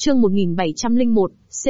Chương 1701,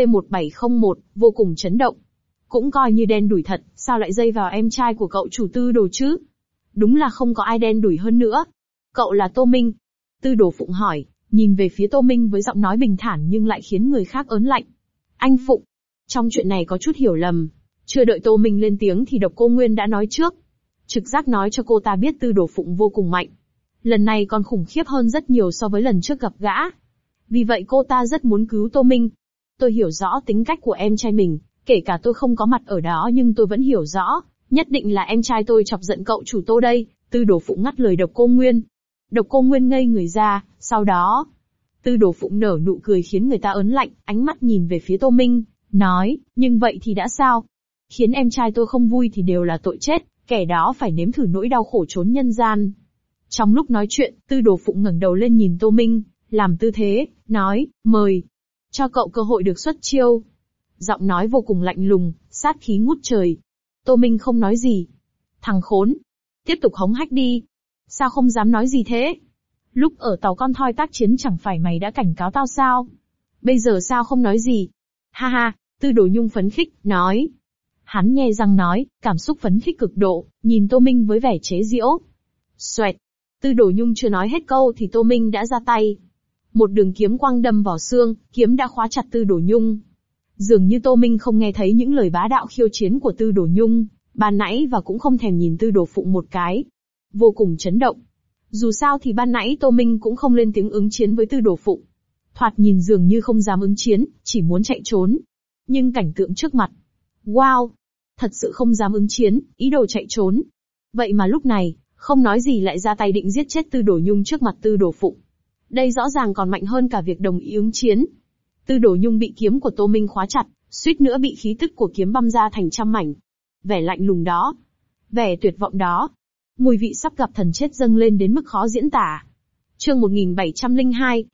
C1701, vô cùng chấn động. Cũng coi như đen đủi thật, sao lại dây vào em trai của cậu chủ Tư Đồ chứ? Đúng là không có ai đen đủi hơn nữa. Cậu là Tô Minh? Tư Đồ Phụng hỏi, nhìn về phía Tô Minh với giọng nói bình thản nhưng lại khiến người khác ớn lạnh. Anh Phụng, trong chuyện này có chút hiểu lầm. Chưa đợi Tô Minh lên tiếng thì Độc Cô Nguyên đã nói trước. Trực giác nói cho cô ta biết Tư Đồ Phụng vô cùng mạnh. Lần này còn khủng khiếp hơn rất nhiều so với lần trước gặp gã. Vì vậy cô ta rất muốn cứu Tô Minh. Tôi hiểu rõ tính cách của em trai mình, kể cả tôi không có mặt ở đó nhưng tôi vẫn hiểu rõ, nhất định là em trai tôi chọc giận cậu chủ Tô đây. Tư Đồ Phụng ngắt lời Độc Cô Nguyên. Độc Cô Nguyên ngây người ra, sau đó, Tư Đồ Phụng nở nụ cười khiến người ta ớn lạnh, ánh mắt nhìn về phía Tô Minh, nói, nhưng vậy thì đã sao? Khiến em trai tôi không vui thì đều là tội chết, kẻ đó phải nếm thử nỗi đau khổ trốn nhân gian. Trong lúc nói chuyện, Tư Đồ Phụng ngẩng đầu lên nhìn Tô Minh, làm tư thế, nói, mời, cho cậu cơ hội được xuất chiêu. Giọng nói vô cùng lạnh lùng, sát khí ngút trời. Tô Minh không nói gì. Thằng khốn, tiếp tục hống hách đi. Sao không dám nói gì thế? Lúc ở tàu con thoi tác chiến chẳng phải mày đã cảnh cáo tao sao? Bây giờ sao không nói gì? Ha ha, Tư Đồ Nhung phấn khích, nói. Hắn nhe răng nói, cảm xúc phấn khích cực độ, nhìn Tô Minh với vẻ chế giễu. Xoẹt. Tư Đồ Nhung chưa nói hết câu thì Tô Minh đã ra tay. Một đường kiếm quang đâm vào xương, kiếm đã khóa chặt Tư Đồ Nhung. Dường như Tô Minh không nghe thấy những lời bá đạo khiêu chiến của Tư Đồ Nhung, ban nãy và cũng không thèm nhìn Tư Đồ Phụng một cái. Vô cùng chấn động. Dù sao thì ban nãy Tô Minh cũng không lên tiếng ứng chiến với Tư Đồ Phụng. Thoạt nhìn dường như không dám ứng chiến, chỉ muốn chạy trốn. Nhưng cảnh tượng trước mặt. Wow! Thật sự không dám ứng chiến, ý đồ chạy trốn. Vậy mà lúc này, không nói gì lại ra tay định giết chết Tư Đồ Nhung trước mặt Tư Đồ Phụng. Đây rõ ràng còn mạnh hơn cả việc đồng ý ứng chiến. Tư Đồ Nhung bị kiếm của Tô Minh khóa chặt, suýt nữa bị khí tức của kiếm băm ra thành trăm mảnh. Vẻ lạnh lùng đó, vẻ tuyệt vọng đó, mùi vị sắp gặp thần chết dâng lên đến mức khó diễn tả. Chương 1702,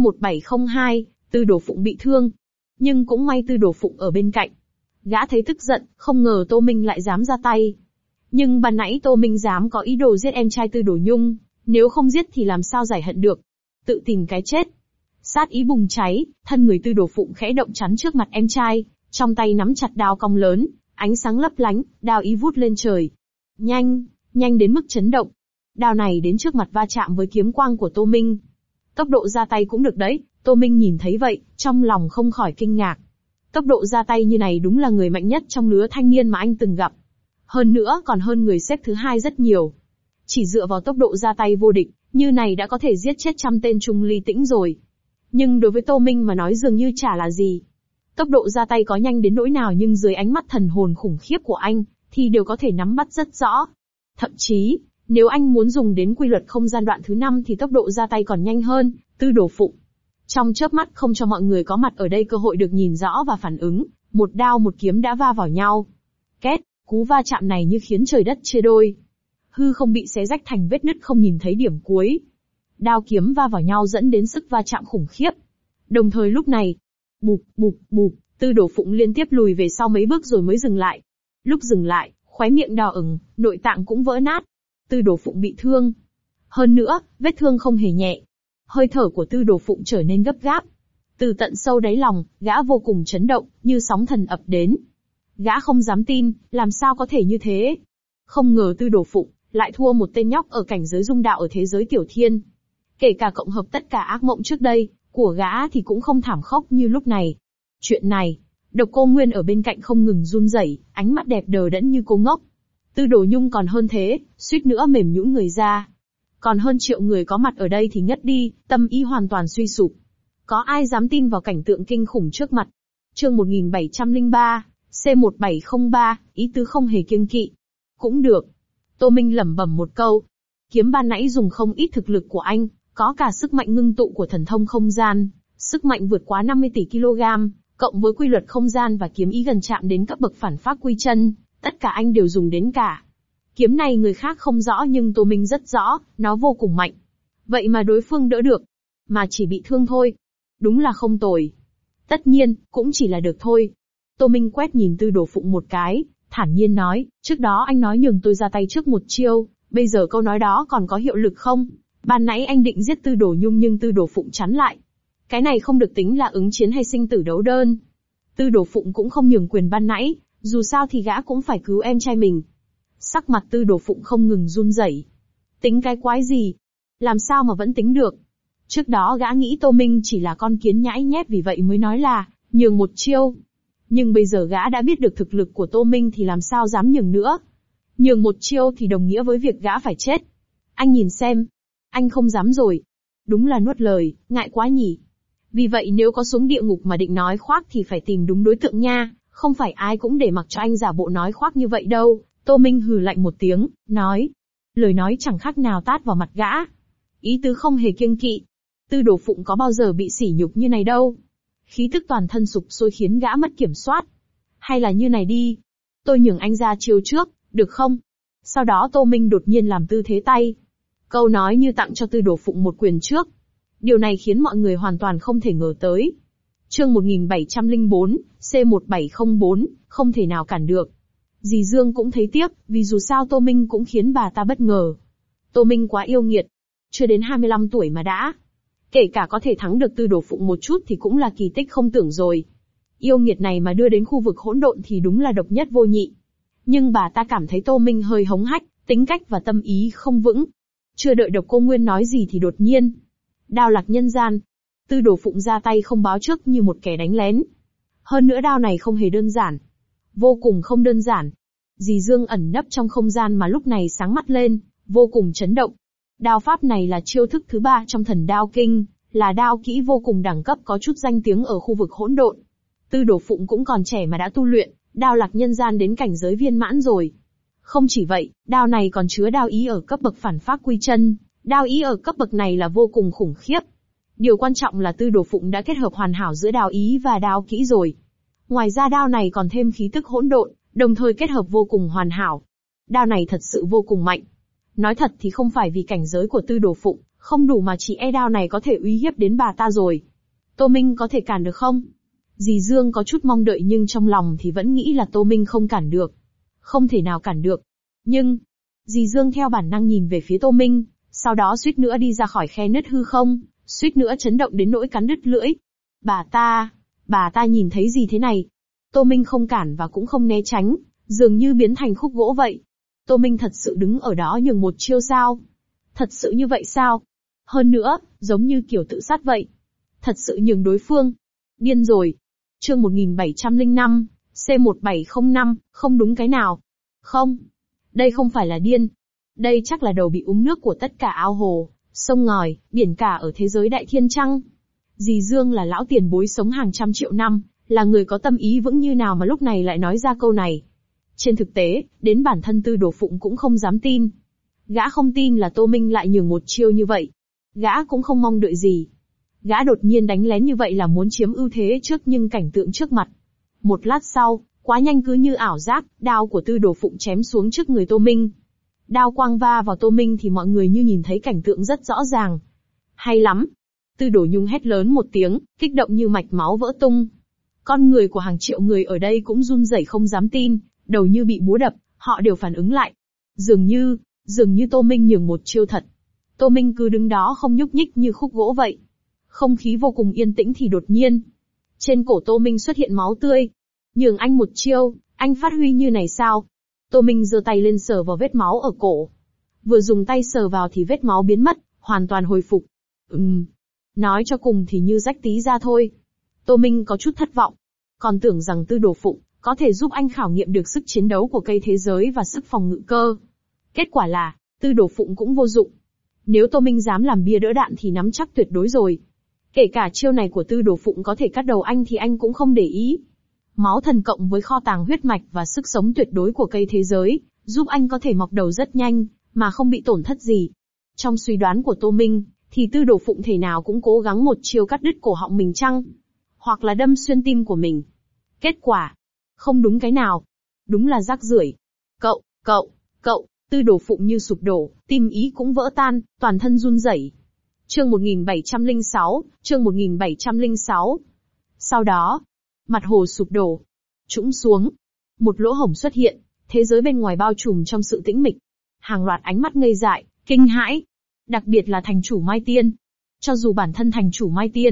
C1702, Tư Đồ Phụng bị thương. Nhưng cũng may Tư Đồ Phụng ở bên cạnh. Gã thấy tức giận, không ngờ Tô Minh lại dám ra tay. Nhưng ban nãy Tô Minh dám có ý đồ giết em trai Tư Đồ Nhung, nếu không giết thì làm sao giải hận được. Tự tìm cái chết. Sát ý bùng cháy, thân người Tư Đồ Phụng khẽ động chắn trước mặt em trai, trong tay nắm chặt đao cong lớn, ánh sáng lấp lánh, đao ý vút lên trời. Nhanh, nhanh đến mức chấn động. Đao này đến trước mặt va chạm với kiếm quang của Tô Minh. Tốc độ ra tay cũng được đấy, Tô Minh nhìn thấy vậy, trong lòng không khỏi kinh ngạc. Tốc độ ra tay như này đúng là người mạnh nhất trong lứa thanh niên mà anh từng gặp. Hơn nữa còn hơn người xếp thứ hai rất nhiều. Chỉ dựa vào tốc độ ra tay vô địch, như này đã có thể giết chết trăm tên Trung Ly Tĩnh rồi. Nhưng đối với Tô Minh mà nói dường như chả là gì. Tốc độ ra tay có nhanh đến nỗi nào nhưng dưới ánh mắt thần hồn khủng khiếp của anh, thì đều có thể nắm bắt rất rõ. Thậm chí, nếu anh muốn dùng đến quy luật không gian đoạn thứ 5 thì tốc độ ra tay còn nhanh hơn, Tư Đồ Phụng. Trong chớp mắt không cho mọi người có mặt ở đây cơ hội được nhìn rõ và phản ứng, một đao một kiếm đã va vào nhau. Két, cú va chạm này như khiến trời đất chia đôi. Hư không bị xé rách thành vết nứt không nhìn thấy điểm cuối. Đao kiếm va vào nhau dẫn đến sức va chạm khủng khiếp. Đồng thời lúc này, bụp bụp bụp, Tư Đồ Phụng liên tiếp lùi về sau mấy bước rồi mới dừng lại. Lúc dừng lại, khóe miệng đỏ ửng, nội tạng cũng vỡ nát. Tư Đồ Phụng bị thương. Hơn nữa, vết thương không hề nhẹ. Hơi thở của Tư Đồ Phụng trở nên gấp gáp. Từ tận sâu đáy lòng, gã vô cùng chấn động, như sóng thần ập đến. Gã không dám tin, làm sao có thể như thế? Không ngờ Tư Đồ Phụng lại thua một tên nhóc ở cảnh giới dung đạo ở thế giới tiểu thiên. Kể cả cộng hợp tất cả ác mộng trước đây, của gã thì cũng không thảm khốc như lúc này. Chuyện này, Độc Cô Nguyên ở bên cạnh không ngừng run rẩy, ánh mắt đẹp đờ đẫn như cô ngốc. Tư Đồ Nhung còn hơn thế, suýt nữa mềm nhũn người ra. Còn hơn triệu người có mặt ở đây thì ngất đi, tâm ý hoàn toàn suy sụp. Có ai dám tin vào cảnh tượng kinh khủng trước mặt? Chương 1703, C1703, ý tứ không hề kiêng kỵ. Cũng được. Tô Minh lẩm bẩm một câu. Kiếm ban nãy dùng không ít thực lực của anh, có cả sức mạnh ngưng tụ của thần thông không gian, sức mạnh vượt quá 50 tỷ kg, cộng với quy luật không gian và kiếm ý gần chạm đến cấp bậc phản phác quy chân, tất cả anh đều dùng đến cả. Kiếm này người khác không rõ nhưng Tô Minh rất rõ, nó vô cùng mạnh. Vậy mà đối phương đỡ được, mà chỉ bị thương thôi. Đúng là không tồi. Tất nhiên, cũng chỉ là được thôi. Tô Minh quét nhìn Tư Đồ Phụng một cái, thản nhiên nói, trước đó anh nói nhường tôi ra tay trước một chiêu, bây giờ câu nói đó còn có hiệu lực không? Ban nãy anh định giết Tư Đồ Nhung nhưng Tư Đồ Phụng chắn lại. Cái này không được tính là ứng chiến hay sinh tử đấu đơn. Tư Đồ Phụng cũng không nhường quyền ban nãy, dù sao thì gã cũng phải cứu em trai mình. Sắc mặt Tư Đồ Phụng không ngừng run rẩy. Tính cái quái gì? Làm sao mà vẫn tính được? Trước đó gã nghĩ Tô Minh chỉ là con kiến nhãi nhép vì vậy mới nói là, nhường một chiêu. Nhưng bây giờ gã đã biết được thực lực của Tô Minh thì làm sao dám nhường nữa. Nhường một chiêu thì đồng nghĩa với việc gã phải chết. Anh nhìn xem. Anh không dám rồi. Đúng là nuốt lời, ngại quá nhỉ. Vì vậy nếu có xuống địa ngục mà định nói khoác thì phải tìm đúng đối tượng nha, không phải ai cũng để mặc cho anh giả bộ nói khoác như vậy đâu. Tô Minh hừ lạnh một tiếng, nói. Lời nói chẳng khác nào tát vào mặt gã. Ý tứ không hề kiêng kỵ. Tư Đồ Phụng có bao giờ bị sỉ nhục như này đâu. Khí tức toàn thân sục sôi khiến gã mất kiểm soát. Hay là như này đi. Tôi nhường anh ra chiêu trước, được không? Sau đó Tô Minh đột nhiên làm tư thế tay. Câu nói như tặng cho Tư Đồ Phụng một quyền trước. Điều này khiến mọi người hoàn toàn không thể ngờ tới. Chương 1704, C1704, không thể nào cản được. Dì Dương cũng thấy tiếc, vì dù sao Tô Minh cũng khiến bà ta bất ngờ. Tô Minh quá yêu nghiệt. Chưa đến 25 tuổi mà đã. Kể cả có thể thắng được Tư Đồ Phụng một chút thì cũng là kỳ tích không tưởng rồi. Yêu nghiệt này mà đưa đến khu vực hỗn độn thì đúng là độc nhất vô nhị. Nhưng bà ta cảm thấy Tô Minh hơi hống hách, tính cách và tâm ý không vững. Chưa đợi Độc Cô Nguyên nói gì thì đột nhiên. Đao lạc nhân gian. Tư Đồ Phụng ra tay không báo trước như một kẻ đánh lén. Hơn nữa đao này không hề đơn giản. Vô cùng không đơn giản. Dì Dương ẩn nấp trong không gian mà lúc này sáng mắt lên, vô cùng chấn động. Đao pháp này là chiêu thức thứ 3 trong Thần Đao Kinh, là đao kỹ vô cùng đẳng cấp có chút danh tiếng ở khu vực hỗn độn. Tư Đồ Phụng cũng còn trẻ mà đã tu luyện, đao lạc nhân gian đến cảnh giới viên mãn rồi. Không chỉ vậy, đao này còn chứa đao ý ở cấp bậc phản pháp quy chân, đao ý ở cấp bậc này là vô cùng khủng khiếp. Điều quan trọng là Tư Đồ Phụng đã kết hợp hoàn hảo giữa đao ý và đao kỹ rồi. Ngoài ra đao này còn thêm khí tức hỗn độn, đồng thời kết hợp vô cùng hoàn hảo. Đao này thật sự vô cùng mạnh. Nói thật thì không phải vì cảnh giới của Tư Đồ Phụng, không đủ mà chỉ e đao này có thể uy hiếp đến bà ta rồi. Tô Minh có thể cản được không? Dì Dương có chút mong đợi nhưng trong lòng thì vẫn nghĩ là Tô Minh không cản được. Không thể nào cản được. Nhưng, dì Dương theo bản năng nhìn về phía Tô Minh, sau đó suýt nữa đi ra khỏi khe nứt hư không, suýt nữa chấn động đến nỗi cắn đứt lưỡi. Bà ta nhìn thấy gì thế này? Tô Minh không cản và cũng không né tránh, dường như biến thành khúc gỗ vậy. Tô Minh thật sự đứng ở đó nhường một chiêu sao? Thật sự như vậy sao? Hơn nữa, giống như kiểu tự sát vậy. Thật sự nhường đối phương. Điên rồi. Chương 1705, C1705, không đúng cái nào. Không. Đây không phải là điên. Đây chắc là đầu bị uống nước của tất cả ao hồ, sông ngòi, biển cả ở thế giới Đại Thiên Trăng. Dì Dương là lão tiền bối sống hàng trăm triệu năm, là người có tâm ý vững như nào mà lúc này lại nói ra câu này. Trên thực tế, đến bản thân Tư Đồ Phụng cũng không dám tin. Gã không tin là Tô Minh lại nhường một chiêu như vậy. Gã cũng không mong đợi gì. Gã đột nhiên đánh lén như vậy là muốn chiếm ưu thế trước nhưng cảnh tượng trước mặt. Một lát sau, quá nhanh cứ như ảo giác, đao của Tư Đồ Phụng chém xuống trước người Tô Minh. Đao quang va vào Tô Minh thì mọi người như nhìn thấy cảnh tượng rất rõ ràng. Hay lắm! Tư Đồ Nhung hét lớn một tiếng, kích động như mạch máu vỡ tung. Con người của hàng triệu người ở đây cũng run rẩy không dám tin, đầu như bị búa đập, họ đều phản ứng lại. Dường như Tô Minh nhường một chiêu thật. Tô Minh cứ đứng đó không nhúc nhích như khúc gỗ vậy. Không khí vô cùng yên tĩnh thì đột nhiên. Trên cổ Tô Minh xuất hiện máu tươi. Nhường anh một chiêu, anh phát huy như này sao? Tô Minh giơ tay lên sờ vào vết máu ở cổ. Vừa dùng tay sờ vào thì vết máu biến mất, hoàn toàn hồi phục. Nói cho cùng thì như rách tí ra thôi. Tô Minh có chút thất vọng. Còn tưởng rằng Tư Đồ Phụng có thể giúp anh khảo nghiệm được sức chiến đấu của cây thế giới và sức phòng ngự cơ. Kết quả là, Tư Đồ Phụng cũng vô dụng. Nếu Tô Minh dám làm bia đỡ đạn thì nắm chắc tuyệt đối rồi. Kể cả chiêu này của Tư Đồ Phụng có thể cắt đầu anh thì anh cũng không để ý. Máu thần cộng với kho tàng huyết mạch và sức sống tuyệt đối của cây thế giới, giúp anh có thể mọc đầu rất nhanh, mà không bị tổn thất gì. Trong suy đoán của Tô Minh, thì Tư Đồ Phụng thể nào cũng cố gắng một chiêu cắt đứt cổ họng mình chăng? Hoặc là đâm xuyên tim của mình. Kết quả, không đúng cái nào. Đúng là rác rưởi. Cậu, Tư Đồ Phụng như sụp đổ, tim ý cũng vỡ tan, toàn thân run rẩy. Chương 1706. Sau đó, mặt hồ sụp đổ, trũng xuống. Một lỗ hổng xuất hiện, thế giới bên ngoài bao trùm trong sự tĩnh mịch. Hàng loạt ánh mắt ngây dại, kinh hãi. Đặc biệt là thành chủ Mai Tiên. Cho dù bản thân thành chủ Mai Tiên,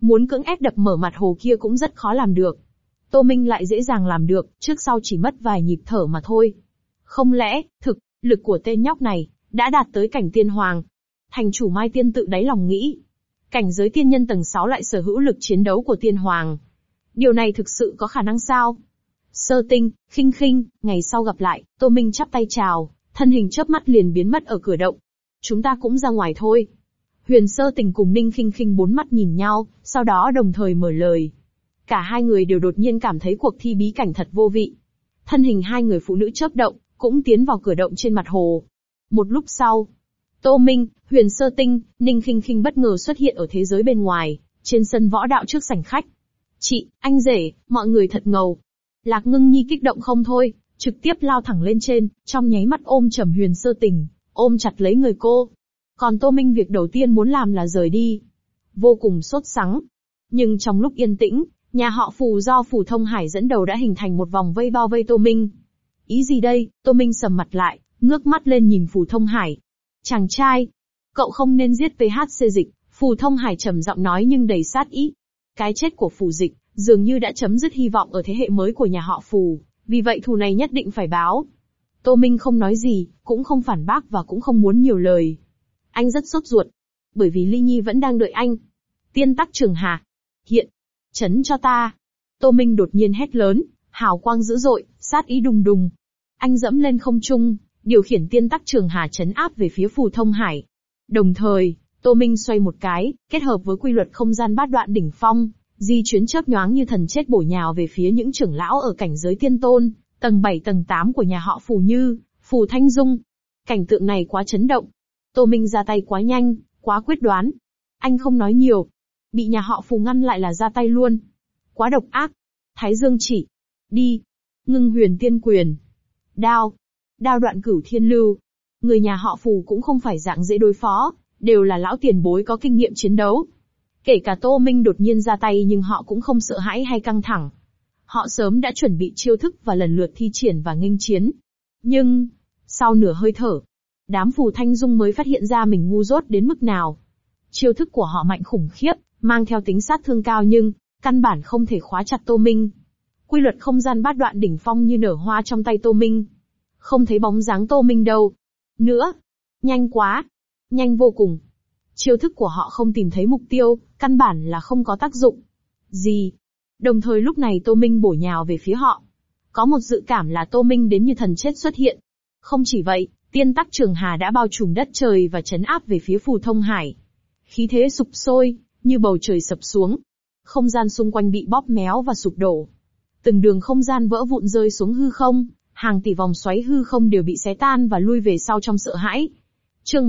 muốn cưỡng ép đập mở mặt hồ kia cũng rất khó làm được. Tô Minh lại dễ dàng làm được, trước sau chỉ mất vài nhịp thở mà thôi. Không lẽ, thực lực của tên nhóc này đã đạt tới cảnh tiên hoàng? Thành chủ Mai Tiên tự đáy lòng nghĩ. Cảnh giới tiên nhân tầng 6 lại sở hữu lực chiến đấu của tiên hoàng. Điều này thực sự có khả năng sao? Sơ Tinh, Khinh Khinh, ngày sau gặp lại, Tô Minh chắp tay chào, thân hình chớp mắt liền biến mất ở cửa động. Chúng ta cũng ra ngoài thôi. Huyền Sơ Tình cùng Ninh Khinh Khinh bốn mắt nhìn nhau, sau đó đồng thời mở lời. Cả hai người đều đột nhiên cảm thấy cuộc thi bí cảnh thật vô vị. Thân hình hai người phụ nữ chớp động, cũng tiến vào cửa động trên mặt hồ. Một lúc sau, Tô Minh, Huyền Sơ Tinh, Ninh Khinh Khinh bất ngờ xuất hiện ở thế giới bên ngoài, trên sân võ đạo trước sảnh khách. Chị, anh rể, mọi người thật ngầu. Lạc Ngưng Nhi kích động không thôi, trực tiếp lao thẳng lên trên, trong nháy mắt ôm chầm Huyền Sơ Tình, ôm chặt lấy người cô. Còn Tô Minh việc đầu tiên muốn làm là rời đi. Vô cùng sốt sắng. Nhưng trong lúc yên tĩnh, nhà họ Phù do Phù Thông Hải dẫn đầu đã hình thành một vòng vây bao vây Tô Minh. Ý gì đây? Tô Minh sầm mặt lại, ngước mắt lên nhìn Phù Thông Hải. Chàng trai, cậu không nên giết PHC Dịch, Phù Thông Hải trầm giọng nói nhưng đầy sát ý. Cái chết của Phù Dịch, dường như đã chấm dứt hy vọng ở thế hệ mới của nhà họ Phù, vì vậy thù này nhất định phải báo. Tô Minh không nói gì, cũng không phản bác và cũng không muốn nhiều lời. Anh rất sốt ruột, bởi vì Ly Nhi vẫn đang đợi anh. Tiên Tắc Trường Hà, hiện, chấn cho ta. Tô Minh đột nhiên hét lớn, hào quang dữ dội, sát ý đùng đùng. Anh dẫm lên không trung, điều khiển Tiên Tắc Trường Hà chấn áp về phía Phù Thông Hải. Đồng thời, Tô Minh xoay một cái, kết hợp với quy luật không gian bát đoạn đỉnh phong, di chuyến chớp nhoáng như thần chết bổ nhào về phía những trưởng lão ở cảnh giới tiên tôn, tầng 7 tầng 8 của nhà họ Phù như Phù Thanh Dung. Cảnh tượng này quá chấn động. Tô Minh ra tay quá nhanh, quá quyết đoán. Anh không nói nhiều. Bị nhà họ Phù ngăn lại là ra tay luôn. Quá độc ác. Thái Dương chỉ. Đi. Ngưng Huyền Tiên Quyền. Đao. Đao đoạn cửu thiên lưu. Người nhà họ Phù cũng không phải dạng dễ đối phó, đều là lão tiền bối có kinh nghiệm chiến đấu. Kể cả Tô Minh đột nhiên ra tay nhưng họ cũng không sợ hãi hay căng thẳng. Họ sớm đã chuẩn bị chiêu thức và lần lượt thi triển và nghênh chiến. Nhưng, sau nửa hơi thở, đám Phù Thanh Dung mới phát hiện ra mình ngu dốt đến mức nào. Chiêu thức của họ mạnh khủng khiếp, mang theo tính sát thương cao nhưng, căn bản không thể khóa chặt Tô Minh. Quy luật không gian bát đoạn đỉnh phong như nở hoa trong tay Tô Minh. Không thấy bóng dáng Tô Minh đâu. Nữa. Nhanh quá. Nhanh vô cùng. Chiêu thức của họ không tìm thấy mục tiêu, căn bản là không có tác dụng. Gì? Đồng thời lúc này Tô Minh bổ nhào về phía họ. Có một dự cảm là Tô Minh đến như thần chết xuất hiện. Không chỉ vậy, Tiên Tắc Trường Hà đã bao trùm đất trời và chấn áp về phía Phù Thông Hải. Khí thế sụp sôi, như bầu trời sập xuống. Không gian xung quanh bị bóp méo và sụp đổ. Từng đường không gian vỡ vụn rơi xuống hư không, hàng tỷ vòng xoáy hư không đều bị xé tan và lui về sau trong sợ hãi. Chương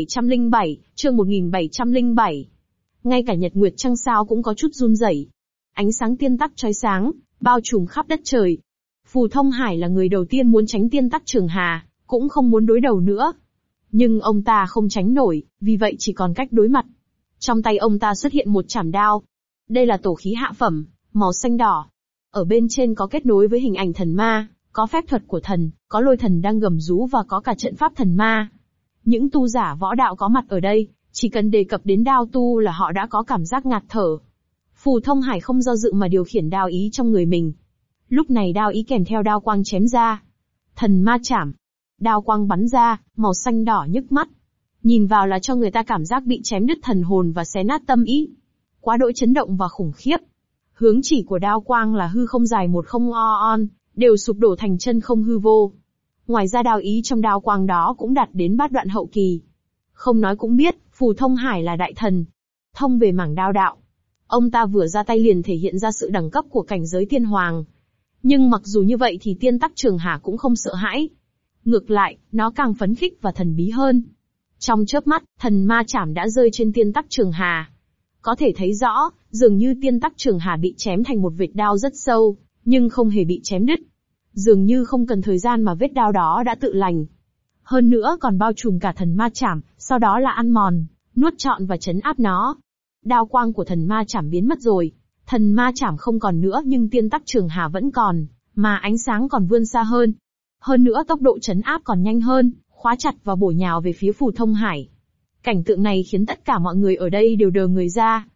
1707. Ngay cả nhật nguyệt trăng sao cũng có chút run rẩy. Ánh sáng tiên tắc chói sáng, bao trùm khắp đất trời. Phù Thông Hải là người đầu tiên muốn tránh Tiên Tắc Trường Hà, cũng không muốn đối đầu nữa. Nhưng ông ta không tránh nổi, vì vậy chỉ còn cách đối mặt. Trong tay ông ta xuất hiện một chảm đao. Đây là tổ khí hạ phẩm, màu xanh đỏ. Ở bên trên có kết nối với hình ảnh thần ma, có phép thuật của thần, có lôi thần đang gầm rú và có cả trận pháp thần ma. Những tu giả võ đạo có mặt ở đây, chỉ cần đề cập đến đao tu là họ đã có cảm giác ngạt thở. Phù Thông Hải không do dự mà điều khiển đao ý trong người mình. Lúc này đao ý kèm theo đao quang chém ra. Thần ma chảm. Đao quang bắn ra, màu xanh đỏ nhức mắt. Nhìn vào là cho người ta cảm giác bị chém đứt thần hồn và xé nát tâm ý. Quá đỗi chấn động và khủng khiếp. Hướng chỉ của đao quang là hư không dài 10 on, đều sụp đổ thành chân không hư vô. Ngoài ra đao ý trong đao quang đó cũng đạt đến bát đoạn hậu kỳ. Không nói cũng biết, Phù Thông Hải là đại thần. Thông về mảng đao đạo. Ông ta vừa ra tay liền thể hiện ra sự đẳng cấp của cảnh giới tiên hoàng. Nhưng mặc dù như vậy thì Tiên Tắc Trường Hà cũng không sợ hãi. Ngược lại, nó càng phấn khích và thần bí hơn. Trong chớp mắt, thần ma chảm đã rơi trên Tiên Tắc Trường Hà. Có thể thấy rõ, dường như Tiên Tắc Trường Hà bị chém thành một vệt đao rất sâu, nhưng không hề bị chém đứt. Dường như không cần thời gian mà vết đao đó đã tự lành. Hơn nữa còn bao trùm cả thần ma chảm, sau đó là ăn mòn, nuốt trọn và trấn áp nó. Đao quang của thần ma chảm biến mất rồi. Thần ma chảm không còn nữa nhưng Tiên Tắc Trường Hà vẫn còn, mà ánh sáng còn vươn xa hơn. Hơn nữa tốc độ trấn áp còn nhanh hơn, khóa chặt và bổ nhào về phía Phù Thông Hải. Cảnh tượng này khiến tất cả mọi người ở đây đều đờ người ra.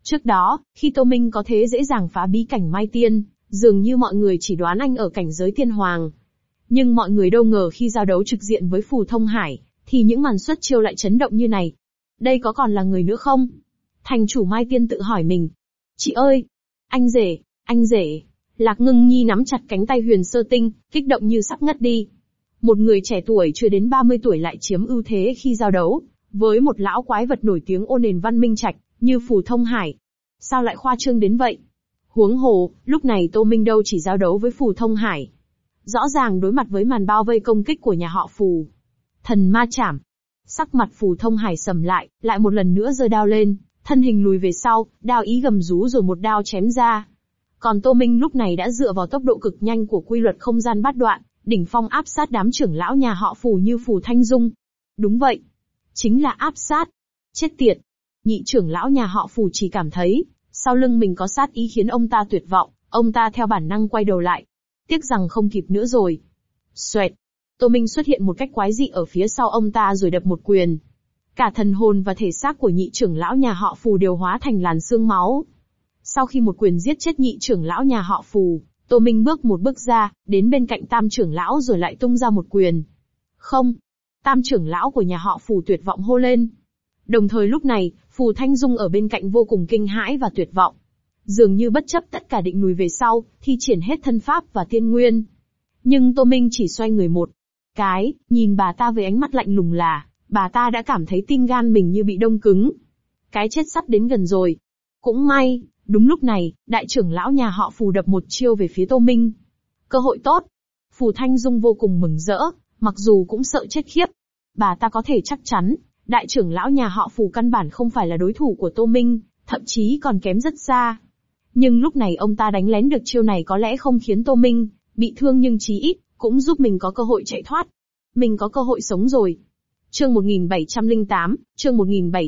Trước đó, khi Tô Minh có thế dễ dàng phá bí cảnh Mai Tiên, dường như mọi người chỉ đoán anh ở cảnh giới tiên hoàng. Nhưng mọi người đâu ngờ khi giao đấu trực diện với Phù Thông Hải, thì những màn xuất chiêu lại chấn động như này. Đây có còn là người nữa không? Thành chủ Mai Tiên tự hỏi mình. Chị ơi! Anh rể! Anh rể! Lạc Ngưng Nhi nắm chặt cánh tay Huyền Sơ Tinh, kích động như sắp ngất đi. Một người trẻ tuổi chưa đến 30 tuổi lại chiếm ưu thế khi giao đấu, với một lão quái vật nổi tiếng ô nền văn minh trạch, như Phù Thông Hải. Sao lại khoa trương đến vậy? Huống hồ, lúc này Tô Minh đâu chỉ giao đấu với Phù Thông Hải. Rõ ràng đối mặt với màn bao vây công kích của nhà họ Phù. Thần ma chảm. Sắc mặt Phù Thông Hải sầm lại một lần nữa giơ đao lên, thân hình lùi về sau, đao ý gầm rú rồi một đao chém ra. Còn Tô Minh lúc này đã dựa vào tốc độ cực nhanh của quy luật không gian bát đoạn, đỉnh phong áp sát đám trưởng lão nhà họ Phù như Phù Thanh Dung. Đúng vậy. Chính là áp sát. Chết tiệt. Nhị trưởng lão nhà họ Phù chỉ cảm thấy, sau lưng mình có sát ý khiến ông ta tuyệt vọng, ông ta theo bản năng quay đầu lại. Tiếc rằng không kịp nữa rồi. Xoẹt. Tô Minh xuất hiện một cách quái dị ở phía sau ông ta rồi đập một quyền. Cả thần hồn và thể xác của nhị trưởng lão nhà họ Phù đều hóa thành làn xương máu. Sau khi một quyền giết chết nhị trưởng lão nhà họ Phù, Tô Minh bước một bước ra, đến bên cạnh tam trưởng lão rồi lại tung ra một quyền. Không! Tam trưởng lão của nhà họ Phù tuyệt vọng hô lên. Đồng thời lúc này, Phù Thanh Dung ở bên cạnh vô cùng kinh hãi và tuyệt vọng. Dường như bất chấp tất cả định lùi về sau, thi triển hết thân pháp và tiên nguyên. Nhưng Tô Minh chỉ xoay người một cái, nhìn bà ta với ánh mắt lạnh lùng là, bà ta đã cảm thấy tim gan mình như bị đông cứng. Cái chết sắp đến gần rồi. Cũng may, đúng lúc này, đại trưởng lão nhà họ Phù đập một chiêu về phía Tô Minh. Cơ hội tốt. Phù Thanh Dung vô cùng mừng rỡ, mặc dù cũng sợ chết khiếp. Bà ta có thể chắc chắn, đại trưởng lão nhà họ Phù căn bản không phải là đối thủ của Tô Minh, thậm chí còn kém rất xa. Nhưng lúc này ông ta đánh lén được chiêu này có lẽ không khiến Tô Minh bị thương nhưng chí ít, cũng giúp mình có cơ hội chạy thoát. Mình có cơ hội sống rồi. Chương 1708, chương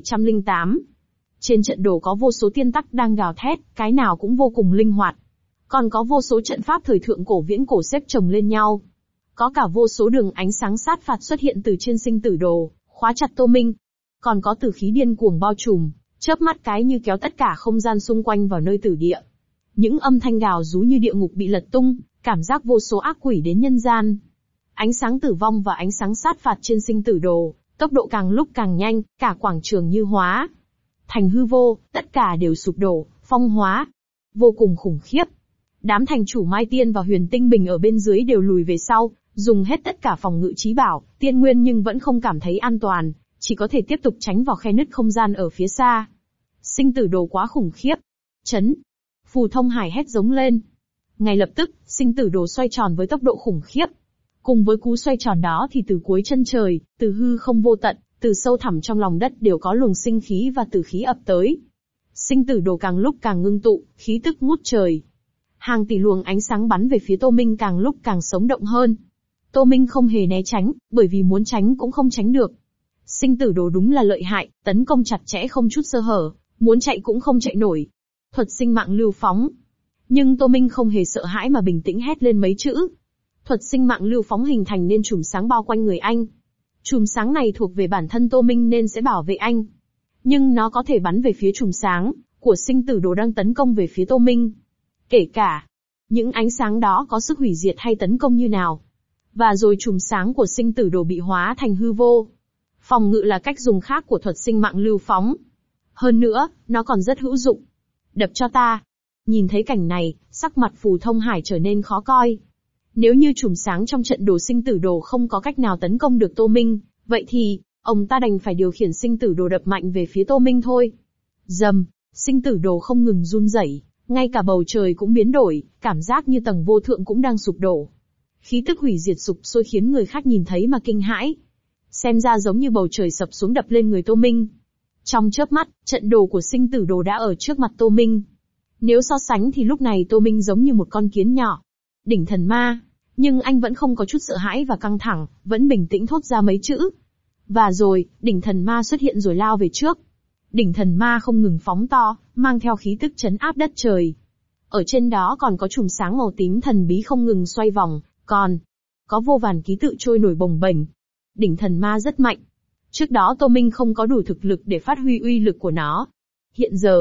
1708. Trên trận đồ có vô số tiên tắc đang gào thét, cái nào cũng vô cùng linh hoạt. Còn có vô số trận pháp thời thượng cổ viễn cổ xếp chồng lên nhau. Có cả vô số đường ánh sáng sát phạt xuất hiện từ trên sinh tử đồ, khóa chặt Tô Minh. Còn có tử khí điên cuồng bao trùm, chớp mắt cái như kéo tất cả không gian xung quanh vào nơi tử địa. Những âm thanh gào rú như địa ngục bị lật tung, cảm giác vô số ác quỷ đến nhân gian. Ánh sáng tử vong và ánh sáng sát phạt trên sinh tử đồ, tốc độ càng lúc càng nhanh, cả quảng trường như hóa thành hư vô, tất cả đều sụp đổ, phong hóa. Vô cùng khủng khiếp. Đám thành chủ Mai Tiên và Huyền Tinh Bình ở bên dưới đều lùi về sau, dùng hết tất cả phòng ngự trí bảo, tiên nguyên nhưng vẫn không cảm thấy an toàn, chỉ có thể tiếp tục tránh vào khe nứt không gian ở phía xa. Sinh tử đồ quá khủng khiếp. Chấn. Phù Thông Hải hét giống lên. Ngay lập tức, sinh tử đồ xoay tròn với tốc độ khủng khiếp. Cùng với cú xoay tròn đó thì từ cuối chân trời, từ hư không vô tận, từ sâu thẳm trong lòng đất đều có luồng sinh khí và tử khí ập tới. Sinh tử đồ càng lúc càng ngưng tụ, khí tức ngút trời. Hàng tỷ luồng ánh sáng bắn về phía Tô Minh càng lúc càng sống động hơn. Tô Minh không hề né tránh, bởi vì muốn tránh cũng không tránh được. Sinh tử đồ đúng là lợi hại, tấn công chặt chẽ không chút sơ hở, muốn chạy cũng không chạy nổi. Thuật sinh mạng lưu phóng. Nhưng Tô Minh không hề sợ hãi mà bình tĩnh hét lên mấy chữ. Thuật sinh mạng lưu phóng hình thành nên chùm sáng bao quanh người anh. Chùm sáng này thuộc về bản thân Tô Minh nên sẽ bảo vệ anh. Nhưng nó có thể bắn về phía chùm sáng của sinh tử đồ đang tấn công về phía Tô Minh. Kể cả những ánh sáng đó có sức hủy diệt hay tấn công như nào. Và rồi chùm sáng của sinh tử đồ bị hóa thành hư vô. Phòng ngự là cách dùng khác của thuật sinh mạng lưu phóng. Hơn nữa, nó còn rất hữu dụng. Đập cho ta. Nhìn thấy cảnh này, sắc mặt Phù Thông Hải trở nên khó coi. Nếu như chùm sáng trong trận đồ sinh tử đồ không có cách nào tấn công được Tô Minh, vậy thì, ông ta đành phải điều khiển sinh tử đồ đập mạnh về phía Tô Minh thôi. Rầm, sinh tử đồ không ngừng run rẩy, ngay cả bầu trời cũng biến đổi, cảm giác như tầng vô thượng cũng đang sụp đổ. Khí tức hủy diệt sụp sôi khiến người khác nhìn thấy mà kinh hãi. Xem ra giống như bầu trời sập xuống đập lên người Tô Minh. Trong chớp mắt, trận đồ của sinh tử đồ đã ở trước mặt Tô Minh. Nếu so sánh thì lúc này Tô Minh giống như một con kiến nhỏ. Đỉnh thần ma. Nhưng anh vẫn không có chút sợ hãi và căng thẳng, vẫn bình tĩnh thốt ra mấy chữ. Và rồi, đỉnh thần ma xuất hiện rồi lao về trước. Đỉnh thần ma không ngừng phóng to, mang theo khí tức trấn áp đất trời. Ở trên đó còn có chùm sáng màu tím thần bí không ngừng xoay vòng, còn có vô vàn ký tự trôi nổi bồng bềnh. Đỉnh thần ma rất mạnh. Trước đó Tô Minh không có đủ thực lực để phát huy uy lực của nó. Hiện giờ,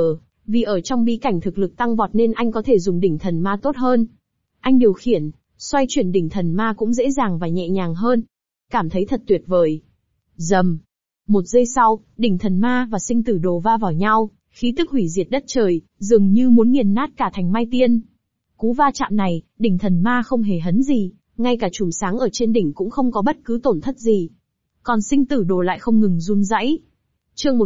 Vì ở trong bí cảnh thực lực tăng vọt nên anh có thể dùng đỉnh thần ma tốt hơn. Anh điều khiển, xoay chuyển đỉnh thần ma cũng dễ dàng và nhẹ nhàng hơn. Cảm thấy thật tuyệt vời. Rầm. Một giây sau, đỉnh thần ma và sinh tử đồ va vào nhau, khí tức hủy diệt đất trời, dường như muốn nghiền nát cả thành Mai Tiên. Cú va chạm này, đỉnh thần ma không hề hấn gì, ngay cả chùm sáng ở trên đỉnh cũng không có bất cứ tổn thất gì. Còn sinh tử đồ lại không ngừng run rẩy. Chương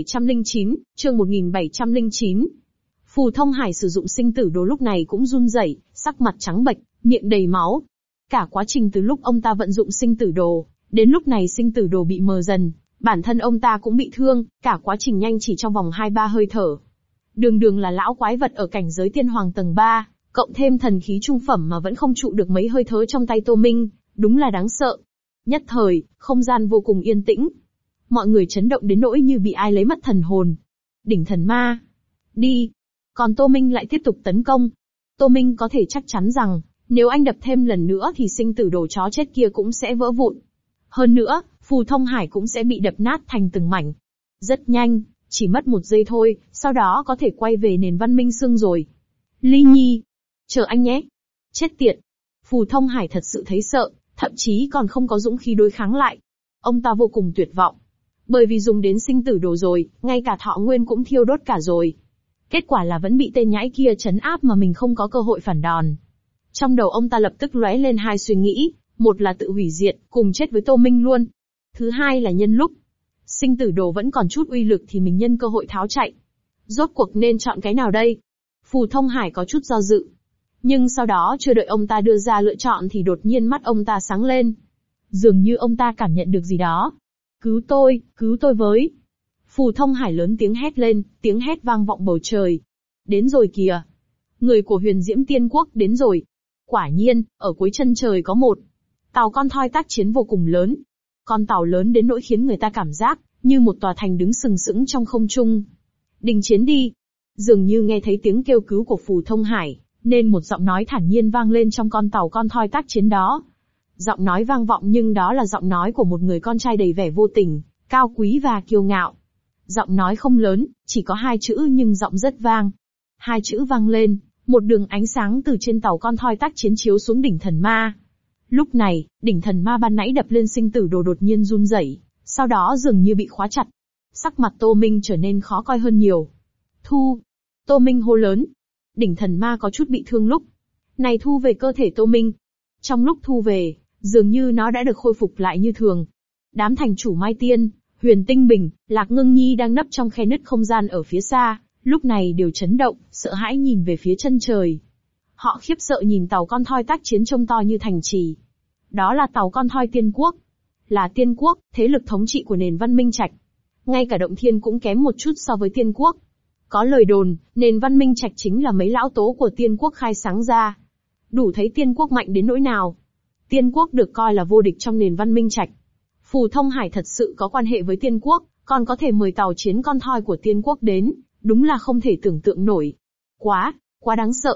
1709. Phù Thông Hải sử dụng sinh tử đồ lúc này cũng run rẩy, sắc mặt trắng bệch, miệng đầy máu. Cả quá trình từ lúc ông ta vận dụng sinh tử đồ, đến lúc này sinh tử đồ bị mờ dần, bản thân ông ta cũng bị thương, cả quá trình nhanh chỉ trong vòng 2-3 hơi thở. Đường là lão quái vật ở cảnh giới tiên hoàng tầng 3, cộng thêm thần khí trung phẩm mà vẫn không trụ được mấy hơi thở trong tay Tô Minh, đúng là đáng sợ. Nhất thời, không gian vô cùng yên tĩnh. Mọi người chấn động đến nỗi như bị ai lấy mất thần hồn. Đỉnh thần ma. Đi. Còn Tô Minh lại tiếp tục tấn công. Tô Minh có thể chắc chắn rằng, nếu anh đập thêm lần nữa thì sinh tử đồ chó chết kia cũng sẽ vỡ vụn. Hơn nữa, Phù Thông Hải cũng sẽ bị đập nát thành từng mảnh. Rất nhanh, chỉ mất 1 giây thôi, sau đó có thể quay về nền văn minh xương rồi. Ly Nhi. Chờ anh nhé. Chết tiệt. Phù Thông Hải thật sự thấy sợ, thậm chí còn không có dũng khí đối kháng lại. Ông ta vô cùng tuyệt vọng. Bởi vì dùng đến sinh tử đồ rồi, ngay cả thọ nguyên cũng thiêu đốt cả rồi. Kết quả là vẫn bị tên nhãi kia trấn áp mà mình không có cơ hội phản đòn. Trong đầu ông ta lập tức lóe lên 2 suy nghĩ, một là tự hủy diệt, cùng chết với Tô Minh luôn. Thứ hai là nhân lúc sinh tử đồ vẫn còn chút uy lực thì mình nhân cơ hội tháo chạy. Rốt cuộc nên chọn cái nào đây? Phù Thông Hải có chút do dự. Nhưng sau đó chưa đợi ông ta đưa ra lựa chọn thì đột nhiên mắt ông ta sáng lên. Dường như ông ta cảm nhận được gì đó. Cứu tôi với. Phù Thông Hải lớn tiếng hét lên, tiếng hét vang vọng bầu trời. Đến rồi kìa. Người của Huyền Diễm Tiên Quốc đến rồi. Quả nhiên, ở cuối chân trời có một tàu con thoi tác chiến vô cùng lớn. Con tàu lớn đến nỗi khiến người ta cảm giác như một tòa thành đứng sừng sững trong không trung. Đình chiến đi. Dường như nghe thấy tiếng kêu cứu của Phù Thông Hải, nên một giọng nói thản nhiên vang lên trong con tàu con thoi tác chiến đó. Giọng nói vang vọng nhưng đó là giọng nói của một người con trai đầy vẻ vô tình, cao quý và kiêu ngạo. Giọng nói không lớn, chỉ có 2 chữ nhưng giọng rất vang. 2 chữ vang lên, một đường ánh sáng từ trên tàu con thoi tác chiến chiếu xuống đỉnh thần ma. Lúc này, đỉnh thần ma ban nãy đập lên sinh tử đồ đột nhiên run rẩy, sau đó dường như bị khóa chặt. Sắc mặt Tô Minh trở nên khó coi hơn nhiều. Thu! Tô Minh hô lớn. Đỉnh thần ma có chút bị thương lúc này thu về cơ thể Tô Minh. Trong lúc thu về, dường như nó đã được khôi phục lại như thường. Đám thành chủ Mai Tiên, Huyền Tinh Bình, Lạc Ngưng Nhi đang nấp trong khe nứt không gian ở phía xa, lúc này đều chấn động, sợ hãi nhìn về phía chân trời. Họ khiếp sợ nhìn tàu con thoi tác chiến trông to như thành trì. Đó là tàu con thoi Tiên Quốc. Là Tiên Quốc, thế lực thống trị của nền văn minh trạch. Ngay cả Động Thiên cũng kém một chút so với Tiên Quốc. Có lời đồn, nền văn minh trạch chính là mấy lão tố của Tiên Quốc khai sáng ra. Đủ thấy Tiên Quốc mạnh đến nỗi nào. Tiên Quốc được coi là vô địch trong nền văn minh trạch. Phù Thông Hải thật sự có quan hệ với Tiên Quốc, còn có thể mời tàu chiến con thoi của Tiên Quốc đến, đúng là không thể tưởng tượng nổi. Quá đáng sợ.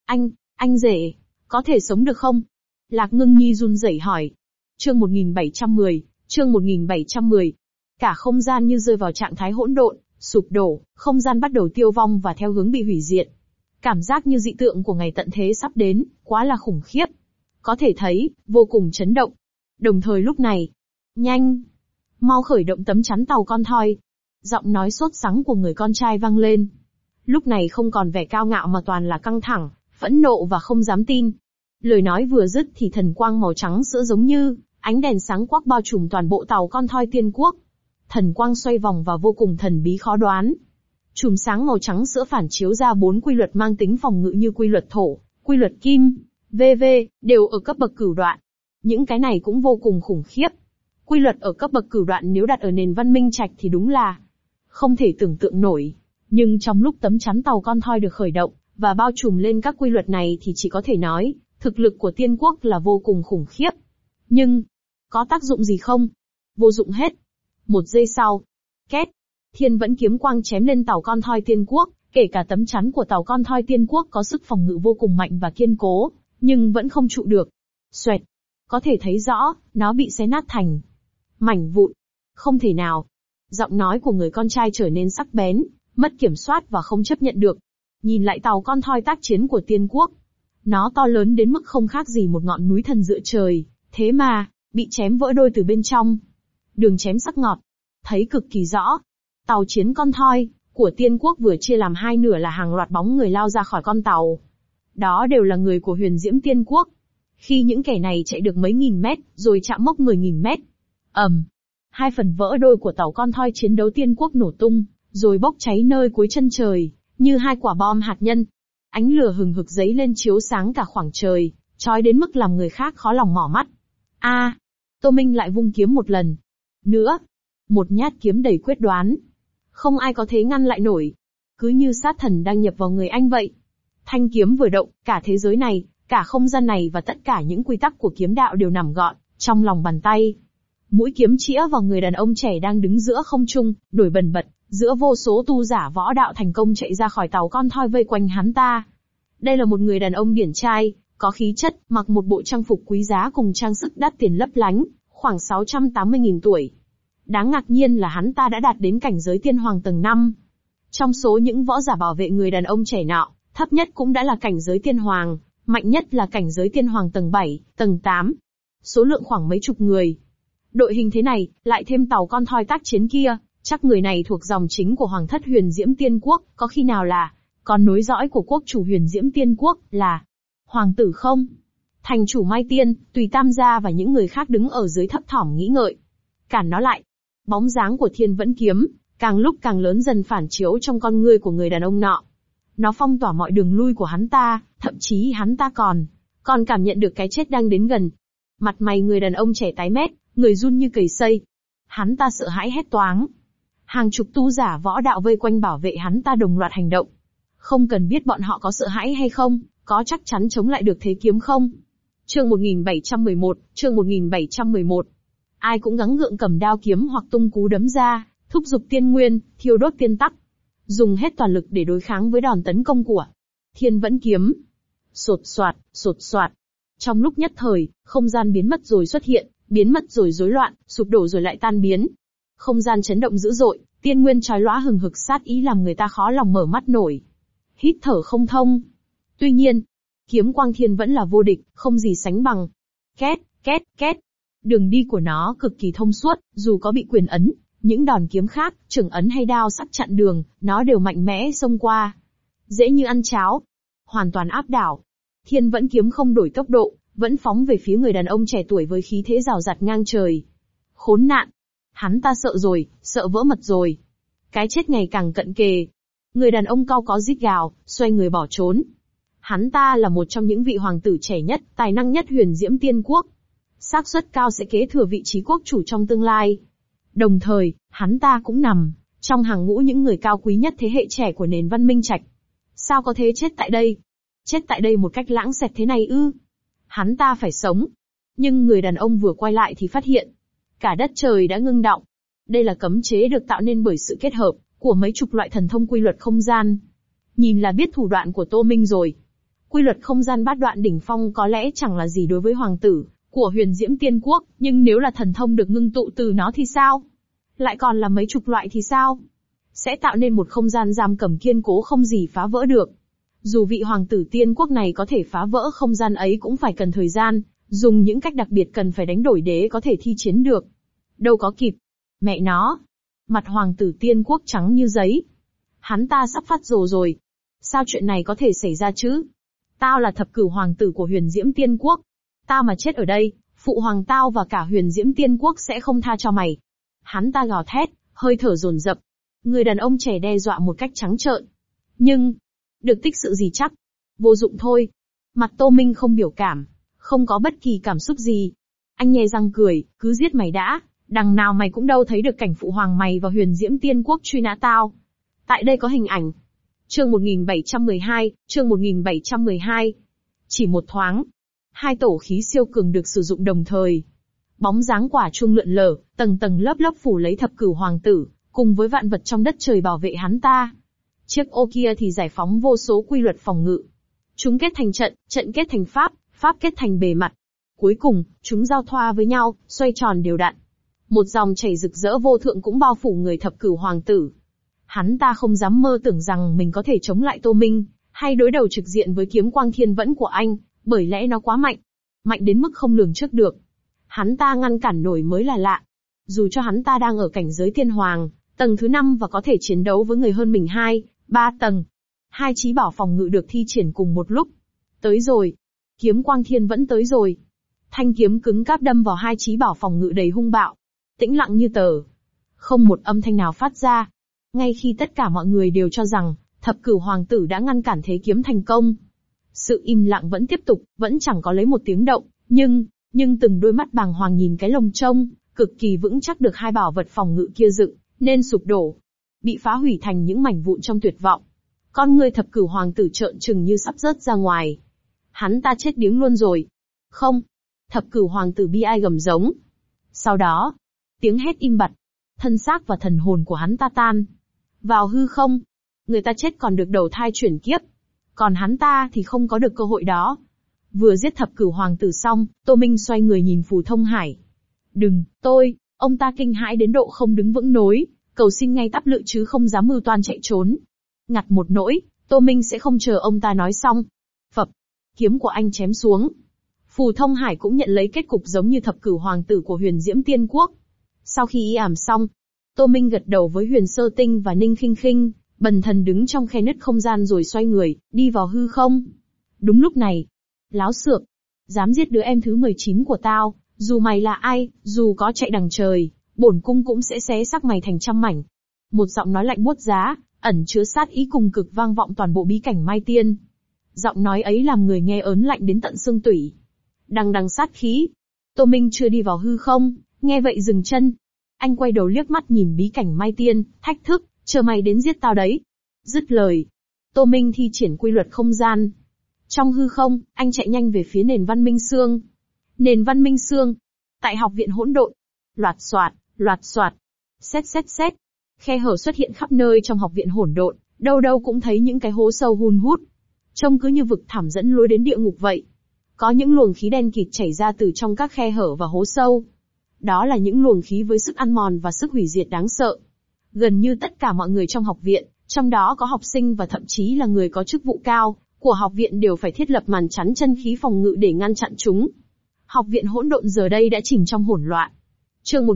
Anh rể, có thể sống được không? Lạc Ngưng Nhi run rẩy hỏi. Chương 1710. Cả không gian như rơi vào trạng thái hỗn độn, sụp đổ, không gian bắt đầu tiêu vong và theo hướng bị hủy diệt. Cảm giác như dị tượng của ngày tận thế sắp đến, quá là khủng khiếp. Có thể thấy, vô cùng chấn động. Đồng thời lúc này, nhanh! Mau khởi động tấm chắn tàu con thoi. Giọng nói sốt sắng của người con trai vang lên. Lúc này không còn vẻ cao ngạo mà toàn là căng thẳng, phẫn nộ và không dám tin. Lời nói vừa dứt thì thần quang màu trắng sữa giống như ánh đèn sáng quắc bao trùm toàn bộ tàu con thoi Tiên Quốc. Thần quang xoay vòng và vô cùng thần bí khó đoán. Chùm sáng màu trắng sữa phản chiếu ra 4 quy luật mang tính phòng ngự như quy luật thổ, quy luật kim, VV, đều ở cấp bậc cửu đoạn. Những cái này cũng vô cùng khủng khiếp. Quy luật ở cấp bậc cửu đoạn nếu đặt ở nền văn minh trạch thì đúng là không thể tưởng tượng nổi. Nhưng trong lúc tấm chắn tàu con thoi được khởi động, và bao trùm lên các quy luật này thì chỉ có thể nói, thực lực của Tiên Quốc là vô cùng khủng khiếp. Nhưng, có tác dụng gì không? Vô dụng hết. 1 giây sau, két, Thiên Vẫn kiếm quang chém lên tàu con thoi Tiên Quốc, kể cả tấm chắn của tàu con thoi Tiên Quốc có sức phòng ngự vô cùng mạnh và kiên cố, nhưng vẫn không trụ được. Xoẹt, có thể thấy rõ, nó bị xé nát thành mảnh vụn. Không thể nào. Giọng nói của người con trai trở nên sắc bén, mất kiểm soát và không chấp nhận được. Nhìn lại tàu con thoi tác chiến của Tiên Quốc. Nó to lớn đến mức không khác gì một ngọn núi thần dựa trời, thế mà, bị chém vỡ đôi từ bên trong. Đường chém sắc ngọt, thấy cực kỳ rõ. Tàu chiến con thoi của Tiên Quốc vừa chia làm hai nửa là hàng loạt bóng người lao ra khỏi con tàu. Đó đều là người của Huyền Diễm Tiên Quốc. Khi những kẻ này chạy được mấy nghìn mét, rồi chạm mốc 10.000 mét. Hai phần vỡ đôi của tàu con thoi chiến đấu Tiên Quốc nổ tung, rồi bốc cháy nơi cuối chân trời, như hai quả bom hạt nhân. Ánh lửa hừng hực giấy lên chiếu sáng cả khoảng trời, chói đến mức làm người khác khó lòng mỏ mắt. Tô Minh lại vung kiếm một lần. Nữa. Một nhát kiếm đầy quyết đoán. Không ai có thể ngăn lại nổi. Cứ như sát thần đang nhập vào người anh vậy. Thanh kiếm vừa động, cả thế giới này, cả không gian này và tất cả những quy tắc của kiếm đạo đều nằm gọn trong lòng bàn tay. Mũi kiếm chĩa vào người đàn ông trẻ đang đứng giữa không trung, nổi bần bật, giữa vô số tu giả võ đạo thành công chạy ra khỏi tàu con thoi vây quanh hắn ta. Đây là một người đàn ông điển trai, có khí chất, mặc một bộ trang phục quý giá cùng trang sức đắt tiền lấp lánh, khoảng 680.000 tuổi. Đáng ngạc nhiên là hắn ta đã đạt đến cảnh giới tiên hoàng tầng 5. Trong số những võ giả bảo vệ người đàn ông trẻ nọ, thấp nhất cũng đã là cảnh giới tiên hoàng, mạnh nhất là cảnh giới tiên hoàng tầng 7, tầng 8. Số lượng khoảng mấy chục người. Đội hình thế này, lại thêm tàu con thoi tác chiến kia, chắc người này thuộc dòng chính của Hoàng thất Huyền Diễm Tiên Quốc, có khi nào là con nối dõi của quốc chủ Huyền Diễm Tiên Quốc, là hoàng tử không? Thành chủ Mai Tiên, Tùy Tam gia và những người khác đứng ở dưới thấp thỏm nghĩ ngợi. Cản nó lại. Bóng dáng của Thiên Vẫn Kiếm, càng lúc càng lớn dần phản chiếu trong con ngươi của người đàn ông nọ. Nó phong tỏa mọi đường lui của hắn ta, thậm chí hắn ta còn cảm nhận được cái chết đang đến gần. Mặt mày người đàn ông trẻ tái mét, người run như cầy sây. Hắn ta sợ hãi hét toáng. Hàng chục tu giả võ đạo vây quanh bảo vệ hắn ta đồng loạt hành động. Không cần biết bọn họ có sợ hãi hay không, có chắc chắn chống lại được thế kiếm không? Chương 1711. Ai cũng gắng gượng cầm đao kiếm hoặc tung cú đấm ra, thúc giục tiên nguyên, thiêu đốt tiên tắc. Dùng hết toàn lực để đối kháng với đòn tấn công của Thiên Vẫn Kiếm. Sột soạt. Trong lúc nhất thời, không gian biến mất rồi xuất hiện, biến mất rồi rối loạn, sụp đổ rồi lại tan biến. Không gian chấn động dữ dội, tiên nguyên chói lóa hừng hực sát ý làm người ta khó lòng mở mắt nổi. Hít thở không thông. Tuy nhiên, kiếm quang thiên vẫn là vô địch, không gì sánh bằng. Két. Đường đi của nó cực kỳ thông suốt, dù có bị quyền ấn, những đòn kiếm khác, chưởng ấn hay đao sắc chặn đường, nó đều mạnh mẽ xông qua. Dễ như ăn cháo. Hoàn toàn áp đảo. Thiên Vẫn Kiếm không đổi tốc độ, vẫn phóng về phía người đàn ông trẻ tuổi với khí thế rào rạt ngang trời. Khốn nạn. Hắn ta sợ rồi, sợ vỡ mật rồi. Cái chết ngày càng cận kề. Người đàn ông cao có rít gào, xoay người bỏ trốn. Hắn ta là một trong những vị hoàng tử trẻ nhất, tài năng nhất Huyền Diễm Tiên Quốc. Xác suất cao sẽ kế thừa vị trí quốc chủ trong tương lai. Đồng thời, hắn ta cũng nằm trong hàng ngũ những người cao quý nhất thế hệ trẻ của nền văn minh Trạch. Sao có thể chết tại đây? Chết tại đây một cách lãng xẹt thế này ư? Hắn ta phải sống. Nhưng người đàn ông vừa quay lại thì phát hiện, cả đất trời đã ngưng đọng. Đây là cấm chế được tạo nên bởi sự kết hợp của mấy chục loại thần thông quy luật không gian. Nhìn là biết thủ đoạn của Tô Minh rồi. Quy luật không gian bát đoạn đỉnh phong có lẽ chẳng là gì đối với hoàng tử của Huyền Diễm Tiên Quốc, nhưng nếu là thần thông được ngưng tụ từ nó thì sao? Lại còn là mấy chục loại thì sao? Sẽ tạo nên một không gian giam cầm kiên cố không gì phá vỡ được. Dù vị hoàng tử Tiên Quốc này có thể phá vỡ không gian ấy cũng phải cần thời gian, dùng những cách đặc biệt cần phải đánh đổi đế có thể thi chiến được. Đâu có kịp. Mẹ nó. Mặt hoàng tử Tiên Quốc trắng như giấy. Hắn ta sắp phát rồ rồi. Sao chuyện này có thể xảy ra chứ? Tao là thập cửu hoàng tử của Huyền Diễm Tiên Quốc. Tao mà chết ở đây, phụ hoàng tao và cả Huyền Diễm Tiên Quốc sẽ không tha cho mày. Hắn ta gào thét, hơi thở dồn dập. Người đàn ông trẻ đe dọa một cách trắng trợn. Nhưng, được tích sự gì chắc? Vô dụng thôi. Mặt Tô Minh không biểu cảm, không có bất kỳ cảm xúc gì. Anh nhe răng cười, cứ giết mày đã, đằng nào mày cũng đâu thấy được cảnh phụ hoàng mày và Huyền Diễm Tiên Quốc truy nã tao. Tại đây có hình ảnh. Chương 1712. Chỉ một thoáng, hai tổ khí siêu cường được sử dụng đồng thời. Bóng dáng quả chuông lượn lờ, tầng tầng lớp lớp phủ lấy thập cửu hoàng tử, cùng với vạn vật trong đất trời bảo vệ hắn ta. Chiếc ô kia thì giải phóng vô số quy luật phòng ngự. Chúng kết thành trận, trận kết thành pháp, pháp kết thành bề mặt. Cuối cùng, chúng giao thoa với nhau, xoay tròn đều đặn. Một dòng chảy rực rỡ vô thượng cũng bao phủ người thập cửu hoàng tử. Hắn ta không dám mơ tưởng rằng mình có thể chống lại Tô Minh, hay đối đầu trực diện với kiếm quang thiên vẫn của anh, bởi lẽ nó quá mạnh. Mạnh đến mức không lường trước được. Hắn ta ngăn cản nổi mới là lạ. Dù cho hắn ta đang ở cảnh giới tiên hoàng, tầng thứ 5 và có thể chiến đấu với người hơn mình 2-3 tầng. Hai chí bảo phòng ngự được thi triển cùng một lúc. Tới rồi. Kiếm quang thiên vẫn tới rồi. Thanh kiếm cứng cáp đâm vào hai chí bảo phòng ngự đầy hung bạo. Tĩnh lặng như tờ. Không một âm thanh nào phát ra. Ngay khi tất cả mọi người đều cho rằng, thập cửu hoàng tử đã ngăn cản thế kiếm thành công. Sự im lặng vẫn tiếp tục, vẫn chẳng có lấy một tiếng động, nhưng từng đôi mắt bàng hoàng nhìn cái lồng trông, cực kỳ vững chắc được hai bảo vật phòng ngự kia dựng, nên sụp đổ. Bị phá hủy thành những mảnh vụn trong tuyệt vọng. Con người thập cửu hoàng tử trợn trừng như sắp rớt ra ngoài. Hắn ta chết điếng luôn rồi. Không. Thập cửu hoàng tử bi ai gầm giống. Sau đó, tiếng hét im bặt. Thân xác và thần hồn của hắn ta tan vào hư không. Người ta chết còn được đầu thai chuyển kiếp. Còn hắn ta thì không có được cơ hội đó. Vừa giết thập cửu hoàng tử xong, Tô Minh xoay người nhìn Phù Thông Hải. Đừng, ông ta kinh hãi đến độ không đứng vững nối, cầu xin ngay tắp lự chứ không dám mưu toan chạy trốn. Ngặt một nỗi, Tô Minh sẽ không chờ ông ta nói xong. Phập, kiếm của anh chém xuống. Phù Thông Hải cũng nhận lấy kết cục giống như thập cửu hoàng tử của Huyền Diễm Tiên Quốc. Sau khi y ảm xong, Tô Minh gật đầu với Huyền Sơ Tinh và Ninh Khinh Khinh, bần thần đứng trong khe nứt không gian rồi xoay người, đi vào hư không. Đúng lúc này, láo xược, dám giết đứa em thứ 19 của tao, dù mày là ai, dù có chạy đằng trời, bổn cung cũng sẽ xé xác mày thành trăm mảnh. Một giọng nói lạnh buốt giá, ẩn chứa sát ý cùng cực vang vọng toàn bộ bí cảnh Mai Tiên. Giọng nói ấy làm người nghe ớn lạnh đến tận xương tủy. Đằng đằng sát khí. Tô Minh chưa đi vào hư không, nghe vậy dừng chân. Anh quay đầu liếc mắt nhìn bí cảnh Mai Tiên, thách thức, chờ mày đến giết tao đấy. Dứt lời, Tô Minh thi triển quy luật không gian. Trong hư không, anh chạy nhanh về phía nền văn minh xương. Nền văn minh xương. Tại học viện hỗn độn. Loạt xoạt. Xét. Khe hở xuất hiện khắp nơi trong học viện hỗn độn, đâu đâu cũng thấy những cái hố sâu hun hút. Trông cứ như vực thẳm dẫn lối đến địa ngục vậy. Có những luồng khí đen kịt chảy ra từ trong các khe hở và hố sâu. Đó là những luồng khí với sức ăn mòn và sức hủy diệt đáng sợ. Gần như tất cả mọi người trong học viện, trong đó có học sinh và thậm chí là người có chức vụ cao của học viện đều phải thiết lập màn chắn chân khí phòng ngự để ngăn chặn chúng. Học viện hỗn độn giờ đây đã chìm trong hỗn loạn. Chương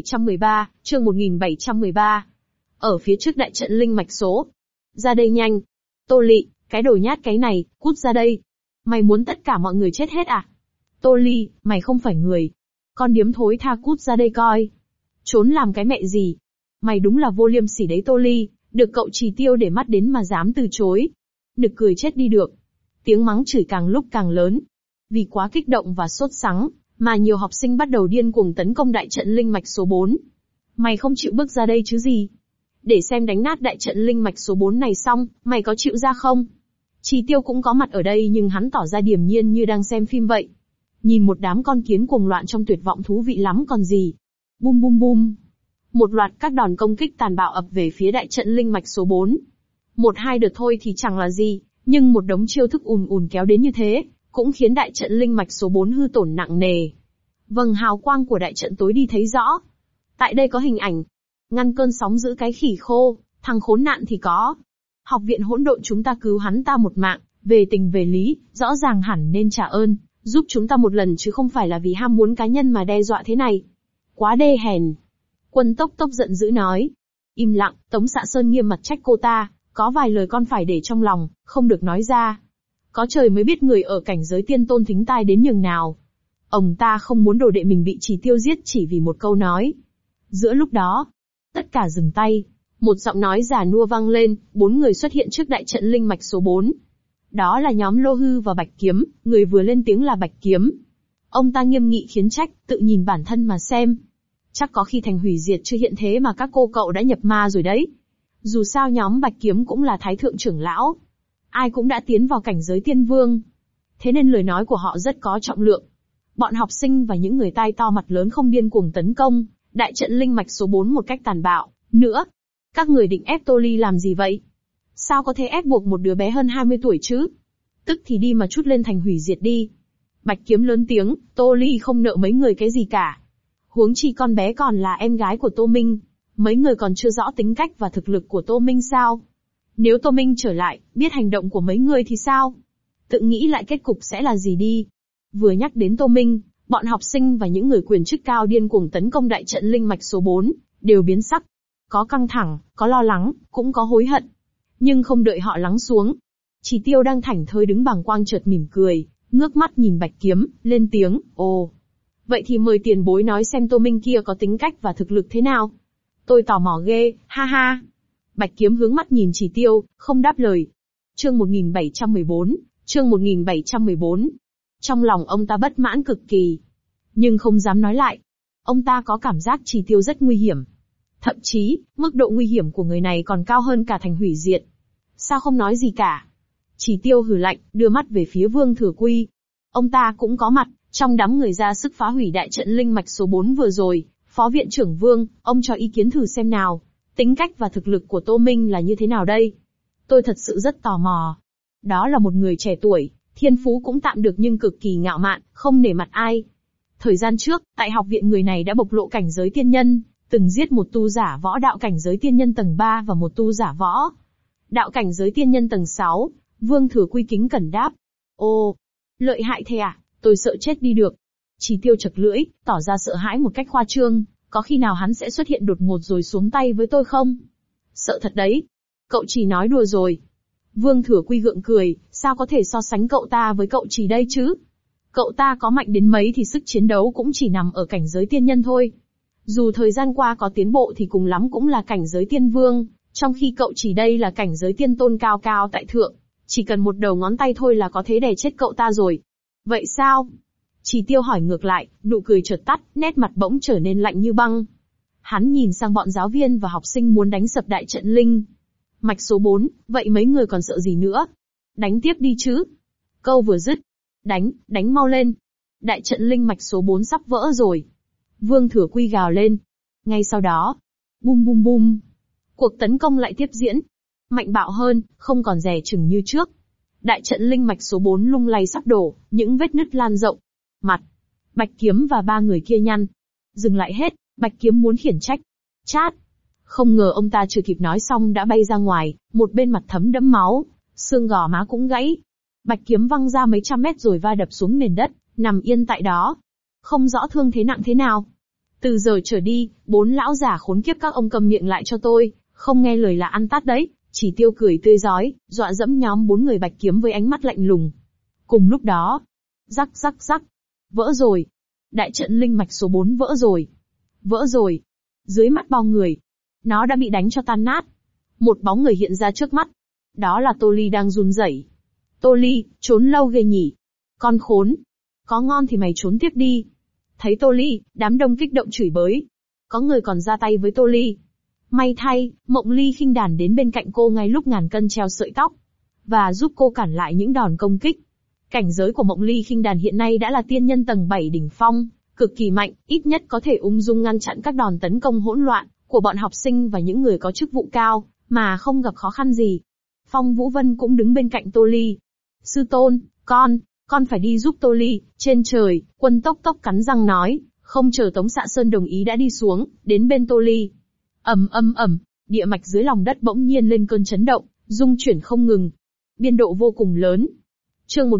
1713. Ở phía trước đại trận linh mạch số. Ra đây nhanh. Tô Lị, cái đồ nhát cái này, cút ra đây. Mày muốn tất cả mọi người chết hết à? Tô Ly, mày không phải người. Con điếm thối tha, cút ra đây coi. Trốn làm cái mẹ gì? Mày đúng là vô liêm sỉ đấy Tô Ly, được cậu Trì Tiêu để mắt đến mà dám từ chối. Nực cười chết đi được. Tiếng mắng chửi càng lúc càng lớn. Vì quá kích động và sốt sắng, mà nhiều học sinh bắt đầu điên cuồng tấn công đại trận linh mạch số 4. Mày không chịu bước ra đây chứ gì? Để xem đánh nát đại trận linh mạch số 4 này xong, mày có chịu ra không? Trì Tiêu cũng có mặt ở đây nhưng hắn tỏ ra điềm nhiên như đang xem phim vậy. Nhìn một đám con kiến cuồng loạn trong tuyệt vọng thú vị lắm còn gì. Bum bum bum. Một loạt các đòn công kích tàn bạo ập về phía đại trận linh mạch số 4. Một hai đợt thôi thì chẳng là gì, nhưng một đống chiêu thức ùn kéo đến như thế, cũng khiến đại trận linh mạch số 4 hư tổn nặng nề. Vầng hào quang của đại trận tối đi thấy rõ. Tại đây có hình ảnh. Ngăn cơn sóng giữ cái khỉ khô, thằng khốn nạn thì có. Học viện hỗn độn chúng ta cứu hắn ta một mạng, về tình về lý, rõ ràng hẳn nên trả ơn, giúp chúng ta một lần chứ không phải là vì ham muốn cá nhân mà đe dọa thế này. Quá đê hèn. Quân Tốc Tốc giận dữ nói. Im lặng, Tống Xạ Sơn nghiêm mặt trách cô ta, có vài lời con phải để trong lòng, không được nói ra. Có trời mới biết người ở cảnh giới tiên tôn thính tai đến nhường nào. Ông ta không muốn đồ đệ mình bị Trì Tiêu giết chỉ vì một câu nói. Giữa lúc đó, tất cả dừng tay. Một giọng nói già nua vang lên, 4 người xuất hiện trước đại trận linh mạch số 4. Đó là nhóm Lô Hư và Bạch Kiếm, người vừa lên tiếng là Bạch Kiếm. Ông ta nghiêm nghị khiến trách, tự nhìn bản thân mà xem. Chắc có khi thành hủy diệt chưa hiện thế mà các cô cậu đã nhập ma rồi đấy. Dù sao nhóm Bạch Kiếm cũng là thái thượng trưởng lão. Ai cũng đã tiến vào cảnh giới tiên vương. Thế nên lời nói của họ rất có trọng lượng. Bọn học sinh và những người tai to mặt lớn không điên cuồng tấn công đại trận linh mạch số 4 một cách tàn bạo. Nữa, các người định ép Tô Ly làm gì vậy? Sao có thể ép buộc một đứa bé hơn 20 tuổi chứ? Tức thì đi mà trút lên thành hủy diệt đi. Bạch Kiếm lớn tiếng, Tô Ly không nợ mấy người cái gì cả. Huống chi con bé còn là em gái của Tô Minh. Mấy người còn chưa rõ tính cách và thực lực của Tô Minh sao? Nếu Tô Minh trở lại, biết hành động của mấy người thì sao? Tự nghĩ lại kết cục sẽ là gì đi. Vừa nhắc đến Tô Minh, bọn học sinh và những người quyền chức cao điên cuồng tấn công đại trận linh mạch số 4, đều biến sắc. Có căng thẳng, có lo lắng, cũng có hối hận. Nhưng không đợi họ lắng xuống. Chỉ Tiêu đang thảnh thơi đứng bàng quang chợt mỉm cười, ngước mắt nhìn Bạch Kiếm, lên tiếng, ồ. Vậy thì mời tiền bối nói xem Tô Minh kia có tính cách và thực lực thế nào? Tôi tò mò ghê, ha ha. Bạch Kiếm hướng mắt nhìn Chỉ Tiêu, không đáp lời. Chương 1714, chương 1714. Trong lòng ông ta bất mãn cực kỳ, nhưng không dám nói lại. Ông ta có cảm giác Chỉ Tiêu rất nguy hiểm. Thậm chí, mức độ nguy hiểm của người này còn cao hơn cả thành hủy diệt. Sao không nói gì cả? Chỉ Tiêu hừ lạnh, đưa mắt về phía Vương Thừa Quy. Ông ta cũng có mặt, trong đám người ra sức phá hủy đại trận linh mạch số 4 vừa rồi. Phó viện trưởng Vương, ông cho ý kiến thử xem nào. Tính cách và thực lực của Tô Minh là như thế nào đây? Tôi thật sự rất tò mò. Đó là một người trẻ tuổi, thiên phú cũng tạm được nhưng cực kỳ ngạo mạn, không nể mặt ai. Thời gian trước, tại học viện người này đã bộc lộ cảnh giới tiên nhân, từng giết một tu giả võ đạo cảnh giới tiên nhân tầng 3 và một tu giả võ đạo cảnh giới tiên nhân tầng 6. Vương Thừa Quy kính cẩn đáp. Ồ, lợi hại thế à, tôi sợ chết đi được. Chỉ Tiêu chật lưỡi, tỏ ra sợ hãi một cách khoa trương, có khi nào hắn sẽ xuất hiện đột ngột rồi xuống tay với tôi không? Sợ thật đấy. Cậu chỉ nói đùa rồi. Vương Thừa Quy gượng cười, sao có thể so sánh cậu ta với cậu chỉ đây chứ? Cậu ta có mạnh đến mấy thì sức chiến đấu cũng chỉ nằm ở cảnh giới tiên nhân thôi. Dù thời gian qua có tiến bộ thì cùng lắm cũng là cảnh giới tiên vương, trong khi cậu chỉ đây là cảnh giới tiên tôn cao cao tại thượng. Chỉ cần một đầu ngón tay thôi là có thể đè chết cậu ta rồi. Vậy sao? Chỉ Tiêu hỏi ngược lại, nụ cười chợt tắt, nét mặt bỗng trở nên lạnh như băng. Hắn nhìn sang bọn giáo viên và học sinh muốn đánh sập đại trận linh mạch số 4, vậy mấy người còn sợ gì nữa? Đánh tiếp đi chứ. Câu vừa dứt. Đánh mau lên. Đại trận linh mạch số 4 sắp vỡ rồi. Vương Thừa Quy gào lên. Ngay sau đó. Bum bum bum. Cuộc tấn công lại tiếp diễn. Mạnh bạo hơn, không còn dè chừng như trước. Đại trận linh mạch số 4 lung lay sắp đổ, những vết nứt lan rộng. Mặt. Bạch Kiếm và ba người kia nhăn. Dừng lại hết, Bạch Kiếm muốn khiển trách. Chát. Không ngờ ông ta chưa kịp nói xong đã bay ra ngoài, một bên mặt thấm đẫm máu, xương gò má cũng gãy. Bạch Kiếm văng ra mấy trăm mét rồi va đập xuống nền đất, nằm yên tại đó. Không rõ thương thế nặng thế nào. Từ giờ trở đi, 4 lão già khốn kiếp các ông cầm miệng lại cho tôi, không nghe lời là ăn tát đấy. Chỉ Tiêu cười tươi rói, dọa dẫm nhóm 4 người Bạch Kiếm với ánh mắt lạnh lùng. Cùng lúc đó, rắc rắc rắc, vỡ rồi. Đại trận linh mạch số 4 vỡ rồi. Vỡ rồi. Dưới mắt bao người, nó đã bị đánh cho tan nát. Một bóng người hiện ra trước mắt. Đó là Tô Ly đang run rẩy. Tô Ly, trốn lâu ghê nhỉ. Con khốn. Có ngon thì mày trốn tiếp đi. Thấy Tô Ly, đám đông kích động chửi bới. Có người còn ra tay với Tô Ly. May thay, Mộng Ly khinh đàn đến bên cạnh cô ngay lúc ngàn cân treo sợi tóc. Và giúp cô cản lại những đòn công kích. Cảnh giới của Mộng Ly khinh đàn hiện nay đã là tiên nhân tầng 7 đỉnh phong, cực kỳ mạnh, ít nhất có thể ung dung ngăn chặn các đòn tấn công hỗn loạn của bọn học sinh và những người có chức vụ cao, mà không gặp khó khăn gì. Phong Vũ Vân cũng đứng bên cạnh Tô Ly. Sư tôn, con phải đi giúp Tô Ly. Trên trời, Quân Tốc Tốc cắn răng nói, không chờ Tống Xạ Sơn đồng ý đã đi xuống, đến bên Tô Ly. Ầm, địa mạch dưới lòng đất bỗng nhiên lên cơn chấn động, rung chuyển không ngừng. Biên độ vô cùng lớn. Chương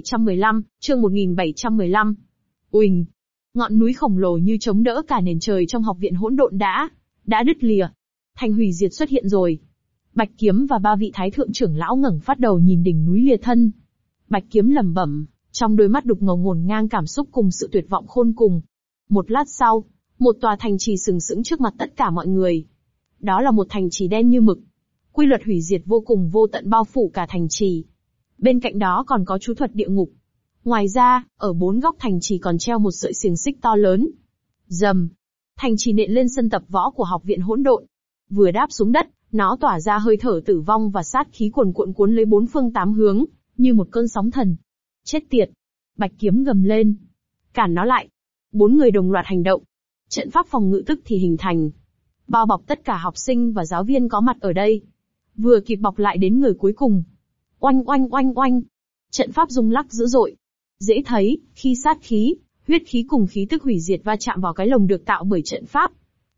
1715. Uỳnh. Ngọn núi khổng lồ như chống đỡ cả nền trời trong học viện hỗn độn đã đứt lìa. Thành hủy diệt xuất hiện rồi. Bạch Kiếm và ba vị thái thượng trưởng lão ngẩng phát đầu nhìn đỉnh núi lìa thân. Bạch Kiếm lẩm bẩm, trong đôi mắt đục ngầu ngổn ngang cảm xúc cùng sự tuyệt vọng khôn cùng. Một lát sau, một tòa thành trì sừng sững trước mặt tất cả mọi người. Đó là một thành trì đen như mực. Quy luật hủy diệt vô cùng vô tận bao phủ cả thành trì. Bên cạnh đó còn có chú thuật địa ngục. Ngoài ra, ở 4 góc thành trì còn treo một sợi xiềng xích to lớn. Rầm. Thành trì nện lên sân tập võ của học viện hỗn độn. Vừa đáp xuống đất, nó tỏa ra hơi thở tử vong và sát khí cuồn cuộn cuốn lấy 4 phương 8 hướng, như một cơn sóng thần. Chết tiệt. Bạch Kiếm gầm lên. Cản nó lại. 4 người đồng loạt hành động. Trận pháp phòng ngự tức thì hình thành. Bao bọc tất cả học sinh và giáo viên có mặt ở đây. Vừa kịp bọc lại đến người cuối cùng. Oanh. Trận pháp rung lắc dữ dội. Dễ thấy, khi sát khí, huyết khí cùng khí tức hủy diệt va chạm vào cái lồng được tạo bởi trận pháp.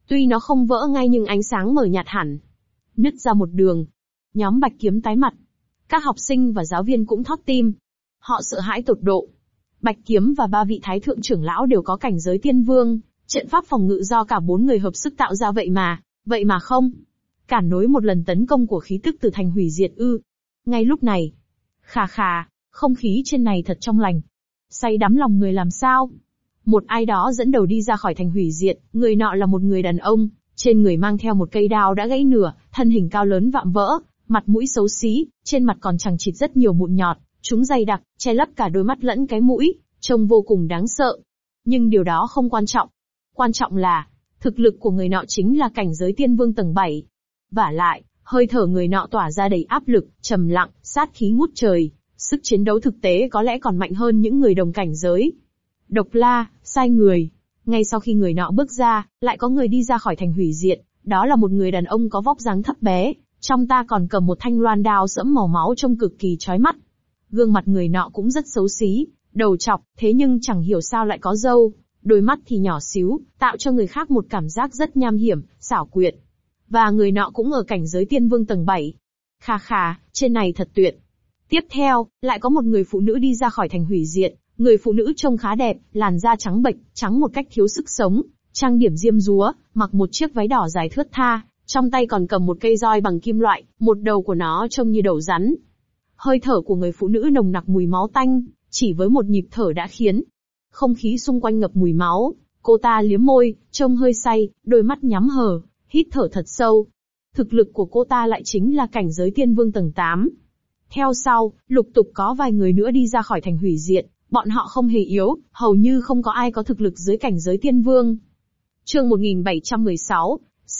Tuy nó không vỡ ngay nhưng ánh sáng mờ nhạt hẳn. Nứt ra một đường. Nhóm Bạch Kiếm tái mặt. Các học sinh và giáo viên cũng thót tim. Họ sợ hãi tột độ. Bạch Kiếm và 3 vị thái thượng trưởng lão đều có cảnh giới tiên vương, trận pháp phòng ngự do cả 4 người hợp sức tạo ra vậy mà không. Cản nối một lần tấn công của khí tức từ thành hủy diệt ư. Ngay lúc này. Khà khà, không khí trên này thật trong lành. Say đắm lòng người làm sao? Một ai đó dẫn đầu đi ra khỏi thành hủy diệt, người nọ là một người đàn ông, trên người mang theo một cây đao đã gãy nửa, thân hình cao lớn vạm vỡ, mặt mũi xấu xí, trên mặt còn chằng chịt rất nhiều mụn nhọt, chúng dày đặc, che lấp cả đôi mắt lẫn cái mũi, trông vô cùng đáng sợ. Nhưng điều đó không quan trọng. Quan trọng là, thực lực của người nọ chính là cảnh giới tiên vương tầng 7. Vả lại, hơi thở người nọ tỏa ra đầy áp lực, trầm lặng, sát khí ngút trời, sức chiến đấu thực tế có lẽ còn mạnh hơn những người đồng cảnh giới. Độc La, sai người. Ngay sau khi người nọ bước ra, lại có người đi ra khỏi thành hủy diệt, đó là một người đàn ông có vóc dáng thấp bé, trong ta còn cầm một thanh loan đao sẫm màu máu trông cực kỳ chói mắt. Gương mặt người nọ cũng rất xấu xí, đầu trọc, thế nhưng chẳng hiểu sao lại có râu, đôi mắt thì nhỏ xíu, tạo cho người khác một cảm giác rất nham hiểm, xảo quyệt. Và người nọ cũng ở cảnh giới tiên vương tầng 7. Khà khà, trên này thật tuyệt. Tiếp theo, lại có một người phụ nữ đi ra khỏi thành hủy diệt. Người phụ nữ trông khá đẹp, làn da trắng bệch, trắng một cách thiếu sức sống, trang điểm diêm dúa, mặc một chiếc váy đỏ dài thướt tha, trong tay còn cầm một cây roi bằng kim loại, một đầu của nó trông như đầu rắn. Hơi thở của người phụ nữ nồng nặc mùi máu tanh, chỉ với một nhịp thở đã khiến không khí xung quanh ngập mùi máu. Cô ta liếm môi, trông hơi say, đôi mắt nhắm hờ, hít thở thật sâu. Thực lực của cô ta lại chính là cảnh giới tiên vương tầng 8. Theo sau, lục tục có vài người nữa đi ra khỏi thành hủy diệt. Bọn họ không hề yếu, hầu như không có ai có thực lực dưới cảnh giới tiên vương. Chương 1716,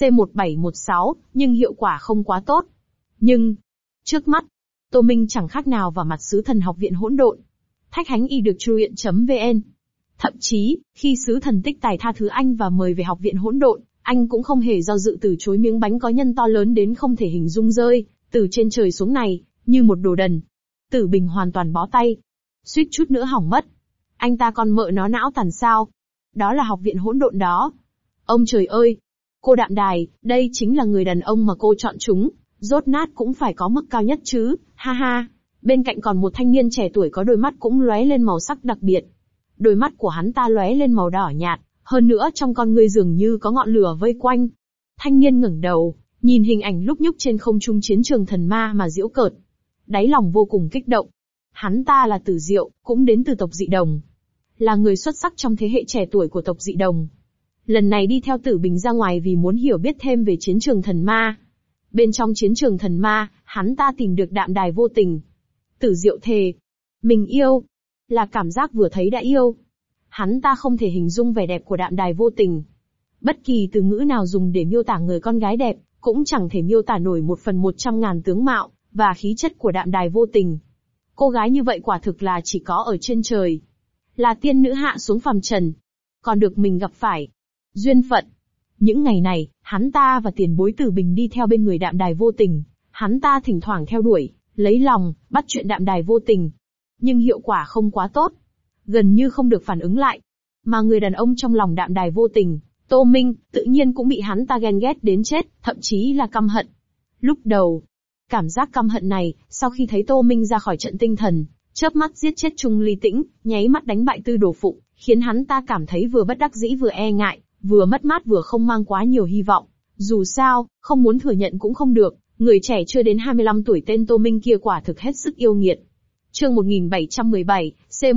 C1716, nhưng hiệu quả không quá tốt. Nhưng, trước mắt, Tô Minh chẳng khác nào vào mặt sứ thần học viện hỗn độn. Thách hánh y được truyen.vn. Thậm chí, khi sứ thần tích tài tha thứ anh và mời về học viện hỗn độn, anh cũng không hề do dự từ chối miếng bánh có nhân to lớn đến không thể hình dung rơi từ trên trời xuống này, như một đồ đần. Tử Bình hoàn toàn bó tay. Suýt chút nữa hỏng mất. Anh ta còn mợ nó não tàn sao? Đó là học viện hỗn độn đó. Ông trời ơi! Cô Đạm Đài, đây chính là người đàn ông mà cô chọn chúng, rốt nát cũng phải có mức cao nhất chứ, ha ha. Bên cạnh còn một thanh niên trẻ tuổi có đôi mắt cũng lóe lên màu sắc đặc biệt. Đôi mắt của hắn ta lóe lên màu đỏ nhạt, hơn nữa trong con ngươi dường như có ngọn lửa vây quanh. Thanh niên ngẩng đầu, nhìn hình ảnh lúc nhúc trên không trung chiến trường thần ma mà giễu cợt. Đáy lòng vô cùng kích động. Hắn ta là Tử Diệu, cũng đến từ tộc Dị Đồng. Là người xuất sắc trong thế hệ trẻ tuổi của tộc Dị Đồng. Lần này đi theo Tử Bình ra ngoài vì muốn hiểu biết thêm về chiến trường thần ma. Bên trong chiến trường thần ma, hắn ta tìm được Đạm Đài vô tình. Tử Diệu thề. Mình yêu. Là cảm giác vừa thấy đã yêu. Hắn ta không thể hình dung vẻ đẹp của Đạm Đài vô tình. Bất kỳ từ ngữ nào dùng để miêu tả người con gái đẹp, cũng chẳng thể miêu tả nổi 1/100.000 tướng mạo, và khí chất của Đạm Đài vô tình. Cô gái như vậy quả thực là chỉ có ở trên trời. Là tiên nữ hạ xuống phàm trần. Còn được mình gặp phải. Duyên phận. Những ngày này, hắn ta và tiền bối Tử Bình đi theo bên người Đạm Đài vô tình. Hắn ta thỉnh thoảng theo đuổi, lấy lòng, bắt chuyện Đạm Đài vô tình. Nhưng hiệu quả không quá tốt. Gần như không được phản ứng lại. Mà người đàn ông trong lòng Đạm Đài vô tình, Tô Minh, tự nhiên cũng bị hắn ta ghen ghét đến chết, thậm chí là căm hận. Lúc đầu, cảm giác căm hận này, sau khi thấy Tô Minh ra khỏi trận tinh thần, chớp mắt giết chết Trung Ly Tĩnh, nháy mắt đánh bại Tư Đồ Phụng, khiến hắn ta cảm thấy vừa bất đắc dĩ vừa e ngại, vừa mất mát vừa không mang quá nhiều hy vọng. Dù sao, không muốn thừa nhận cũng không được, người trẻ chưa đến 25 tuổi tên Tô Minh kia quả thực hết sức yêu nghiệt. Chương 1717,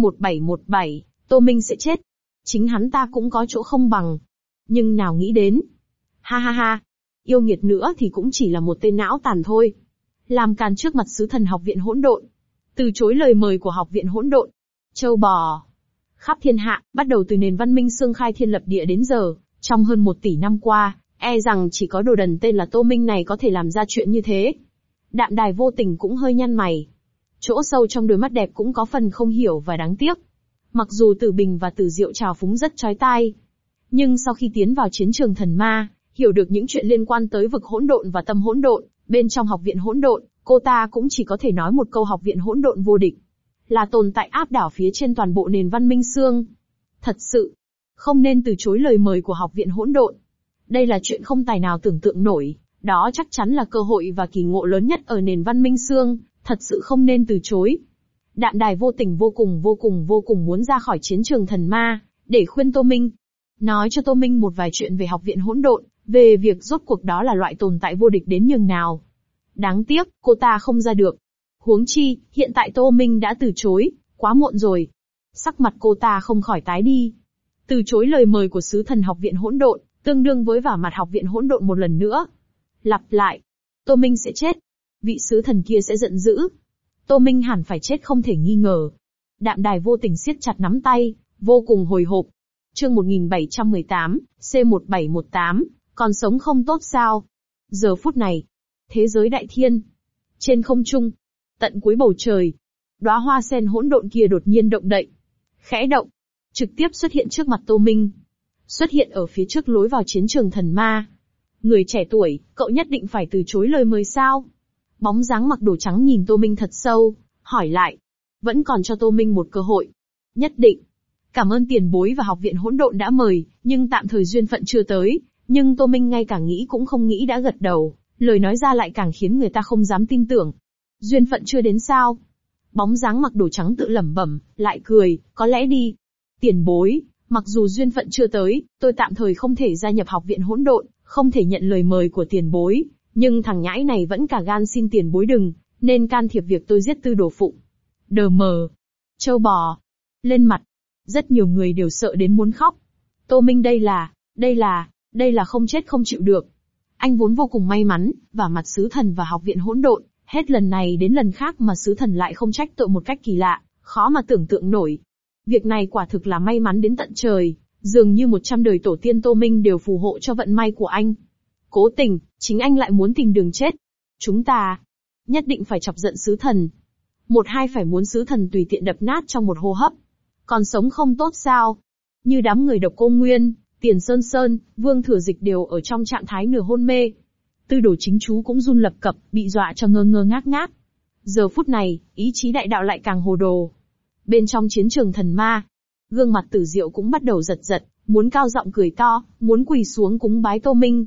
C1717, Tô Minh sẽ chết. Chính hắn ta cũng có chỗ không bằng. Nhưng nào nghĩ đến. Ha ha ha, yêu nghiệt nữa thì cũng chỉ là một tên não tàn thôi. Làm càn trước mặt sứ thần học viện hỗn độn. Từ chối lời mời của học viện hỗn độn. Châu bò. Khắp thiên hạ, bắt đầu từ nền văn minh xương khai thiên lập địa đến giờ, trong hơn 1 tỷ năm qua, e rằng chỉ có đồ đần tên là Tô Minh này có thể làm ra chuyện như thế. Đạm Đài vô tình cũng hơi nhăn mày. Chỗ sâu trong đôi mắt đẹp cũng có phần không hiểu và đáng tiếc. Mặc dù Tử Bình và Tử Diệu trào phúng rất chói tai, nhưng sau khi tiến vào chiến trường thần ma, hiểu được những chuyện liên quan tới vực hỗn độn và tâm hỗn độn, bên trong học viện hỗn độn, cô ta cũng chỉ có thể nói một câu học viện hỗn độn vô địch. Là tồn tại áp đảo phía trên toàn bộ nền văn minh xương. Thật sự, không nên từ chối lời mời của học viện hỗn độn. Đây là chuyện không tài nào tưởng tượng nổi, đó chắc chắn là cơ hội và kỳ ngộ lớn nhất ở nền văn minh xương, thật sự không nên từ chối. Đạm Đài vô tình vô cùng muốn ra khỏi chiến trường thần ma, để khuyên Tô Minh. Nói cho Tô Minh một vài chuyện về học viện hỗn độn, về việc rốt cuộc đó là loại tồn tại vô địch đến nhường nào. Đáng tiếc, cô ta không ra được. Huống chi, hiện tại Tô Minh đã từ chối, quá muộn rồi. Sắc mặt cô ta không khỏi tái đi. Từ chối lời mời của sứ thần học viện hỗn độn, tương đương với vả mặt học viện hỗn độn một lần nữa. Lặp lại, Tô Minh sẽ chết. Vị sứ thần kia sẽ giận dữ. Tô Minh hẳn phải chết không thể nghi ngờ. Đạm Đài vô tình siết chặt nắm tay, vô cùng hồi hộp. Chương 1718, C1718, còn sống không tốt sao? Giờ phút này, thế giới đại thiên. Trên không trung, tận cuối bầu trời, đóa hoa sen hỗn độn kia đột nhiên động đậy. Khẽ động, trực tiếp xuất hiện trước mặt Tô Minh. Xuất hiện ở phía trước lối vào chiến trường thần ma. Người trẻ tuổi, cậu nhất định phải từ chối lời mời sao? Bóng dáng mặc đồ trắng nhìn Tô Minh thật sâu, hỏi lại. Vẫn còn cho Tô Minh một cơ hội. Nhất định. Cảm ơn tiền bối và học viện hỗn độn đã mời, nhưng tạm thời duyên phận chưa tới. Nhưng Tô Minh ngay cả nghĩ cũng không nghĩ đã gật đầu, lời nói ra lại càng khiến người ta không dám tin tưởng. Duyên phận chưa đến sao? Bóng dáng mặc đồ trắng tự lẩm bẩm, lại cười, có lẽ đi. Tiền bối, mặc dù duyên phận chưa tới, tôi tạm thời không thể gia nhập học viện hỗn độn, không thể nhận lời mời của tiền bối, nhưng thằng nhãi này vẫn cả gan xin tiền bối đừng, nên can thiệp việc tôi giết Tư Đồ Phụng. Đờ mờ. Châu bò. Lên mặt. Rất nhiều người đều sợ đến muốn khóc. Tô Minh đây là không chết không chịu được. Anh vốn vô cùng may mắn, và mặt sứ thần và học viện hỗn độn, hết lần này đến lần khác mà sứ thần lại không trách tội một cách kỳ lạ, khó mà tưởng tượng nổi. Việc này quả thực là may mắn đến tận trời, dường như 100 đời tổ tiên Tô Minh đều phù hộ cho vận may của anh. Cố tình, chính anh lại muốn tìm đường chết. Chúng ta nhất định phải chọc giận sứ thần. Một hai phải muốn sứ thần tùy tiện đập nát trong một hô hấp. Còn sống không tốt sao? Như đám người Độc Cô Nguyên, Tiền Sơn Sơn, Vương Thừa Dịch đều ở trong trạng thái nửa hôn mê. Tư Đồ Chính Chú cũng run lập cập, bị dọa cho ngơ ngơ ngác ngác. Giờ phút này, ý chí đại đạo lại càng hồ đồ. Bên trong chiến trường thần ma, gương mặt Tử Diệu cũng bắt đầu giật giật, muốn cao giọng cười to, muốn quỳ xuống cúng bái Tô Minh.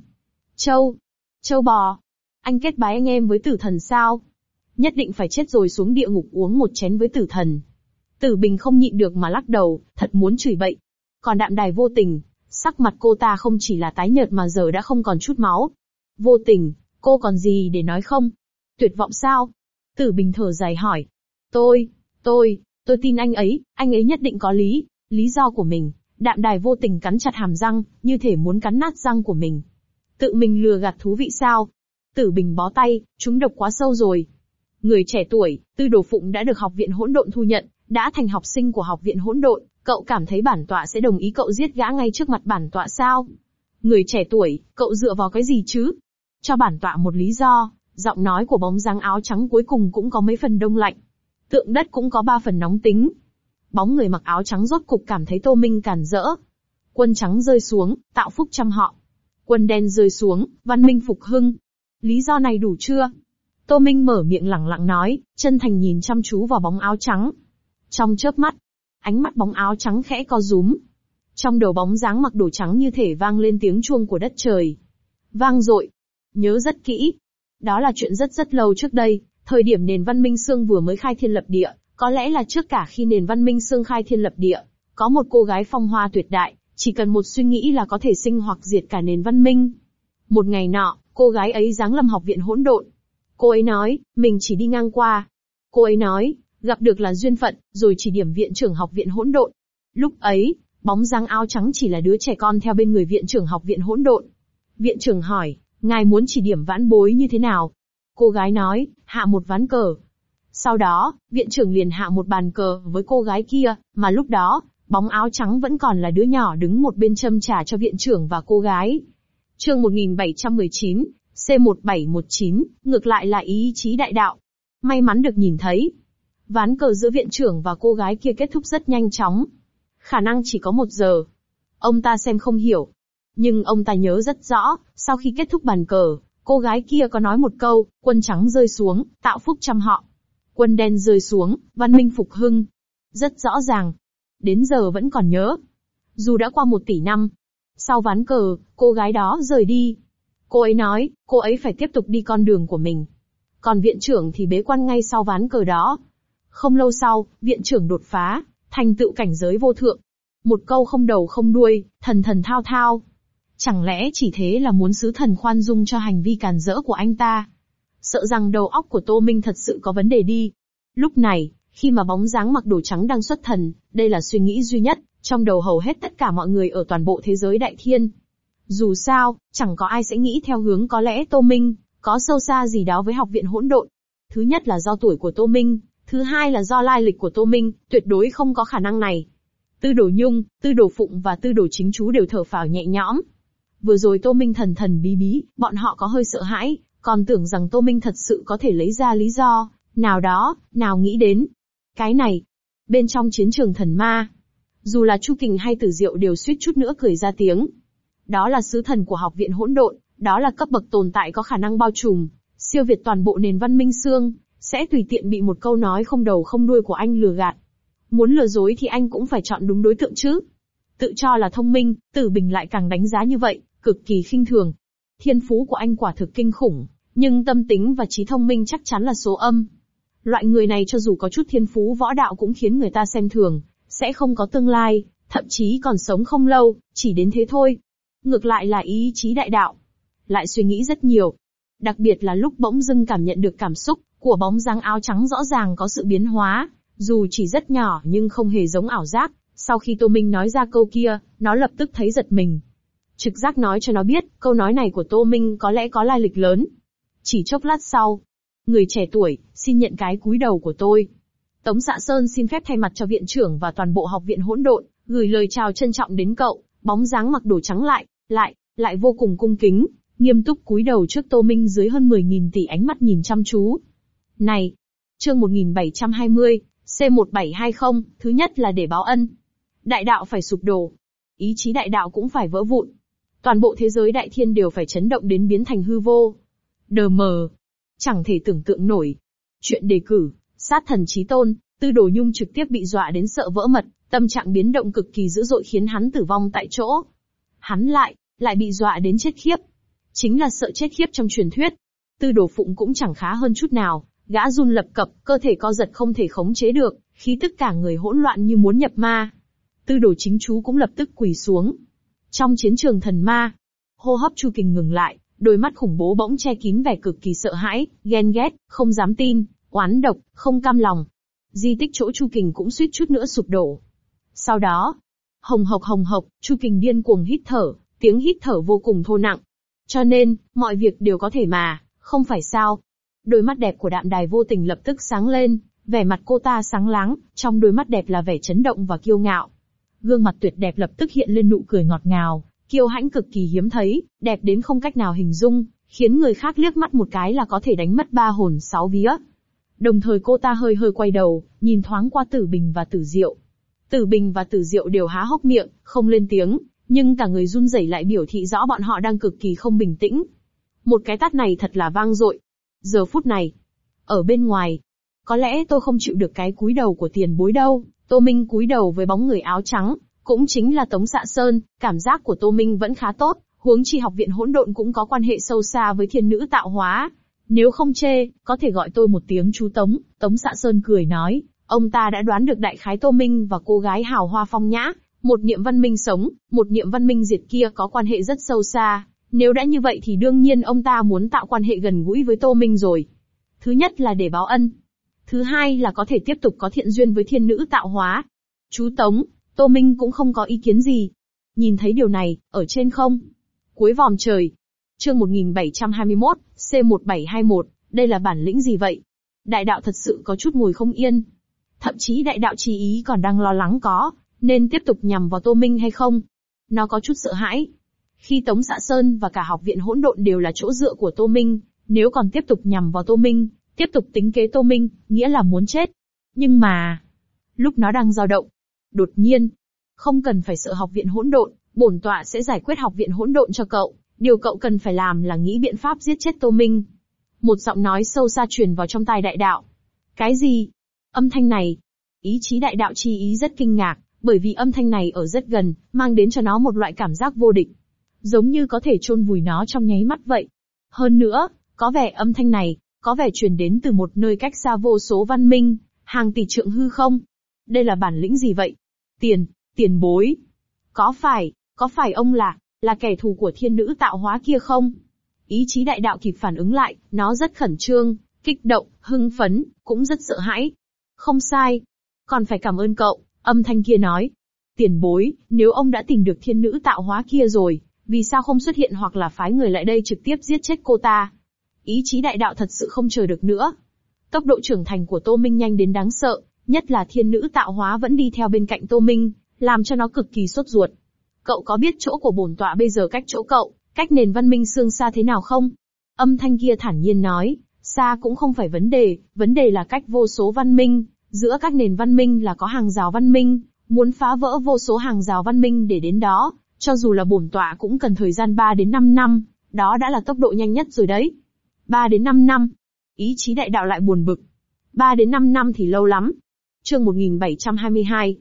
Châu bò, anh kết bái anh em với tử thần sao? Nhất định phải chết rồi xuống địa ngục uống một chén với tử thần. Tử Bình không nhịn được mà lắc đầu, thật muốn chửi bậy. Còn Đạm Đài vô tình, sắc mặt cô ta không chỉ là tái nhợt mà giờ đã không còn chút máu. Vô tình, cô còn gì để nói không? Tuyệt vọng sao? Tử Bình thở dài hỏi. Tôi tin anh ấy nhất định có lý do của mình. Đạm Đài vô tình cắn chặt hàm răng, như thể muốn cắn nát răng của mình. Tự mình lừa gạt thú vị sao? Tử Bình bó tay, chúng độc quá sâu rồi. Người trẻ tuổi, Tư Đồ Phụng đã được học viện hỗn độn thu nhận, đã thành học sinh của học viện hỗn độn, cậu cảm thấy bản tọa sẽ đồng ý cậu giết gã ngay trước mặt bản tọa sao? Người trẻ tuổi, cậu dựa vào cái gì chứ? Cho bản tọa một lý do. Giọng nói của bóng dáng áo trắng cuối cùng cũng có mấy phần đông lạnh. Tượng đất cũng có 3 phần nóng tính. Bóng người mặc áo trắng rốt cục cảm thấy Tô Minh cản rỡ. Quân trắng rơi xuống, tạo phúc trăm họ. Quân đen rơi xuống, văn minh phục hưng. Lý do này đủ chưa? Tô Minh mở miệng lẳng lặng nói, chân thành nhìn chăm chú vào bóng áo trắng. Trong chớp mắt, ánh mắt bóng áo trắng khẽ co rúm. Trong đầu bóng dáng mặc đồ trắng như thể vang lên tiếng chuông của đất trời. Vang dội. Nhớ rất kỹ. Đó là chuyện rất lâu trước đây, thời điểm nền văn minh xương vừa mới khai thiên lập địa, có lẽ là trước cả khi nền văn minh xương khai thiên lập địa, có một cô gái phong hoa tuyệt đại, chỉ cần một suy nghĩ là có thể sinh hoặc diệt cả nền văn minh. Một ngày nọ, cô gái ấy giáng lâm học viện hỗn độn. Cô ấy nói, mình chỉ đi ngang qua. Cô ấy nói, gặp được là duyên phận, rồi chỉ điểm viện trưởng học viện hỗn độn. Lúc ấy, bóng dáng áo trắng chỉ là đứa trẻ con theo bên người viện trưởng học viện hỗn độn. Viện trưởng hỏi, ngài muốn chỉ điểm vãn bối như thế nào? Cô gái nói, hạ một ván cờ. Sau đó, viện trưởng liền hạ một bàn cờ với cô gái kia, mà lúc đó, bóng áo trắng vẫn còn là đứa nhỏ đứng một bên châm trà cho viện trưởng và cô gái. Chương 1719, C1719, ngược lại là ý chí đại đạo. May mắn được nhìn thấy. Ván cờ giữa viện trưởng và cô gái kia kết thúc rất nhanh chóng. Khả năng chỉ có 1 giờ. Ông ta xem không hiểu. Nhưng ông ta nhớ rất rõ, sau khi kết thúc bàn cờ, cô gái kia có nói một câu, quân trắng rơi xuống, tạo phúc trăm họ. Quân đen rơi xuống, văn minh phục hưng. Rất rõ ràng. Đến giờ vẫn còn nhớ. Dù đã qua 1 tỷ năm. Sau ván cờ, cô gái đó rời đi. Cô ấy nói, cô ấy phải tiếp tục đi con đường của mình. Còn viện trưởng thì bế quan ngay sau ván cờ đó. Không lâu sau, viện trưởng đột phá, thành tựu cảnh giới vô thượng. Một câu không đầu không đuôi, thần thần thao thao. Chẳng lẽ chỉ thế là muốn sứ thần khoan dung cho hành vi càn rỡ của anh ta? Sợ rằng đầu óc của Tô Minh thật sự có vấn đề đi. Lúc này, khi mà bóng dáng mặc đồ trắng đang xuất thần, đây là suy nghĩ duy nhất trong đầu hầu hết tất cả mọi người ở toàn bộ thế giới đại thiên. Dù sao, chẳng có ai sẽ nghĩ theo hướng có lẽ Tô Minh có sâu xa gì đó với học viện hỗn độn. Thứ nhất là do tuổi của Tô Minh, thứ hai là do lai lịch của Tô Minh, tuyệt đối không có khả năng này. Tư Đồ Nhung, Tư Đồ Phụng và Tư Đồ Chính Chú đều thở phào nhẹ nhõm. Vừa rồi Tô Minh thần thần bí bí, bọn họ có hơi sợ hãi, còn tưởng rằng Tô Minh thật sự có thể lấy ra lý do nào đó, nào nghĩ đến cái này. Bên trong chiến trường thần ma, dù là Chu Kình hay Tử Diệu đều suýt chút nữa cười ra tiếng. Đó là sứ thần của học viện hỗn độn, đó là cấp bậc tồn tại có khả năng bao trùm, siêu việt toàn bộ nền văn minh xương, sẽ tùy tiện bị một câu nói không đầu không đuôi của anh lừa gạt. Muốn lừa dối thì anh cũng phải chọn đúng đối tượng chứ. Tự cho là thông minh, Tử Bình lại càng đánh giá như vậy, cực kỳ khinh thường. Thiên phú của anh quả thực kinh khủng, nhưng tâm tính và trí thông minh chắc chắn là số âm. Loại người này cho dù có chút thiên phú võ đạo cũng khiến người ta xem thường, sẽ không có tương lai, thậm chí còn sống không lâu, chỉ đến thế thôi. Ngược lại là ý chí đại đạo, lại suy nghĩ rất nhiều. Đặc biệt là lúc bỗng dưng cảm nhận được cảm xúc của bóng dáng áo trắng rõ ràng có sự biến hóa, dù chỉ rất nhỏ nhưng không hề giống ảo giác. Sau khi Tô Minh nói ra câu kia, nó lập tức thấy giật mình. Trực giác nói cho nó biết, câu nói này của Tô Minh có lẽ có lai lịch lớn. Chỉ chốc lát sau, người trẻ tuổi, xin nhận cái cúi đầu của tôi. Tống Dạ Sơn xin phép thay mặt cho viện trưởng và toàn bộ học viện hỗn độn, gửi lời chào trân trọng đến cậu. Bóng dáng mặc đồ trắng lại vô cùng cung kính, nghiêm túc cúi đầu trước Tô Minh dưới hơn 10.000 tỷ ánh mắt nhìn chăm chú. Này, chương 1720, C1720, thứ nhất là để báo ân. Đại đạo phải sụp đổ, ý chí đại đạo cũng phải vỡ vụn. Toàn bộ thế giới đại thiên đều phải chấn động đến biến thành hư vô. Đờ mờ, chẳng thể tưởng tượng nổi. Chuyện đề cử, sát thần chí tôn, Tư Đồ Nhung trực tiếp bị dọa đến sợ vỡ mật, tâm trạng biến động cực kỳ dữ dội khiến hắn tử vong tại chỗ. Hắn lại bị dọa đến chết khiếp. Chính là sợ chết khiếp trong truyền thuyết. Tư Đồ Phụng cũng chẳng khá hơn chút nào, gã run lập cập, cơ thể co giật không thể khống chế được, khí tức cả người hỗn loạn như muốn nhập ma. Tư Đồ Chính Chú cũng lập tức quỳ xuống. Trong chiến trường thần ma, hô hấp Chu Kình ngừng lại, đôi mắt khủng bố bỗng che kín vẻ cực kỳ sợ hãi, ghen ghét, không dám tin, oán độc, không cam lòng. Di tích chỗ Chu Kình cũng suýt chút nữa sụp đổ. Sau đó, hồng hộc, Chu Kình điên cuồng hít thở, tiếng hít thở vô cùng thô nặng. Cho nên, mọi việc đều có thể mà, không phải sao? Đôi mắt đẹp của Đạm Đài vô tình lập tức sáng lên, vẻ mặt cô ta sáng láng, trong đôi mắt đẹp là vẻ chấn động và kiêu ngạo. Gương mặt tuyệt đẹp lập tức hiện lên nụ cười ngọt ngào, kiêu hãnh cực kỳ hiếm thấy, đẹp đến không cách nào hình dung, khiến người khác liếc mắt một cái là có thể đánh mất 3 hồn 6 vía. Đồng thời cô ta hơi quay đầu, nhìn thoáng qua Tử Bình và Tử Diệu. Tử Bình và Tử Diệu đều há hốc miệng, không lên tiếng, nhưng cả người run rẩy lại biểu thị rõ bọn họ đang cực kỳ không bình tĩnh. Một cái tát này thật là vang dội. Giờ phút này, ở bên ngoài, có lẽ tôi không chịu được cái cúi đầu của tiền bối đâu. Tô Minh cúi đầu với bóng người áo trắng, cũng chính là Tống Dạ Sơn, cảm giác của Tô Minh vẫn khá tốt, huống chi học viện hỗn độn cũng có quan hệ sâu xa với thiên nữ tạo hóa. Nếu không chê, có thể gọi tôi một tiếng chú Tống. Tống Dạ Sơn cười nói, ông ta đã đoán được đại khái Tô Minh và cô gái hào hoa phong nhã, một niệm văn minh sống, một niệm văn minh diệt kia có quan hệ rất sâu xa. Nếu đã như vậy thì đương nhiên ông ta muốn tạo quan hệ gần gũi với Tô Minh rồi. Thứ nhất là để báo ân. Thứ hai là có thể tiếp tục có thiện duyên với thiên nữ tạo hóa. Chú Tống, Tô Minh cũng không có ý kiến gì. Nhìn thấy điều này, ở trên không? Cuối vòm trời. Chương 1721, C1721, đây là bản lĩnh gì vậy? Đại đạo thật sự có chút ngồi không yên. Thậm chí đại đạo chí ý còn đang lo lắng có, nên tiếp tục nhằm vào Tô Minh hay không? Nó có chút sợ hãi. Khi Tống Dạ Sơn và cả học viện hỗn độn đều là chỗ dựa của Tô Minh, nếu còn tiếp tục nhằm vào Tô Minh, tiếp tục tính kế Tô Minh, nghĩa là muốn chết. Nhưng mà, lúc nó đang dao động, đột nhiên, không cần phải sợ học viện hỗn độn, bổn tọa sẽ giải quyết học viện hỗn độn cho cậu. Điều cậu cần phải làm là nghĩ biện pháp giết chết Tô Minh. Một giọng nói sâu xa truyền vào trong tai đại đạo. Cái gì? Âm thanh này, ý chí đại đạo chi ý rất kinh ngạc, Bởi vì âm thanh này ở rất gần, mang đến cho nó một loại cảm giác vô địch. Giống như có thể chôn vùi nó trong nháy mắt vậy. Hơn nữa, có vẻ âm thanh này, có vẻ truyền đến từ một nơi cách xa vô số văn minh, hàng tỷ trượng hư không. Đây là bản lĩnh gì vậy? Tiền bối. Có phải ông là kẻ thù của thiên nữ tạo hóa kia không? Ý chí đại đạo kịp phản ứng lại, nó rất khẩn trương, kích động, hưng phấn, cũng rất sợ hãi. Không sai. Còn phải cảm ơn cậu, âm thanh kia nói. Tiền bối, nếu ông đã tìm được thiên nữ tạo hóa kia rồi, vì sao không xuất hiện hoặc là phái người lại đây trực tiếp giết chết cô ta? Ý chí đại đạo thật sự không chờ được nữa. Tốc độ trưởng thành của Tô Minh nhanh đến đáng sợ, nhất là thiên nữ tạo hóa vẫn đi theo bên cạnh Tô Minh, làm cho nó cực kỳ sốt ruột. Cậu có biết chỗ của bổn tọa bây giờ cách chỗ cậu, cách nền văn minh xương xa thế nào không? Âm thanh kia thản nhiên nói, xa cũng không phải vấn đề là cách vô số văn minh, giữa các nền văn minh là có hàng rào văn minh, muốn phá vỡ vô số hàng rào văn minh để đến đó, cho dù là bổn tọa cũng cần thời gian 3 đến 5 năm, đó đã là tốc độ nhanh nhất rồi đấy. 3 đến 5 năm. Ý chí đại đạo lại buồn bực. 3 đến 5 năm thì lâu lắm. Chương 1722,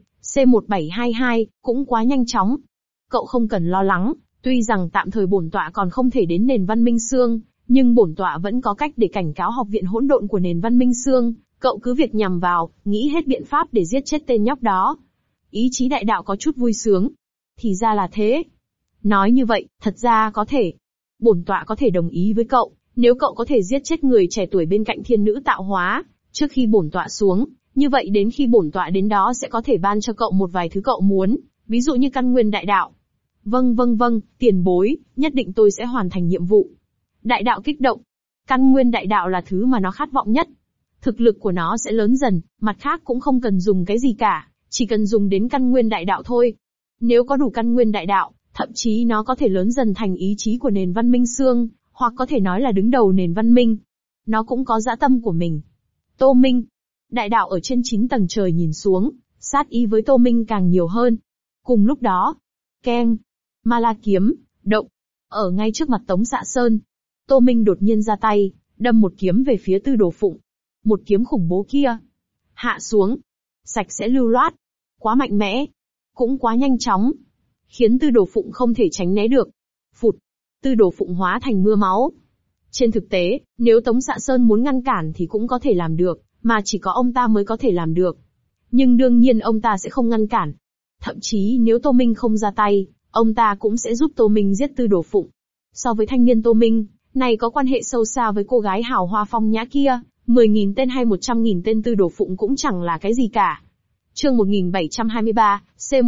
C1722, cũng quá nhanh chóng. Cậu không cần lo lắng, tuy rằng tạm thời bổn tọa còn không thể đến nền văn minh xương, nhưng bổn tọa vẫn có cách để cảnh cáo học viện hỗn độn của nền văn minh xương, cậu cứ việc nhằm vào, nghĩ hết biện pháp để giết chết tên nhóc đó. Ý chí đại đạo có chút vui sướng. Thì ra là thế. Nói như vậy, thật ra có thể. Bổn tọa có thể đồng ý với cậu, nếu cậu có thể giết chết người trẻ tuổi bên cạnh thiên nữ tạo hóa, trước khi bổn tọa xuống, như vậy đến khi bổn tọa đến đó sẽ có thể ban cho cậu một vài thứ cậu muốn, ví dụ như căn nguyên đại đạo. Vâng, tiền bối, nhất định tôi sẽ hoàn thành nhiệm vụ. Đại đạo kích động. Căn nguyên đại đạo là thứ mà nó khát vọng nhất. Thực lực của nó sẽ lớn dần, mặt khác cũng không cần dùng cái gì cả, chỉ cần dùng đến căn nguyên đại đạo thôi. Nếu có đủ căn nguyên đại đạo, thậm chí nó có thể lớn dần thành ý chí của nền văn minh xương, hoặc có thể nói là đứng đầu nền văn minh. Nó cũng có dã tâm của mình. Tô Minh. Đại đạo ở trên 9 tầng trời nhìn xuống, sát ý với Tô Minh càng nhiều hơn. Cùng lúc đó, keng, Ma La kiếm, động. Ở ngay trước mặt Tống Dạ Sơn, Tô Minh đột nhiên ra tay, đâm một kiếm về phía Tư Đồ Phụng. Một kiếm khủng bố kia. Hạ xuống. Sạch sẽ lưu loát. Quá mạnh mẽ. Cũng quá nhanh chóng. Khiến Tư Đồ Phụng không thể tránh né được. Phụt. Tư Đồ Phụng hóa thành mưa máu. Trên thực tế, nếu Tống Dạ Sơn muốn ngăn cản thì cũng có thể làm được, mà chỉ có ông ta mới có thể làm được. Nhưng đương nhiên ông ta sẽ không ngăn cản. Thậm chí nếu Tô Minh không ra tay, ông ta cũng sẽ giúp Tô Minh giết Tư Đồ Phụng. So với thanh niên Tô Minh, này có quan hệ sâu xa với cô gái hào hoa phong nhã kia, 10.000 tên hay 100.000 tên Tư Đồ Phụng cũng chẳng là cái gì cả. Chương 1723,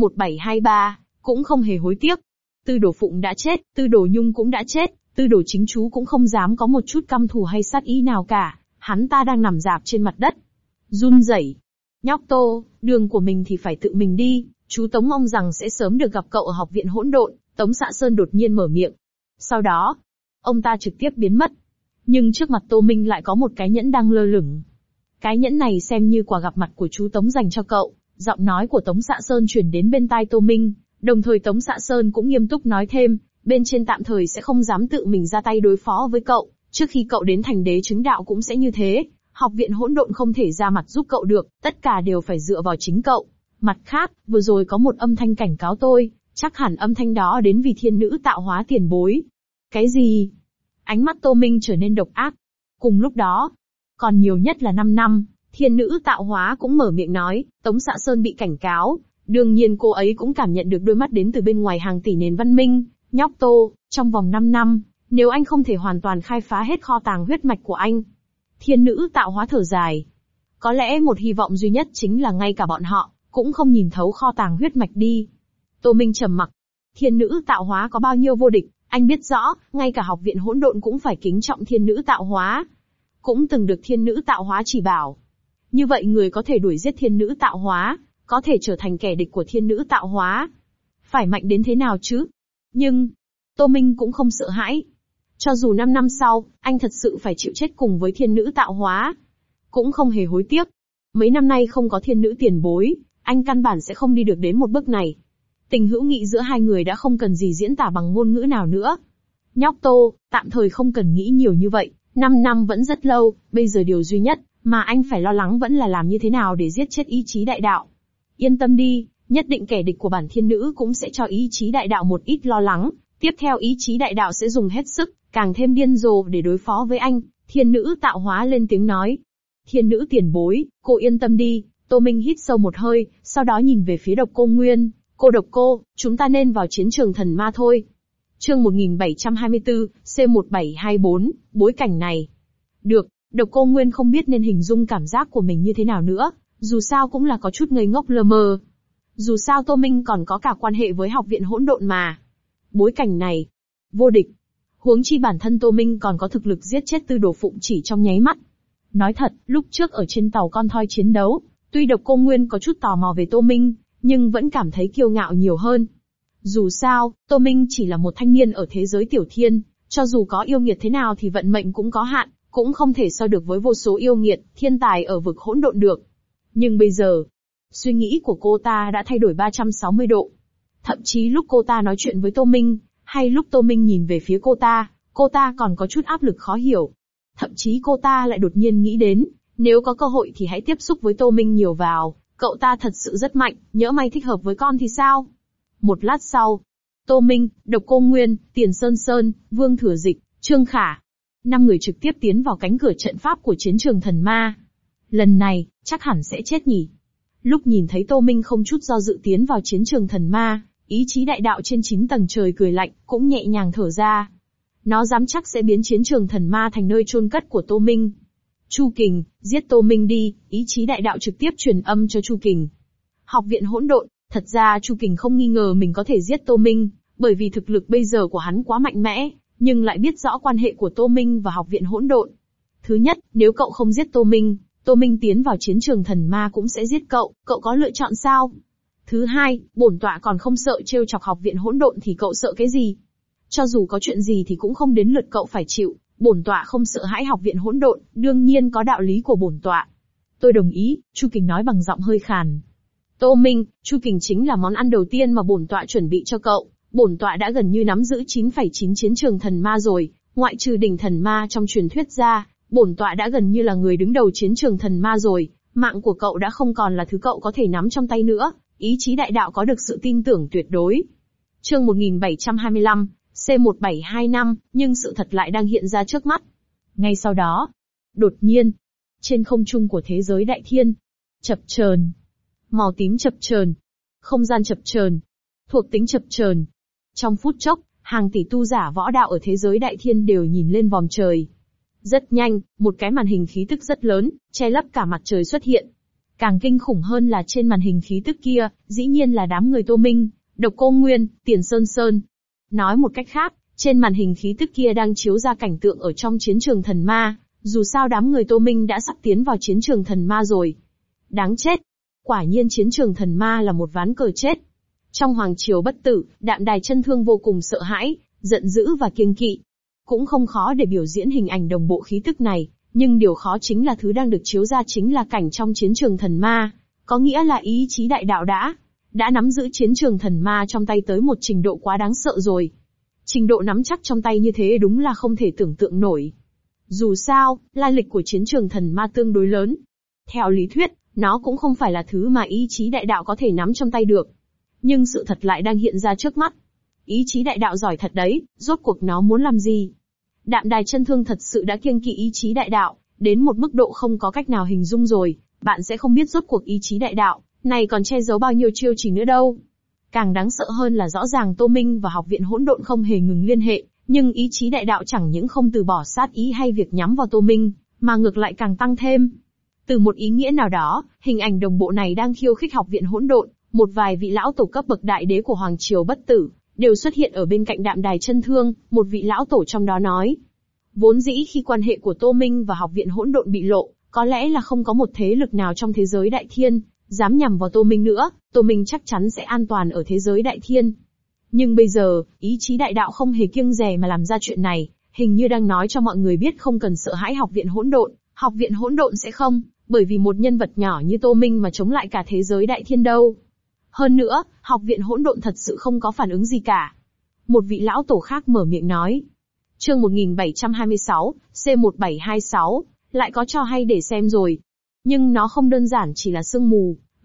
C1723, cũng không hề hối tiếc. Tư Đồ Phụng đã chết, Tư Đồ Nhung cũng đã chết, Tư Đồ Chính Chú cũng không dám có một chút căm thù hay sát ý nào cả, hắn ta đang nằm rạp trên mặt đất. Run rẩy. Nhóc Tô, đường của mình thì phải tự mình đi, chú Tống mong rằng sẽ sớm được gặp cậu ở học viện hỗn độn, Tống Dạ Sơn đột nhiên mở miệng. Sau đó, ông ta trực tiếp biến mất. Nhưng trước mặt Tô Minh lại có một cái nhẫn đang lơ lửng. Cái nhẫn này xem như quà gặp mặt của chú Tống dành cho cậu, giọng nói của Tống Dạ Sơn truyền đến bên tai Tô Minh, đồng thời Tống Dạ Sơn cũng nghiêm túc nói thêm, bên trên tạm thời sẽ không dám tự mình ra tay đối phó với cậu, trước khi cậu đến thành đế chứng đạo cũng sẽ như thế, học viện hỗn độn không thể ra mặt giúp cậu được, tất cả đều phải dựa vào chính cậu. Mặt khác, vừa rồi có một âm thanh cảnh cáo tôi, chắc hẳn âm thanh đó đến vì thiên nữ tạo hóa tiền bối. Cái gì? Ánh mắt Tô Minh trở nên độc ác. Cùng lúc đó, còn nhiều nhất là 5 năm, thiên nữ tạo hóa cũng mở miệng nói, Tống Dạ Sơn bị cảnh cáo. Đương nhiên cô ấy cũng cảm nhận được đôi mắt đến từ bên ngoài hàng tỷ nền văn minh. Nhóc Tô, trong vòng 5 năm, nếu anh không thể hoàn toàn khai phá hết kho tàng huyết mạch của anh. Thiên nữ tạo hóa thở dài. Có lẽ một hy vọng duy nhất chính là ngay cả bọn họ cũng không nhìn thấu kho tàng huyết mạch đi. Tô Minh trầm mặc. Thiên nữ tạo hóa có bao nhiêu vô địch, anh biết rõ, ngay cả học viện hỗn độn cũng phải kính trọng thiên nữ tạo hóa. Cũng từng được thiên nữ tạo hóa chỉ bảo. Như vậy người có thể đuổi giết thiên nữ tạo hóa, có thể trở thành kẻ địch của thiên nữ tạo hóa. Phải mạnh đến thế nào chứ? Nhưng, Tô Minh cũng không sợ hãi. Cho dù 5 năm sau, anh thật sự phải chịu chết cùng với thiên nữ tạo hóa, cũng không hề hối tiếc. Mấy năm nay không có thiên nữ tiền bối, anh căn bản sẽ không đi được đến một bước này. Tình hữu nghị giữa hai người đã không cần gì diễn tả bằng ngôn ngữ nào nữa. Nhóc Tô, tạm thời không cần nghĩ nhiều như vậy, 5 năm vẫn rất lâu, bây giờ điều duy nhất mà anh phải lo lắng vẫn là làm như thế nào để giết chết ý chí đại đạo. Yên tâm đi, Nhất định kẻ địch của bản thiên nữ cũng sẽ cho ý chí đại đạo một ít lo lắng, tiếp theo ý chí đại đạo sẽ dùng hết sức, càng thêm điên rồ để đối phó với anh. Thiên nữ tạo hóa lên tiếng nói. Thiên nữ tiền bối, cô yên tâm đi. Tô Minh hít sâu một hơi, sau đó nhìn về phía Độc Cô Nguyên. Cô Độc Cô, chúng ta nên vào chiến trường thần ma thôi. Chương 1724, C1724, bối cảnh này. Được, Độc Cô Nguyên không biết nên hình dung cảm giác của mình như thế nào nữa, dù sao cũng là có chút ngây ngốc lơ mơ. Dù sao Tô Minh còn có cả quan hệ với học viện hỗn độn mà. Bối cảnh này, vô địch. Huống chi bản thân Tô Minh còn có thực lực giết chết Tư Đồ Phụng chỉ trong nháy mắt. Nói thật, lúc trước ở trên tàu con thoi chiến đấu, tuy Độc Cô Nguyên có chút tò mò về Tô Minh, nhưng vẫn cảm thấy kiêu ngạo nhiều hơn. Dù sao, Tô Minh chỉ là một thanh niên ở thế giới tiểu thiên, cho dù có yêu nghiệt thế nào thì vận mệnh cũng có hạn, cũng không thể so được với vô số yêu nghiệt, thiên tài ở vực hỗn độn được. Nhưng bây giờ, suy nghĩ của cô ta đã thay đổi 360 độ. Thậm chí lúc cô ta nói chuyện với Tô Minh, hay lúc Tô Minh nhìn về phía cô ta còn có chút áp lực khó hiểu. Thậm chí cô ta lại đột nhiên nghĩ đến, nếu có cơ hội thì hãy tiếp xúc với Tô Minh nhiều vào, cậu ta thật sự rất mạnh, nhỡ may thích hợp với con thì sao? Một lát sau, Tô Minh, Độc Cô Nguyên, Tiền Sơn Sơn, Vương Thừa Dịch, Trương Khả, 5 người trực tiếp tiến vào cánh cửa trận pháp của chiến trường thần ma. Lần này, chắc hẳn sẽ chết nhỉ. Lúc nhìn thấy Tô Minh không chút do dự tiến vào chiến trường thần ma, ý chí đại đạo trên 9 tầng trời cười lạnh, cũng nhẹ nhàng thở ra. Nó dám chắc sẽ biến chiến trường thần ma thành nơi chôn cất của Tô Minh. Chu Kình, giết Tô Minh đi, ý chí đại đạo trực tiếp truyền âm cho Chu Kình. Học viện hỗn độn, thật ra Chu Kình không nghi ngờ mình có thể giết Tô Minh, bởi vì thực lực bây giờ của hắn quá mạnh mẽ, nhưng lại biết rõ quan hệ của Tô Minh và học viện hỗn độn. Thứ nhất, nếu cậu không giết Tô Minh tiến vào chiến trường thần ma cũng sẽ giết cậu có lựa chọn sao? Thứ hai, bổn tọa còn không sợ trêu chọc học viện hỗn độn thì cậu sợ cái gì? Cho dù có chuyện gì thì cũng không đến lượt cậu phải chịu, bổn tọa không sợ hãi học viện hỗn độn, đương nhiên có đạo lý của bổn tọa. Tôi đồng ý, Chu Kình nói bằng giọng hơi khàn. Tô Minh, Chu Kình chính là món ăn đầu tiên mà bổn tọa chuẩn bị cho cậu, bổn tọa đã gần như nắm giữ 9,9 chiến trường thần ma rồi, ngoại trừ đỉnh thần ma trong truyền thuyết ra, bổn tọa đã gần như là người đứng đầu chiến trường thần ma rồi, mạng của cậu đã không còn là thứ cậu có thể nắm trong tay nữa, ý chí đại đạo có được sự tin tưởng tuyệt đối. Chương 1725, C1725, nhưng sự thật lại đang hiện ra trước mắt. Ngay sau đó, đột nhiên, trên không trung của thế giới đại thiên, chập chờn, màu tím chập chờn, không gian chập chờn, thuộc tính chập chờn. Trong phút chốc, hàng tỷ tu giả võ đạo ở thế giới đại thiên đều nhìn lên vòm trời. Rất nhanh, một cái màn hình khí tức rất lớn, che lấp cả mặt trời xuất hiện. Càng kinh khủng hơn là trên màn hình khí tức kia, dĩ nhiên là đám người Tô Minh, Độc Cô Nguyên, Tiền Sơn Sơn. Nói một cách khác, trên màn hình khí tức kia đang chiếu ra cảnh tượng ở trong chiến trường thần ma, dù sao đám người Tô Minh đã sắp tiến vào chiến trường thần ma rồi. Đáng chết! Quả nhiên chiến trường thần ma là một ván cờ chết. Trong Hoàng Triều Bất Tử, Đạm Đài Chân Thương vô cùng sợ hãi, giận dữ và kiêng kỵ. Cũng không khó để biểu diễn hình ảnh đồng bộ khí tức này, nhưng điều khó chính là thứ đang được chiếu ra chính là cảnh trong chiến trường thần ma. Có nghĩa là ý chí đại đạo đã nắm giữ chiến trường thần ma trong tay tới một trình độ quá đáng sợ rồi. Trình độ nắm chắc trong tay như thế đúng là không thể tưởng tượng nổi. Dù sao, lai lịch của chiến trường thần ma tương đối lớn. Theo lý thuyết, nó cũng không phải là thứ mà ý chí đại đạo có thể nắm trong tay được. Nhưng sự thật lại đang hiện ra trước mắt. Ý chí đại đạo giỏi thật đấy, rốt cuộc nó muốn làm gì? Đạm Đài Chân Thương thật sự đã kiêng kỵ ý chí đại đạo, đến một mức độ không có cách nào hình dung rồi, bạn sẽ không biết rốt cuộc ý chí đại đạo này còn che giấu bao nhiêu chiêu trì nữa đâu. Càng đáng sợ hơn là rõ ràng Tô Minh và học viện hỗn độn không hề ngừng liên hệ, nhưng ý chí đại đạo chẳng những không từ bỏ sát ý hay việc nhắm vào Tô Minh, mà ngược lại càng tăng thêm. Từ một ý nghĩa nào đó, hình ảnh đồng bộ này đang khiêu khích học viện hỗn độn, một vài vị lão tổ cấp bậc đại đế của Hoàng Triều Bất Tử đều xuất hiện ở bên cạnh Đạm Đài Chân Thương, một vị lão tổ trong đó nói. Vốn dĩ khi quan hệ của Tô Minh và học viện hỗn độn bị lộ, có lẽ là không có một thế lực nào trong thế giới đại thiên dám nhằm vào Tô Minh nữa, Tô Minh chắc chắn sẽ an toàn ở thế giới đại thiên. Nhưng bây giờ, ý chí đại đạo không hề kiêng dè mà làm ra chuyện này, hình như đang nói cho mọi người biết không cần sợ hãi học viện hỗn độn sẽ không, bởi vì một nhân vật nhỏ như Tô Minh mà chống lại cả thế giới đại thiên đâu. Hơn nữa, học viện hỗn độn thật sự không có phản ứng gì cả. Một vị lão tổ khác mở miệng nói. Chương 1726, C1726, lại có cho hay để xem rồi. Nhưng nó không đơn giản chỉ là sương mù,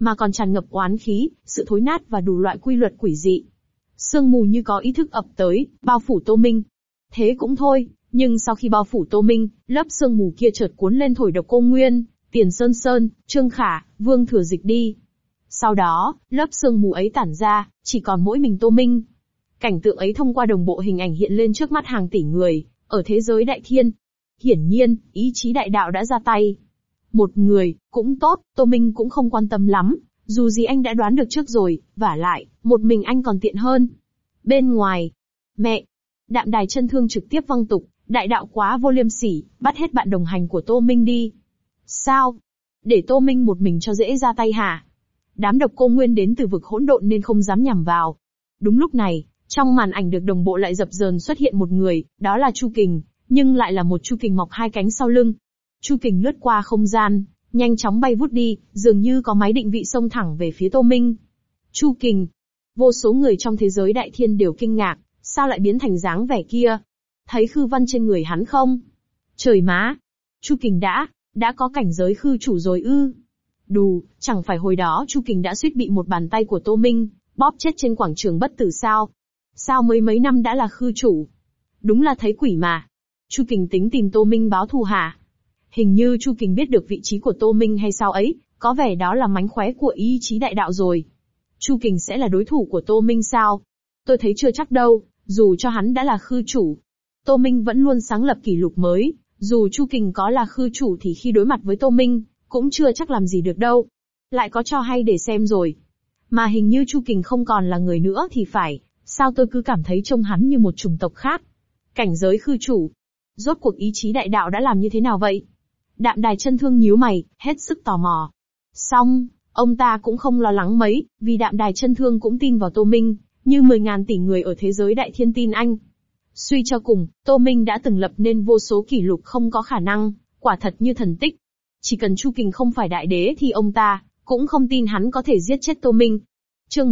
mà còn tràn ngập oán khí, sự thối nát và đủ loại quy luật quỷ dị. Sương mù như có ý thức ập tới, bao phủ Tô Minh. Thế cũng thôi, nhưng sau khi bao phủ Tô Minh, lớp sương mù kia chợt cuốn lên thổi Độc Cô Nguyên, Tiền Sơn Sơn, Trương Khả, Vương Thừa Dịch đi. Sau đó, lớp sương mù ấy tản ra, chỉ còn mỗi mình Tô Minh. Cảnh tượng ấy thông qua đồng bộ hình ảnh hiện lên trước mắt hàng tỷ người, ở thế giới đại thiên. Hiển nhiên, ý chí đại đạo đã ra tay. Một người, cũng tốt, Tô Minh cũng không quan tâm lắm, dù gì anh đã đoán được trước rồi, vả lại, một mình anh còn tiện hơn. Bên ngoài, mẹ, Đạm Đài Chân Thương trực tiếp văng tục, đại đạo quá vô liêm sỉ, bắt hết bạn đồng hành của Tô Minh đi. Sao? Để Tô Minh một mình cho dễ ra tay hả? Đám Độc Cô Nguyên đến từ vực hỗn độn nên không dám nhằm vào. Đúng lúc này, trong màn ảnh được đồng bộ lại dập dờn xuất hiện một người, đó là Chu Kình, nhưng lại là một Chu Kình mọc hai cánh sau lưng. Chu Kình lướt qua không gian, nhanh chóng bay vút đi, dường như có máy định vị xông thẳng về phía Tô Minh. Chu Kình. Vô số người trong thế giới đại thiên đều kinh ngạc, sao lại biến thành dáng vẻ kia? Thấy khư văn trên người hắn không? Trời má! Chu Kình đã có cảnh giới khư chủ rồi ư? Đù, chẳng phải hồi đó Chu Kình đã suýt bị một bàn tay của Tô Minh bóp chết trên quảng trường bất tử sao? Sao mấy năm đã là khư chủ? Đúng là thấy quỷ mà. Chu Kình tính tìm Tô Minh báo thù hả? Hình như Chu Kình biết được vị trí của Tô Minh hay sao ấy, có vẻ đó là mánh khóe của ý chí đại đạo rồi. Chu Kình sẽ là đối thủ của Tô Minh sao? Tôi thấy chưa chắc đâu, dù cho hắn đã là khư chủ. Tô Minh vẫn luôn sáng lập kỷ lục mới, dù Chu Kình có là khư chủ thì khi đối mặt với Tô Minh, cũng chưa chắc làm gì được đâu. Lại có cho hay để xem rồi. Mà hình như Chu Kình không còn là người nữa thì phải, sao tôi cứ cảm thấy trông hắn như một chủng tộc khác. Cảnh giới khư chủ. Rốt cuộc ý chí đại đạo đã làm như thế nào vậy? Đạm Đài Chân Thương nhíu mày, hết sức tò mò. Xong, ông ta cũng không lo lắng mấy, vì Đạm Đài Chân Thương cũng tin vào Tô Minh, như 10.000 tỷ người ở thế giới đại thiên tin anh. Suy cho cùng, Tô Minh đã từng lập nên vô số kỷ lục không có khả năng, quả thật như thần tích. Chỉ cần Chu Kình không phải đại đế thì ông ta cũng không tin hắn có thể giết chết Tô Minh. Chương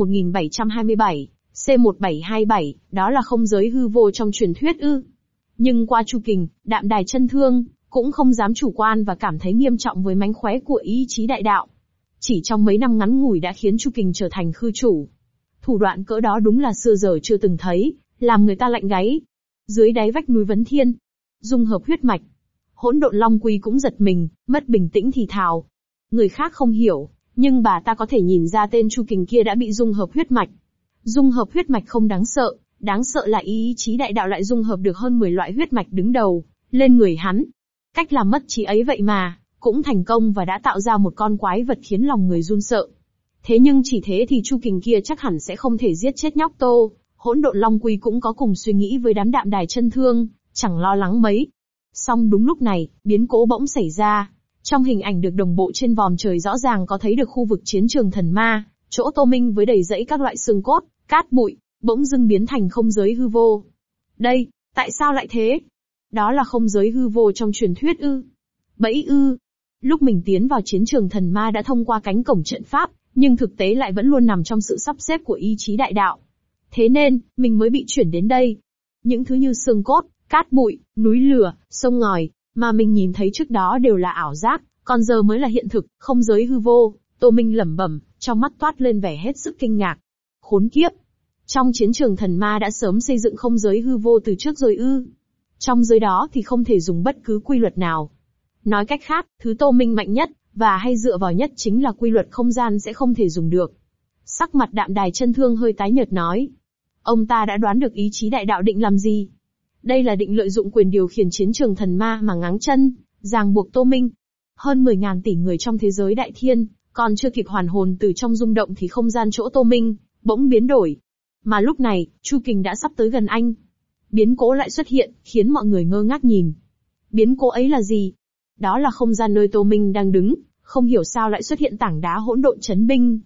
1727, C1727, đó là không giới hư vô trong truyền thuyết ư? Nhưng qua Chu Kình, Đạm Đài Chân Thương cũng không dám chủ quan và cảm thấy nghiêm trọng với mánh khóe của ý chí đại đạo. Chỉ trong mấy năm ngắn ngủi đã khiến Chu Kình trở thành khư chủ. Thủ đoạn cỡ đó đúng là xưa giờ chưa từng thấy, làm người ta lạnh gáy. Dưới đáy vách núi Vấn Thiên, dung hợp huyết mạch. Hỗn Độn Long Quy cũng giật mình, mất bình tĩnh thì thào. Người khác không hiểu, nhưng bà ta có thể nhìn ra tên Chu Kình kia đã bị dung hợp huyết mạch. Dung hợp huyết mạch không đáng sợ là ý chí đại đạo lại dung hợp được hơn 10 loại huyết mạch đứng đầu lên người hắn. Cách làm mất trí ấy vậy mà, cũng thành công và đã tạo ra một con quái vật khiến lòng người run sợ. Thế nhưng chỉ thế thì Chu Kình kia chắc hẳn sẽ không thể giết chết nhóc Tô. Hỗn Độn Long Quy cũng có cùng suy nghĩ với đám Đạm Đài Chân Thương, chẳng lo lắng mấy. Song đúng lúc này, biến cố bỗng xảy ra. Trong hình ảnh được đồng bộ trên vòm trời rõ ràng có thấy được khu vực chiến trường thần ma, chỗ Tô Minh với đầy rẫy các loại xương cốt, cát bụi, bỗng dưng biến thành không giới hư vô. Đây, tại sao lại thế? Đó là không giới hư vô trong truyền thuyết ư? Bẫy ư? Lúc mình tiến vào chiến trường thần ma đã thông qua cánh cổng trận pháp, nhưng thực tế lại vẫn luôn nằm trong sự sắp xếp của ý chí đại đạo. Thế nên, mình mới bị chuyển đến đây. Những thứ như xương cốt, cát bụi, núi lửa, sông ngòi, mà mình nhìn thấy trước đó đều là ảo giác, còn giờ mới là hiện thực, không giới hư vô. Tô Minh lẩm bẩm, trong mắt toát lên vẻ hết sức kinh ngạc. Khốn kiếp! Trong chiến trường thần ma đã sớm xây dựng không giới hư vô từ trước rồi ư? Trong giới đó thì không thể dùng bất cứ quy luật nào. Nói cách khác, thứ Tô Minh mạnh nhất, và hay dựa vào nhất chính là quy luật không gian sẽ không thể dùng được. Sắc mặt Đạm Đài Chân Thương hơi tái nhợt nói. Ông ta đã đoán được ý chí đại đạo định làm gì. Đây là định lợi dụng quyền điều khiển chiến trường thần ma mà ngáng chân, ràng buộc Tô Minh. Hơn 10.000 tỷ người trong thế giới đại thiên, còn chưa kịp hoàn hồn từ trong rung động thì không gian chỗ Tô Minh bỗng biến đổi. Mà lúc này, Chu Kình đã sắp tới gần anh. Biến cố lại xuất hiện, khiến mọi người ngơ ngác nhìn. Biến cố ấy là gì? Đó là không gian nơi Tô Minh đang đứng, không hiểu sao lại xuất hiện tảng đá hỗn độn chấn binh.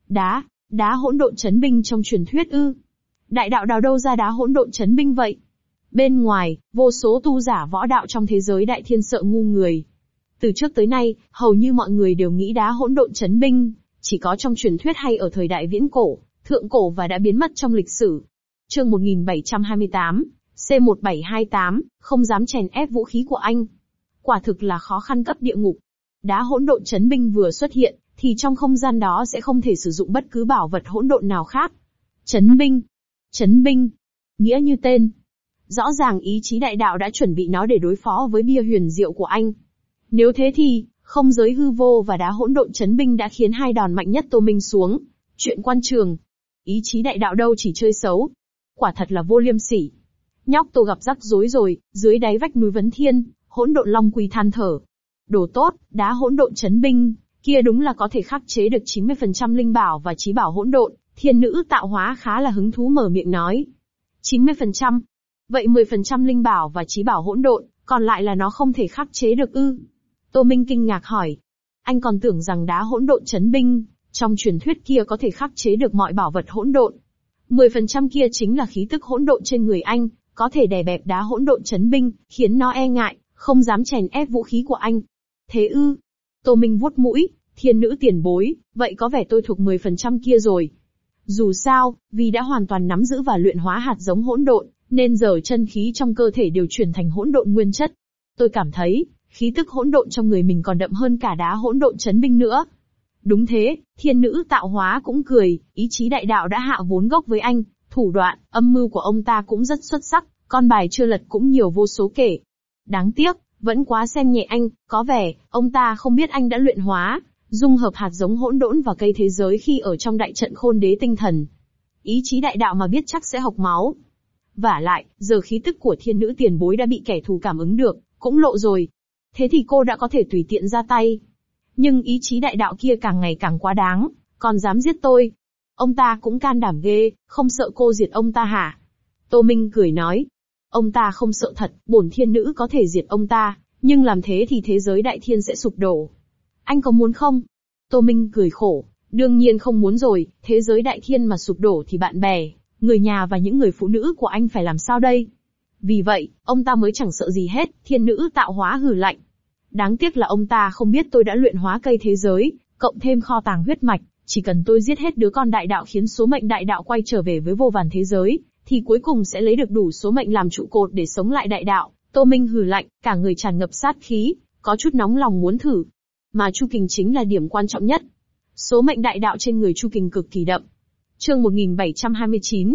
Đá hỗn độn chấn binh trong truyền thuyết ư? Đại đạo đào đâu ra đá hỗn độn chấn binh vậy? Bên ngoài, vô số tu giả võ đạo trong thế giới đại thiên sợ ngu người. Từ trước tới nay, hầu như mọi người đều nghĩ đá hỗn độn chấn binh chỉ có trong truyền thuyết hay ở thời đại viễn cổ, thượng cổ và đã biến mất trong lịch sử. Chương 1728, C1728, không dám chèn ép vũ khí của anh. Quả thực là khó khăn cấp địa ngục. Đá hỗn độn chấn binh vừa xuất hiện, thì trong không gian đó sẽ không thể sử dụng bất cứ bảo vật hỗn độn nào khác. Chấn binh. Chấn binh. Nghĩa như tên. Rõ ràng ý chí đại đạo đã chuẩn bị nó để đối phó với bia huyền diệu của anh. Nếu thế thì, không giới hư vô và đá hỗn độn chấn binh đã khiến hai đòn mạnh nhất Tô Minh xuống. Chuyện quan trường. Ý chí đại đạo đâu chỉ chơi xấu. Quả thật là vô liêm sỉ. Nhóc Tô gặp rắc rối rồi, dưới đáy vách núi Vấn Thiên, hỗn độn long quy than thở. Đồ tốt, đá hỗn độn chấn binh, kia đúng là có thể khắc chế được 90% linh bảo và chí bảo hỗn độn. Thiên nữ tạo hóa khá là hứng thú mở miệng nói. 90%? Vậy 10% linh bảo và chí bảo hỗn độn, còn lại là nó không thể khắc chế được ư? Tô Minh kinh ngạc hỏi. Anh còn tưởng rằng đá hỗn độn chấn binh, trong truyền thuyết kia có thể khắc chế được mọi bảo vật hỗn độn. 10% kia chính là khí tức hỗn độn trên người anh, có thể đè bẹp đá hỗn độn chấn binh, khiến nó e ngại, không dám chèn ép vũ khí của anh. Thế ư? Tô Minh vuốt mũi, thiên nữ tiền bối, vậy có vẻ tôi thuộc 10% kia rồi. Dù sao, vì đã hoàn toàn nắm giữ và luyện hóa hạt giống hỗn độn, nên giờ chân khí trong cơ thể đều chuyển thành hỗn độn nguyên chất. Tôi cảm thấy, khí tức hỗn độn trong người mình còn đậm hơn cả đá hỗn độn chấn binh nữa. Đúng thế, thiên nữ tạo hóa cũng cười, ý chí đại đạo đã hạ vốn gốc với anh, thủ đoạn, âm mưu của ông ta cũng rất xuất sắc, con bài chưa lật cũng nhiều vô số kể. Đáng tiếc, vẫn quá xem nhẹ anh, có vẻ, ông ta không biết anh đã luyện hóa, dung hợp hạt giống hỗn độn vào cây thế giới khi ở trong đại trận khôn đế tinh thần. Ý chí đại đạo mà biết chắc sẽ hộc máu. Vả lại, giờ khí tức của thiên nữ tiền bối đã bị kẻ thù cảm ứng được, cũng lộ rồi. Thế thì cô đã có thể tùy tiện ra tay. Nhưng ý chí đại đạo kia càng ngày càng quá đáng, còn dám giết tôi. Ông ta cũng can đảm ghê, không sợ cô diệt ông ta hả? Tô Minh cười nói. Ông ta không sợ thật, bổn thiên nữ có thể diệt ông ta, nhưng làm thế thì thế giới đại thiên sẽ sụp đổ. Anh có muốn không? Tô Minh cười khổ, đương nhiên không muốn rồi, thế giới đại thiên mà sụp đổ thì bạn bè, người nhà và những người phụ nữ của anh phải làm sao đây? Vì vậy, ông ta mới chẳng sợ gì hết, thiên nữ tạo hóa hừ lạnh. Đáng tiếc là ông ta không biết tôi đã luyện hóa cây thế giới, cộng thêm kho tàng huyết mạch, chỉ cần tôi giết hết đứa con đại đạo khiến số mệnh đại đạo quay trở về với vô vàn thế giới, thì cuối cùng sẽ lấy được đủ số mệnh làm trụ cột để sống lại đại đạo. Tô Minh hừ lạnh, cả người tràn ngập sát khí, có chút nóng lòng muốn thử. Mà Chu Kình chính là điểm quan trọng nhất. Số mệnh đại đạo trên người Chu Kình cực kỳ đậm. Chương 1729,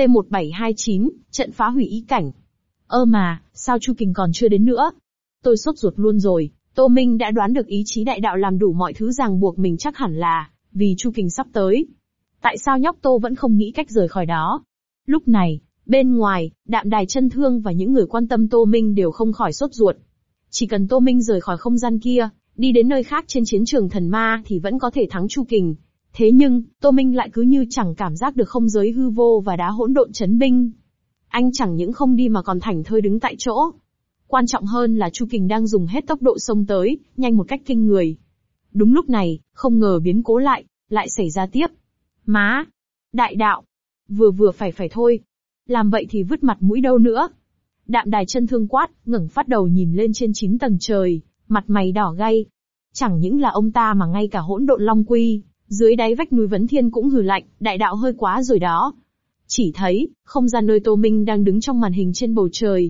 C1729, trận phá hủy ý cảnh. Mà, sao Chu Kình còn chưa đến nữa? Tôi sốt ruột luôn rồi, Tô Minh đã đoán được ý chí đại đạo làm đủ mọi thứ ràng buộc mình chắc hẳn là, vì Chu Kình sắp tới. Tại sao nhóc Tô vẫn không nghĩ cách rời khỏi đó? Lúc này, bên ngoài, Đạm Đài Chân Thương và những người quan tâm Tô Minh đều không khỏi sốt ruột. Chỉ cần Tô Minh rời khỏi không gian kia, đi đến nơi khác trên chiến trường thần ma thì vẫn có thể thắng Chu Kình. Thế nhưng, Tô Minh lại cứ như chẳng cảm giác được không giới hư vô và đá hỗn độn chấn binh. Anh chẳng những không đi mà còn thảnh thơi đứng tại chỗ. Quan trọng hơn là Chu Kình đang dùng hết tốc độ xông tới, nhanh một cách kinh người. Đúng lúc này, không ngờ biến cố lại xảy ra tiếp. Má! Đại đạo! Vừa phải thôi. Làm vậy thì vứt mặt mũi đâu nữa. Đạm Đài Chân Thương quát, ngẩng phát đầu nhìn lên trên 9 tầng trời, mặt mày đỏ gay. Chẳng những là ông ta mà ngay cả hỗn độn long quy, dưới đáy vách núi Vấn Thiên cũng hừ lạnh, đại đạo hơi quá rồi đó. Chỉ thấy, không gian nơi Tô Minh đang đứng trong màn hình trên bầu trời.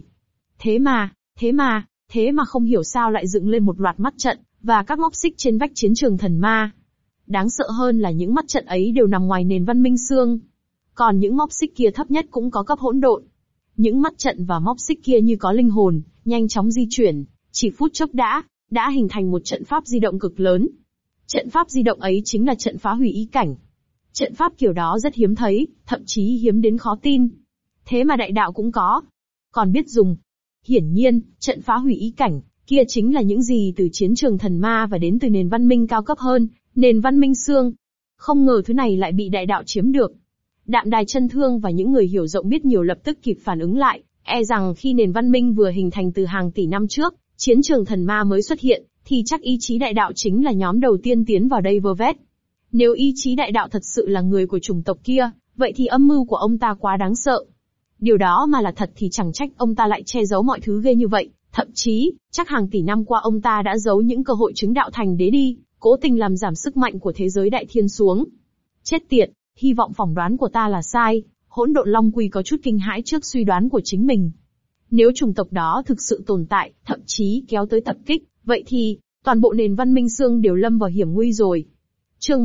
Thế mà không hiểu sao lại dựng lên một loạt mắt trận, và các móc xích trên vách chiến trường thần ma. Đáng sợ hơn là những mắt trận ấy đều nằm ngoài nền văn minh xương. Còn những móc xích kia thấp nhất cũng có cấp hỗn độn. Những mắt trận và móc xích kia như có linh hồn, nhanh chóng di chuyển, chỉ phút chốc đã hình thành một trận pháp di động cực lớn. Trận pháp di động ấy chính là trận phá hủy ý cảnh. Trận pháp kiểu đó rất hiếm thấy, thậm chí hiếm đến khó tin. Thế mà đại đạo cũng có. Còn biết dùng. Hiển nhiên, trận phá hủy ý cảnh, kia chính là những gì từ chiến trường thần ma và đến từ nền văn minh cao cấp hơn, nền văn minh xương. Không ngờ thứ này lại bị đại đạo chiếm được. Đạm Đài Chân Thương và những người hiểu rộng biết nhiều lập tức kịp phản ứng lại, e rằng khi nền văn minh vừa hình thành từ hàng tỷ năm trước, chiến trường thần ma mới xuất hiện, thì chắc ý chí đại đạo chính là nhóm đầu tiên tiến vào đây vơ vét. Nếu ý chí đại đạo thật sự là người của chủng tộc kia, vậy thì âm mưu của ông ta quá đáng sợ. Điều đó mà là thật thì chẳng trách ông ta lại che giấu mọi thứ ghê như vậy, thậm chí, chắc hàng tỷ năm qua ông ta đã giấu những cơ hội chứng đạo thành đế đi, cố tình làm giảm sức mạnh của thế giới đại thiên xuống. Chết tiệt, hy vọng phỏng đoán của ta là sai, hỗn độn long quy có chút kinh hãi trước suy đoán của chính mình. Nếu chủng tộc đó thực sự tồn tại, thậm chí kéo tới tập kích, vậy thì, toàn bộ nền văn minh xương đều lâm vào hiểm nguy rồi. Chương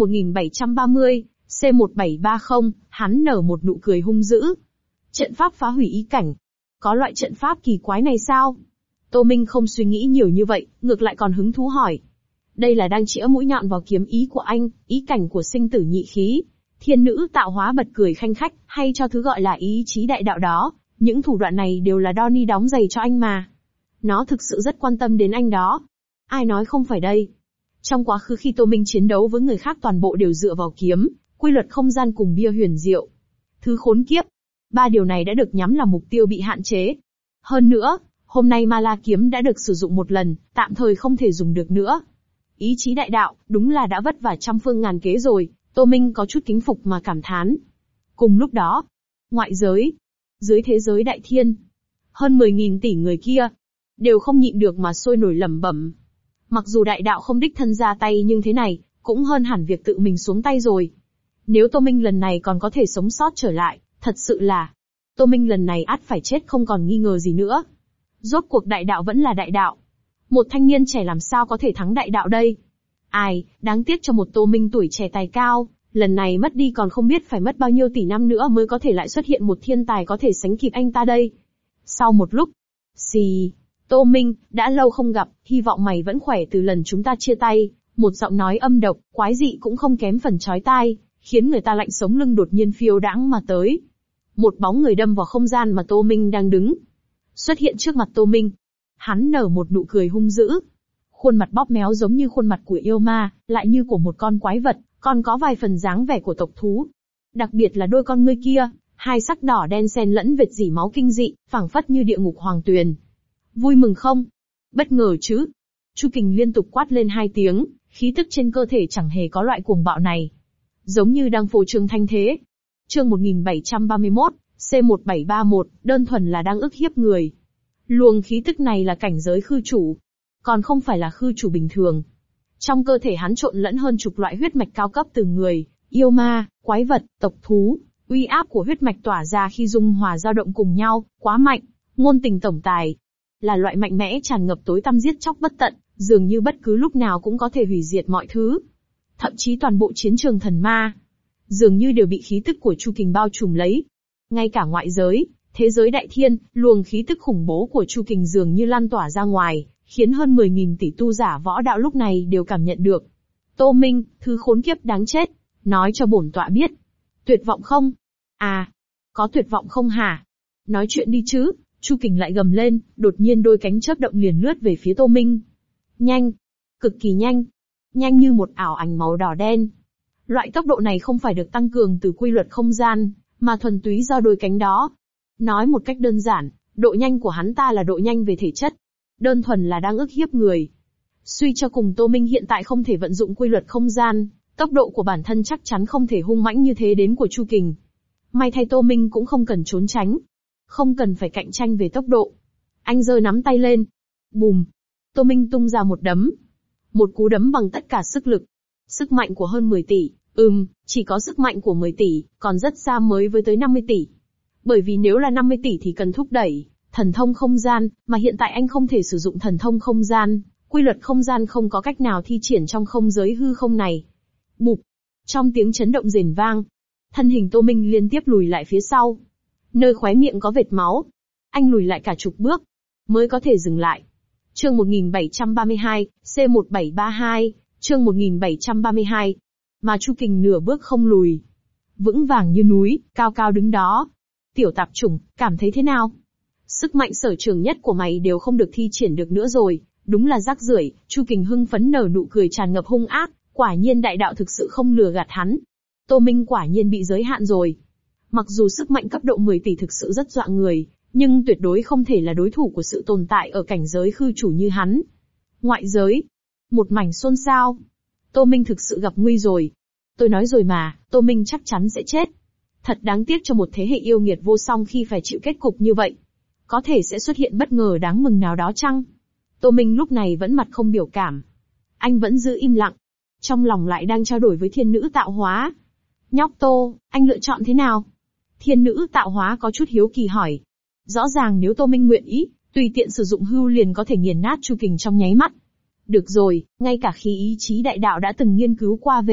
1730, C1730, hắn nở một nụ cười hung dữ. Trận pháp phá hủy ý cảnh. Có loại trận pháp kỳ quái này sao? Tô Minh không suy nghĩ nhiều như vậy, ngược lại còn hứng thú hỏi. Đây là đang chĩa mũi nhọn vào kiếm ý của anh, ý cảnh của sinh tử nhị khí. Thiên nữ tạo hóa bật cười khanh khách, hay cho thứ gọi là ý chí đại đạo đó, những thủ đoạn này đều là Donnie đóng giày cho anh mà. Nó thực sự rất quan tâm đến anh đó. Ai nói không phải đây? Trong quá khứ khi Tô Minh chiến đấu với người khác toàn bộ đều dựa vào kiếm, quy luật không gian cùng bia huyền diệu. Thứ khốn kiếp. Ba điều này đã được nhắm là mục tiêu bị hạn chế. Hơn nữa, hôm nay Ma La kiếm đã được sử dụng một lần, tạm thời không thể dùng được nữa. Ý chí đại đạo, đúng là đã vất vả trăm phương ngàn kế rồi, Tô Minh có chút kính phục mà cảm thán. Cùng lúc đó, ngoại giới, dưới thế giới đại thiên, hơn 10.000 tỷ người kia, đều không nhịn được mà sôi nổi lẩm bẩm. Mặc dù đại đạo không đích thân ra tay nhưng thế này, cũng hơn hẳn việc tự mình xuống tay rồi. Nếu Tô Minh lần này còn có thể sống sót trở lại, thật sự là, Tô Minh lần này ắt phải chết không còn nghi ngờ gì nữa. Rốt cuộc đại đạo vẫn là đại đạo. Một thanh niên trẻ làm sao có thể thắng đại đạo đây? Ai, đáng tiếc cho một Tô Minh tuổi trẻ tài cao, lần này mất đi còn không biết phải mất bao nhiêu tỷ năm nữa mới có thể lại xuất hiện một thiên tài có thể sánh kịp anh ta đây. Sau một lúc, xì, Tô Minh, đã lâu không gặp, hy vọng mày vẫn khỏe từ lần chúng ta chia tay. Một giọng nói âm độc, quái dị cũng không kém phần chói tai, khiến người ta lạnh sống lưng đột nhiên phiêu đãng mà tới. Một bóng người đâm vào không gian mà Tô Minh đang đứng. Xuất hiện trước mặt Tô Minh. Hắn nở một nụ cười hung dữ. Khuôn mặt bóp méo giống như khuôn mặt của yêu ma, lại như của một con quái vật, còn có vài phần dáng vẻ của tộc thú. Đặc biệt là đôi con ngươi kia, hai sắc đỏ đen xen lẫn vệt dỉ máu kinh dị, phảng phất như địa ngục hoàng tuyền. Vui mừng không? Bất ngờ chứ? Chu Kình liên tục quát lên 2 tiếng, khí tức trên cơ thể chẳng hề có loại cuồng bạo này. Giống như đang phô trương thanh thế. Chương 1731, C1731, đơn thuần là đang ức hiếp người. Luồng khí tức này là cảnh giới khư chủ, còn không phải là khư chủ bình thường. Trong cơ thể hắn trộn lẫn hơn chục loại huyết mạch cao cấp từ người, yêu ma, quái vật, tộc thú, uy áp của huyết mạch tỏa ra khi dung hòa dao động cùng nhau, quá mạnh, ngôn tình tổng tài. Là loại mạnh mẽ tràn ngập tối tăm giết chóc bất tận, dường như bất cứ lúc nào cũng có thể hủy diệt mọi thứ. Thậm chí toàn bộ chiến trường thần ma, dường như đều bị khí tức của Chu Kình bao trùm lấy. Ngay cả ngoại giới, thế giới đại thiên, luồng khí tức khủng bố của Chu Kình dường như lan tỏa ra ngoài, khiến hơn 10.000 tỷ tu giả võ đạo lúc này đều cảm nhận được. Tô Minh, thứ khốn kiếp đáng chết, nói cho bổn tọa biết. Tuyệt vọng không? À, có tuyệt vọng không hả? Nói chuyện đi chứ. Chu Kình lại gầm lên, đột nhiên đôi cánh chớp động liền lướt về phía Tô Minh. Nhanh, cực kỳ nhanh, nhanh như một ảo ảnh màu đỏ đen. Loại tốc độ này không phải được tăng cường từ quy luật không gian, mà thuần túy do đôi cánh đó. Nói một cách đơn giản, độ nhanh của hắn ta là độ nhanh về thể chất. Đơn thuần là đang ức hiếp người. Suy cho cùng Tô Minh hiện tại không thể vận dụng quy luật không gian, tốc độ của bản thân chắc chắn không thể hung mãnh như thế đến của Chu Kình. May thay Tô Minh cũng không cần trốn tránh. Không cần phải cạnh tranh về tốc độ. Anh giơ nắm tay lên. Bùm. Tô Minh tung ra một đấm. Một cú đấm bằng tất cả sức lực. Sức mạnh của hơn 10 tỷ. Chỉ có sức mạnh của 10 tỷ, còn rất xa mới với tới 50 tỷ. Bởi vì nếu là 50 tỷ thì cần thúc đẩy thần thông không gian, mà hiện tại anh không thể sử dụng thần thông không gian. Quy luật không gian không có cách nào thi triển trong không giới hư không này. Bụp. Trong tiếng chấn động rền vang, thân hình Tô Minh liên tiếp lùi lại phía sau. Nơi khóe miệng có vệt máu. Anh lùi lại cả chục bước, mới có thể dừng lại. Chương 1732, C1732, chương 1732. Mà Chu Kình nửa bước không lùi. Vững vàng như núi, cao cao đứng đó. Tiểu tạp chủng, cảm thấy thế nào? Sức mạnh sở trường nhất của mày đều không được thi triển được nữa rồi, đúng là rác rưởi. Chu Kình hưng phấn nở nụ cười tràn ngập hung ác, quả nhiên đại đạo thực sự không lừa gạt hắn. Tô Minh quả nhiên bị giới hạn rồi. Mặc dù sức mạnh cấp độ 10 tỷ thực sự rất dọa người, nhưng tuyệt đối không thể là đối thủ của sự tồn tại ở cảnh giới khư chủ như hắn. Ngoại giới, một mảnh xôn xao. Tô Minh thực sự gặp nguy rồi. Tôi nói rồi mà, Tô Minh chắc chắn sẽ chết. Thật đáng tiếc cho một thế hệ yêu nghiệt vô song khi phải chịu kết cục như vậy. Có thể sẽ xuất hiện bất ngờ đáng mừng nào đó chăng? Tô Minh lúc này vẫn mặt không biểu cảm. Anh vẫn giữ im lặng. Trong lòng lại đang trao đổi với thiên nữ tạo hóa. Nhóc Tô, anh lựa chọn thế nào? Thiên nữ tạo hóa có chút hiếu kỳ hỏi. Rõ ràng nếu Tô Minh nguyện ý, tùy tiện sử dụng hưu liền có thể nghiền nát Chu Kình trong nháy mắt. Được rồi, ngay cả khi ý chí đại đạo đã từng nghiên cứu qua về,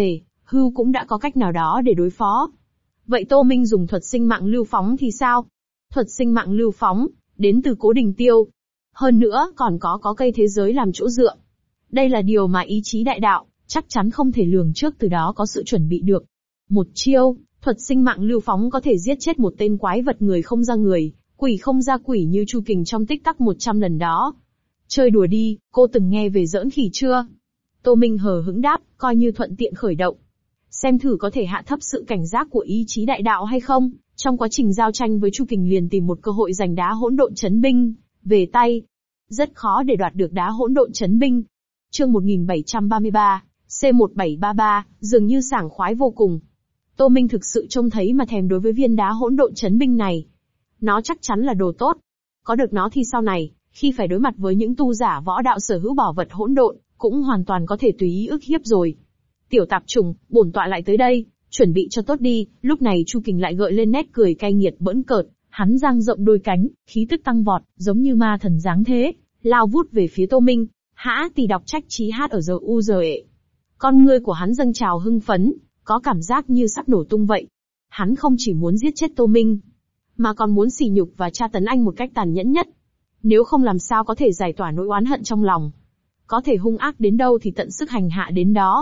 hưu cũng đã có cách nào đó để đối phó. Vậy Tô Minh dùng thuật sinh mạng lưu phóng thì sao? Thuật sinh mạng lưu phóng, đến từ Cố Đình Tiêu. Hơn nữa còn có cây thế giới làm chỗ dựa. Đây là điều mà ý chí đại đạo, chắc chắn không thể lường trước từ đó có sự chuẩn bị được. Một chiêu, thuật sinh mạng lưu phóng có thể giết chết một tên quái vật người không ra người, quỷ không ra quỷ như Chu Kình trong tích tắc 100 lần đó. Chơi đùa đi, cô từng nghe về giỡn khỉ chưa? Tô Minh hờ hững đáp, coi như thuận tiện khởi động. Xem thử có thể hạ thấp sự cảnh giác của ý chí đại đạo hay không. Trong quá trình giao tranh với Chu Kình liền tìm một cơ hội giành đá hỗn độn chấn binh về tay. Rất khó để đoạt được đá hỗn độn chấn binh. Chương 1733, C1733, dường như sảng khoái vô cùng. Tô Minh thực sự trông thấy mà thèm đối với viên đá hỗn độn chấn binh này. Nó chắc chắn là đồ tốt. Có được nó thì sau này, khi phải đối mặt với những tu giả võ đạo sở hữu bảo vật hỗn độn, cũng hoàn toàn có thể tùy ý ức hiếp rồi. Tiểu tạp trùng, bổn tọa lại tới đây, chuẩn bị cho tốt đi. Lúc này Chu Kình lại gợi lên nét cười cay nghiệt bỡn cợt, hắn dang rộng đôi cánh, khí tức tăng vọt, giống như ma thần dáng thế, lao vút về phía Tô Minh. Hã tỳ đọc trách chí hát ở giờ u giờ ệ. Con ngươi của hắn dâng trào hưng phấn, có cảm giác như sắp nổ tung vậy. Hắn không chỉ muốn giết chết Tô Minh, mà còn muốn sỉ nhục và tra tấn anh một cách tàn nhẫn nhất. Nếu không làm sao có thể giải tỏa nỗi oán hận trong lòng. Có thể hung ác đến đâu thì tận sức hành hạ đến đó.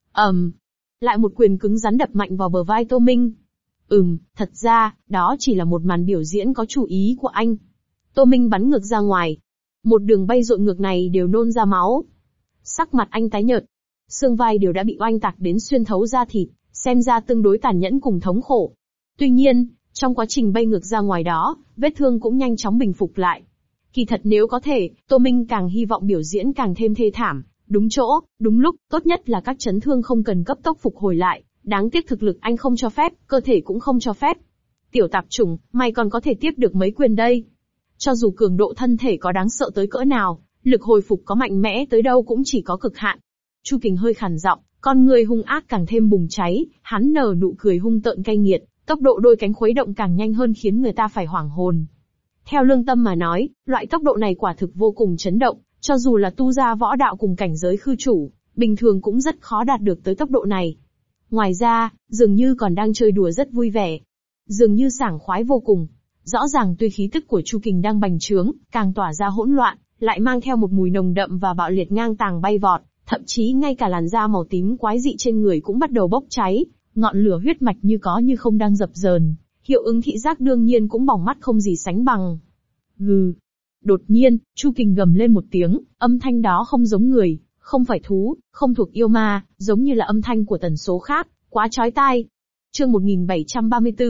Lại một quyền cứng rắn đập mạnh vào bờ vai Tô Minh. Thật ra, đó chỉ là một màn biểu diễn có chủ ý của anh. Tô Minh bắn ngược ra ngoài. Một đường bay dội ngược này đều nôn ra máu. Sắc mặt anh tái nhợt. Xương vai đều đã bị oanh tạc đến xuyên thấu da thịt, xem ra tương đối tàn nhẫn cùng thống khổ. Tuy nhiên, trong quá trình bay ngược ra ngoài đó, vết thương cũng nhanh chóng bình phục lại. Kỳ thật nếu có thể, Tô Minh càng hy vọng biểu diễn càng thêm thê thảm, đúng chỗ, đúng lúc, tốt nhất là các chấn thương không cần cấp tốc phục hồi lại. Đáng tiếc thực lực anh không cho phép, cơ thể cũng không cho phép. Tiểu tạp chủng, mày còn có thể tiếp được mấy quyền đây. Cho dù cường độ thân thể có đáng sợ tới cỡ nào, lực hồi phục có mạnh mẽ tới đâu cũng chỉ có cực hạn. Chu Kình hơi khàn giọng, con người hung ác càng thêm bùng cháy, hắn nở nụ cười hung tợn cay nghiệt, tốc độ đôi cánh khuấy động càng nhanh hơn khiến người ta phải hoảng hồn. Theo lương tâm mà nói, loại tốc độ này quả thực vô cùng chấn động, cho dù là tu gia võ đạo cùng cảnh giới khư chủ, bình thường cũng rất khó đạt được tới tốc độ này. Ngoài ra, dường như còn đang chơi đùa rất vui vẻ. Dường như sảng khoái vô cùng. Rõ ràng tuy khí tức của Chu Kình đang bành trướng, càng tỏa ra hỗn loạn, lại mang theo một mùi nồng đậm và bạo liệt ngang tàng bay vọt, thậm chí ngay cả làn da màu tím quái dị trên người cũng bắt đầu bốc cháy, ngọn lửa huyết mạch như có như không đang dập dờn, hiệu ứng thị giác đương nhiên cũng bỏng mắt không gì sánh bằng. Gừ. Đột nhiên, Chu Kình gầm lên một tiếng, âm thanh đó không giống người, không phải thú, không thuộc yêu ma, giống như là âm thanh của tần số khác, quá chói tai. Chương 1734,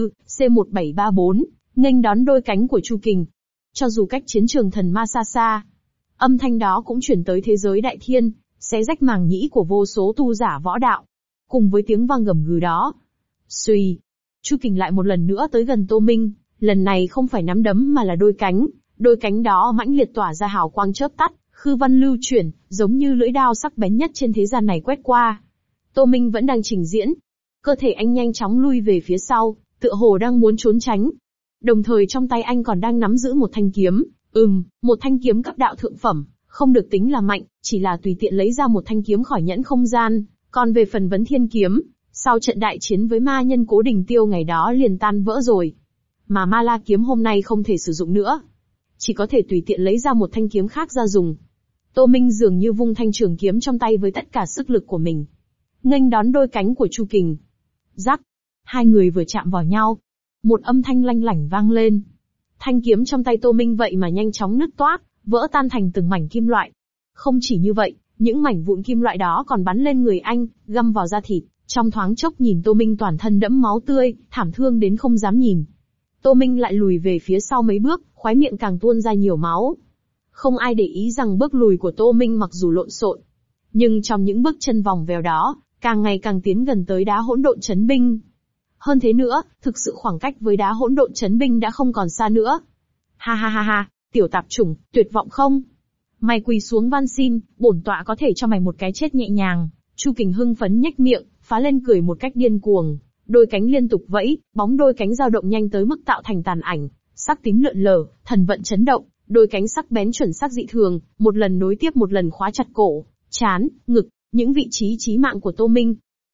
C1734, nghênh đón đôi cánh của Chu Kình. Cho dù cách chiến trường thần ma xa xa, âm thanh đó cũng chuyển tới thế giới đại thiên, xé rách màng nhĩ của vô số tu giả võ đạo. Cùng với tiếng vang gầm gừ đó, xuy, Chu Kình lại một lần nữa tới gần Tô Minh, lần này không phải nắm đấm mà là đôi cánh đó mãnh liệt tỏa ra hào quang chớp tắt, khư văn lưu chuyển, giống như lưỡi đao sắc bén nhất trên thế gian này quét qua. Tô Minh vẫn đang trình diễn, cơ thể anh nhanh chóng lui về phía sau, tựa hồ đang muốn trốn tránh. Đồng thời trong tay anh còn đang nắm giữ một thanh kiếm, một thanh kiếm cấp đạo thượng phẩm, không được tính là mạnh, chỉ là tùy tiện lấy ra một thanh kiếm khỏi nhẫn không gian. Còn về phần vấn thiên kiếm, sau trận đại chiến với ma nhân Cố Đình Tiêu ngày đó liền tan vỡ rồi. Mà ma la kiếm hôm nay không thể sử dụng nữa, chỉ có thể tùy tiện lấy ra một thanh kiếm khác ra dùng. Tô Minh dường như vung thanh trường kiếm trong tay với tất cả sức lực của mình, nghênh đón đôi cánh của Chu Kình. Rắc, hai người vừa chạm vào nhau, một âm thanh lanh lảnh vang lên. Thanh kiếm trong tay Tô Minh vậy mà nhanh chóng nứt toác, vỡ tan thành từng mảnh kim loại. Không chỉ như vậy, những mảnh vụn kim loại đó còn bắn lên người anh, găm vào da thịt, trong thoáng chốc nhìn Tô Minh toàn thân đẫm máu tươi, thảm thương đến không dám nhìn. Tô Minh lại lùi về phía sau mấy bước, khóe miệng càng tuôn ra nhiều máu. Không ai để ý rằng bước lùi của Tô Minh mặc dù lộn xộn, nhưng trong những bước chân vòng vèo đó, càng ngày càng tiến gần tới đá hỗn độn chấn binh. Hơn thế nữa, thực sự khoảng cách với đá hỗn độn chấn binh đã không còn xa nữa. Ha ha ha ha, tiểu tạp chủng, tuyệt vọng không? Mày quỳ xuống van xin, bổn tọa có thể cho mày một cái chết nhẹ nhàng. Chu Kình hưng phấn nhếch miệng, phá lên cười một cách điên cuồng, đôi cánh liên tục vẫy, bóng đôi cánh dao động nhanh tới mức tạo thành tàn ảnh, sắc tím lượn lờ, thần vận chấn động, đôi cánh sắc bén chuẩn xác dị thường, một lần nối tiếp một lần khóa chặt cổ, trán, ngực, những vị trí chí mạng của Tô Minh.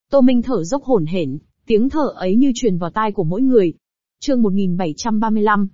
Tô Minh thở dốc hổn hển, tiếng thở ấy như truyền vào tai của mỗi người. Chương 1735,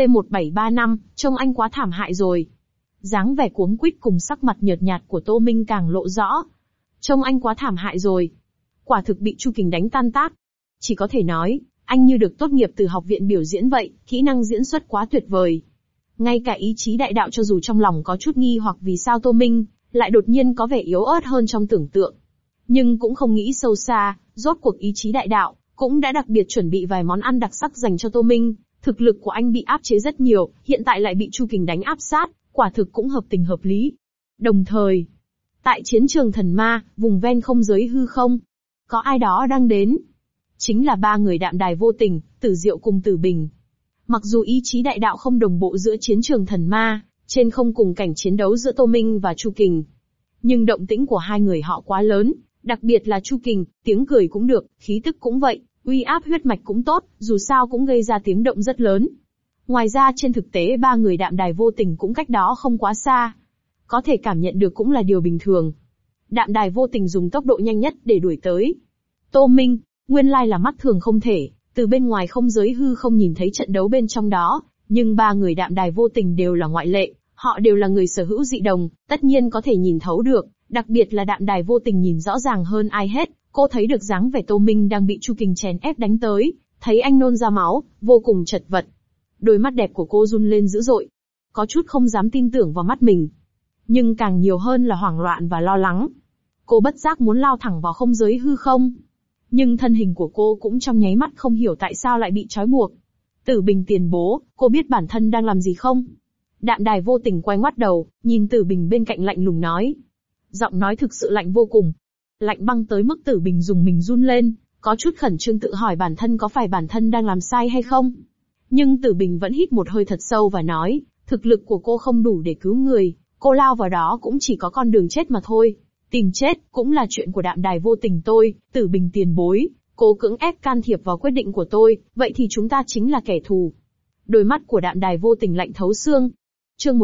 C1735, trông anh quá thảm hại rồi. Dáng vẻ cuống quýt cùng sắc mặt nhợt nhạt của Tô Minh càng lộ rõ. Trông anh quá thảm hại rồi. Quả thực bị Chu Kình đánh tan tác. Chỉ có thể nói, anh như được tốt nghiệp từ học viện biểu diễn vậy, kỹ năng diễn xuất quá tuyệt vời. Ngay cả ý chí đại đạo cho dù trong lòng có chút nghi hoặc vì sao Tô Minh lại đột nhiên có vẻ yếu ớt hơn trong tưởng tượng. Nhưng cũng không nghĩ sâu xa, rốt cuộc ý chí đại đạo cũng đã đặc biệt chuẩn bị vài món ăn đặc sắc dành cho Tô Minh. Thực lực của anh bị áp chế rất nhiều, hiện tại lại bị Chu Kình đánh áp sát, quả thực cũng hợp tình hợp lý. Đồng thời, tại chiến trường thần ma, vùng ven không giới hư không, có ai đó đang đến. Chính là ba người Đạm Đài Vô Tình, Tử Diệu cùng Tử Bình. Mặc dù ý chí đại đạo không đồng bộ giữa chiến trường thần ma, trên không cùng cảnh chiến đấu giữa Tô Minh và Chu Kình. Nhưng động tĩnh của hai người họ quá lớn, đặc biệt là Chu Kình, tiếng cười cũng được, khí tức cũng vậy, uy áp huyết mạch cũng tốt, dù sao cũng gây ra tiếng động rất lớn. Ngoài ra trên thực tế ba người Đạm Đài Vô Tình cũng cách đó không quá xa. Có thể cảm nhận được cũng là điều bình thường. Đạm Đài Vô Tình dùng tốc độ nhanh nhất để đuổi tới. Tô Minh, nguyên lai là mắt thường không thể, từ bên ngoài không giới hư không nhìn thấy trận đấu bên trong đó, nhưng ba người Đạm Đài Vô Tình đều là ngoại lệ, họ đều là người sở hữu dị đồng, tất nhiên có thể nhìn thấu được, đặc biệt là Đạm Đài Vô Tình nhìn rõ ràng hơn ai hết, cô thấy được dáng vẻ Tô Minh đang bị Chu Kình chèn ép đánh tới, thấy anh nôn ra máu, vô cùng chật vật. Đôi mắt đẹp của cô run lên dữ dội, có chút không dám tin tưởng vào mắt mình. Nhưng càng nhiều hơn là hoảng loạn và lo lắng. Cô bất giác muốn lao thẳng vào không giới hư không. Nhưng thân hình của cô cũng trong nháy mắt không hiểu tại sao lại bị trói buộc. Tử Bình tiền bố, cô biết bản thân đang làm gì không? Đạm Đài Vô Tình quay ngoắt đầu, nhìn Tử Bình bên cạnh lạnh lùng nói. Giọng nói thực sự lạnh vô cùng. Lạnh băng tới mức Tử Bình dùng mình run lên, có chút khẩn trương tự hỏi bản thân có phải bản thân đang làm sai hay không? Nhưng Tử Bình vẫn hít một hơi thật sâu và nói, thực lực của cô không đủ để cứu người, cô lao vào đó cũng chỉ có con đường chết mà thôi. Tìm chết cũng là chuyện của Đạm Đài Vô Tình tôi, Tử Bình tiền bối, cô cưỡng ép can thiệp vào quyết định của tôi, vậy thì chúng ta chính là kẻ thù. Đôi mắt của Đạm Đài Vô Tình lạnh thấu xương. Chương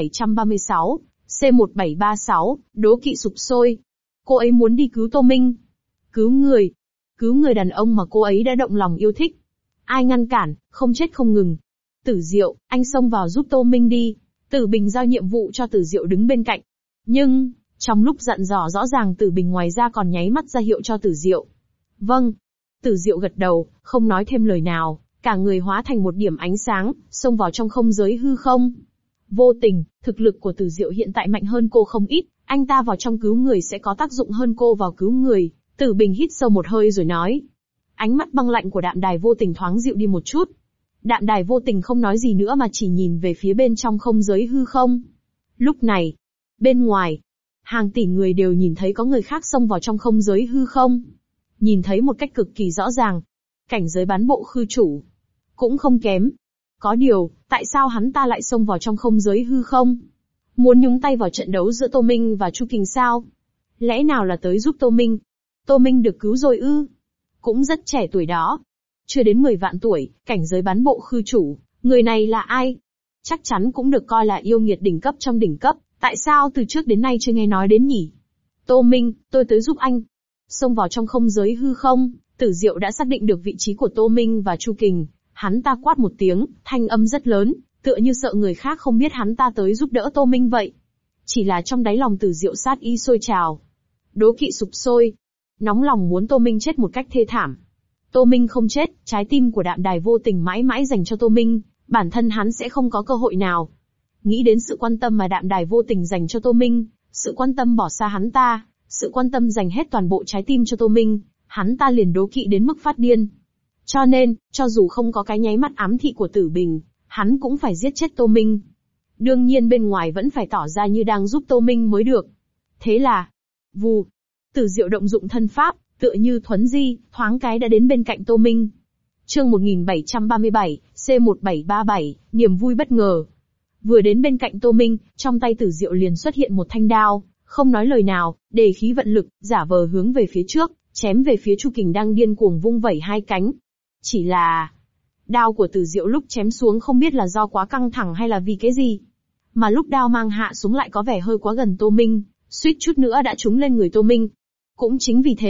1736, C1736, đố kỵ sụp sôi. Cô ấy muốn đi cứu Tô Minh. Cứu người đàn ông mà cô ấy đã động lòng yêu thích. Ai ngăn cản, không chết không ngừng. Tử Diệu, anh xông vào giúp Tô Minh đi. Tử Bình giao nhiệm vụ cho Tử Diệu đứng bên cạnh. Nhưng, trong lúc dặn dò rõ ràng Tử Bình ngoài ra còn nháy mắt ra hiệu cho Tử Diệu. Vâng. Tử Diệu gật đầu, không nói thêm lời nào, cả người hóa thành một điểm ánh sáng, xông vào trong không giới hư không. Vô Tình, thực lực của Tử Diệu hiện tại mạnh hơn cô không ít, anh ta vào trong cứu người sẽ có tác dụng hơn cô vào cứu người. Tử Bình hít sâu một hơi rồi nói. Ánh mắt băng lạnh của Đạm Đài Vô Tình thoáng dịu đi một chút. Đạm Đài Vô Tình không nói gì nữa mà chỉ nhìn về phía bên trong không giới hư không. Lúc này, bên ngoài, hàng tỷ người đều nhìn thấy có người khác xông vào trong không giới hư không. Nhìn thấy một cách cực kỳ rõ ràng. Cảnh giới bán bộ khư chủ. Cũng không kém. Có điều, tại sao hắn ta lại xông vào trong không giới hư không? Muốn nhúng tay vào trận đấu giữa Tô Minh và Chu Kình sao? Lẽ nào là tới giúp Tô Minh? Tô Minh được cứu rồi ư? Cũng rất trẻ tuổi đó. Chưa đến 10 vạn tuổi, cảnh giới bán bộ khư chủ. Người này là ai? Chắc chắn cũng được coi là yêu nghiệt đỉnh cấp trong đỉnh cấp. Tại sao từ trước đến nay chưa nghe nói đến nhỉ? Tô Minh, tôi tới giúp anh. Xông vào trong không giới hư không, Tử Diệu đã xác định được vị trí của Tô Minh và Chu Kình. Hắn ta quát một tiếng, thanh âm rất lớn, tựa như sợ người khác không biết hắn ta tới giúp đỡ Tô Minh vậy. Chỉ là trong đáy lòng Tử Diệu sát ý sôi trào. Đố kỵ sụp sôi. Nóng lòng muốn Tô Minh chết một cách thê thảm. Tô Minh không chết, trái tim của Đạm Đài Vô Tình mãi mãi dành cho Tô Minh, bản thân hắn sẽ không có cơ hội nào. Nghĩ đến sự quan tâm mà Đạm Đài Vô Tình dành cho Tô Minh, sự quan tâm bỏ xa hắn ta, sự quan tâm dành hết toàn bộ trái tim cho Tô Minh, hắn ta liền đố kỵ đến mức phát điên. Cho nên, cho dù không có cái nháy mắt ám thị của Tử Bình, hắn cũng phải giết chết Tô Minh. Đương nhiên bên ngoài vẫn phải tỏ ra như đang giúp Tô Minh mới được. Thế là, vù, Tử Diệu động dụng thân pháp, tựa như thuấn di, thoáng cái đã đến bên cạnh Tô Minh. Chương 1737, C1737, niềm vui bất ngờ. Vừa đến bên cạnh Tô Minh, trong tay Tử Diệu liền xuất hiện một thanh đao, không nói lời nào, đề khí vận lực, giả vờ hướng về phía trước, chém về phía Chu Kình đang điên cuồng vung vẩy hai cánh. Chỉ là, đao của Tử Diệu lúc chém xuống không biết là do quá căng thẳng hay là vì cái gì, mà lúc đao mang hạ xuống lại có vẻ hơi quá gần Tô Minh, suýt chút nữa đã trúng lên người Tô Minh. Cũng chính vì thế,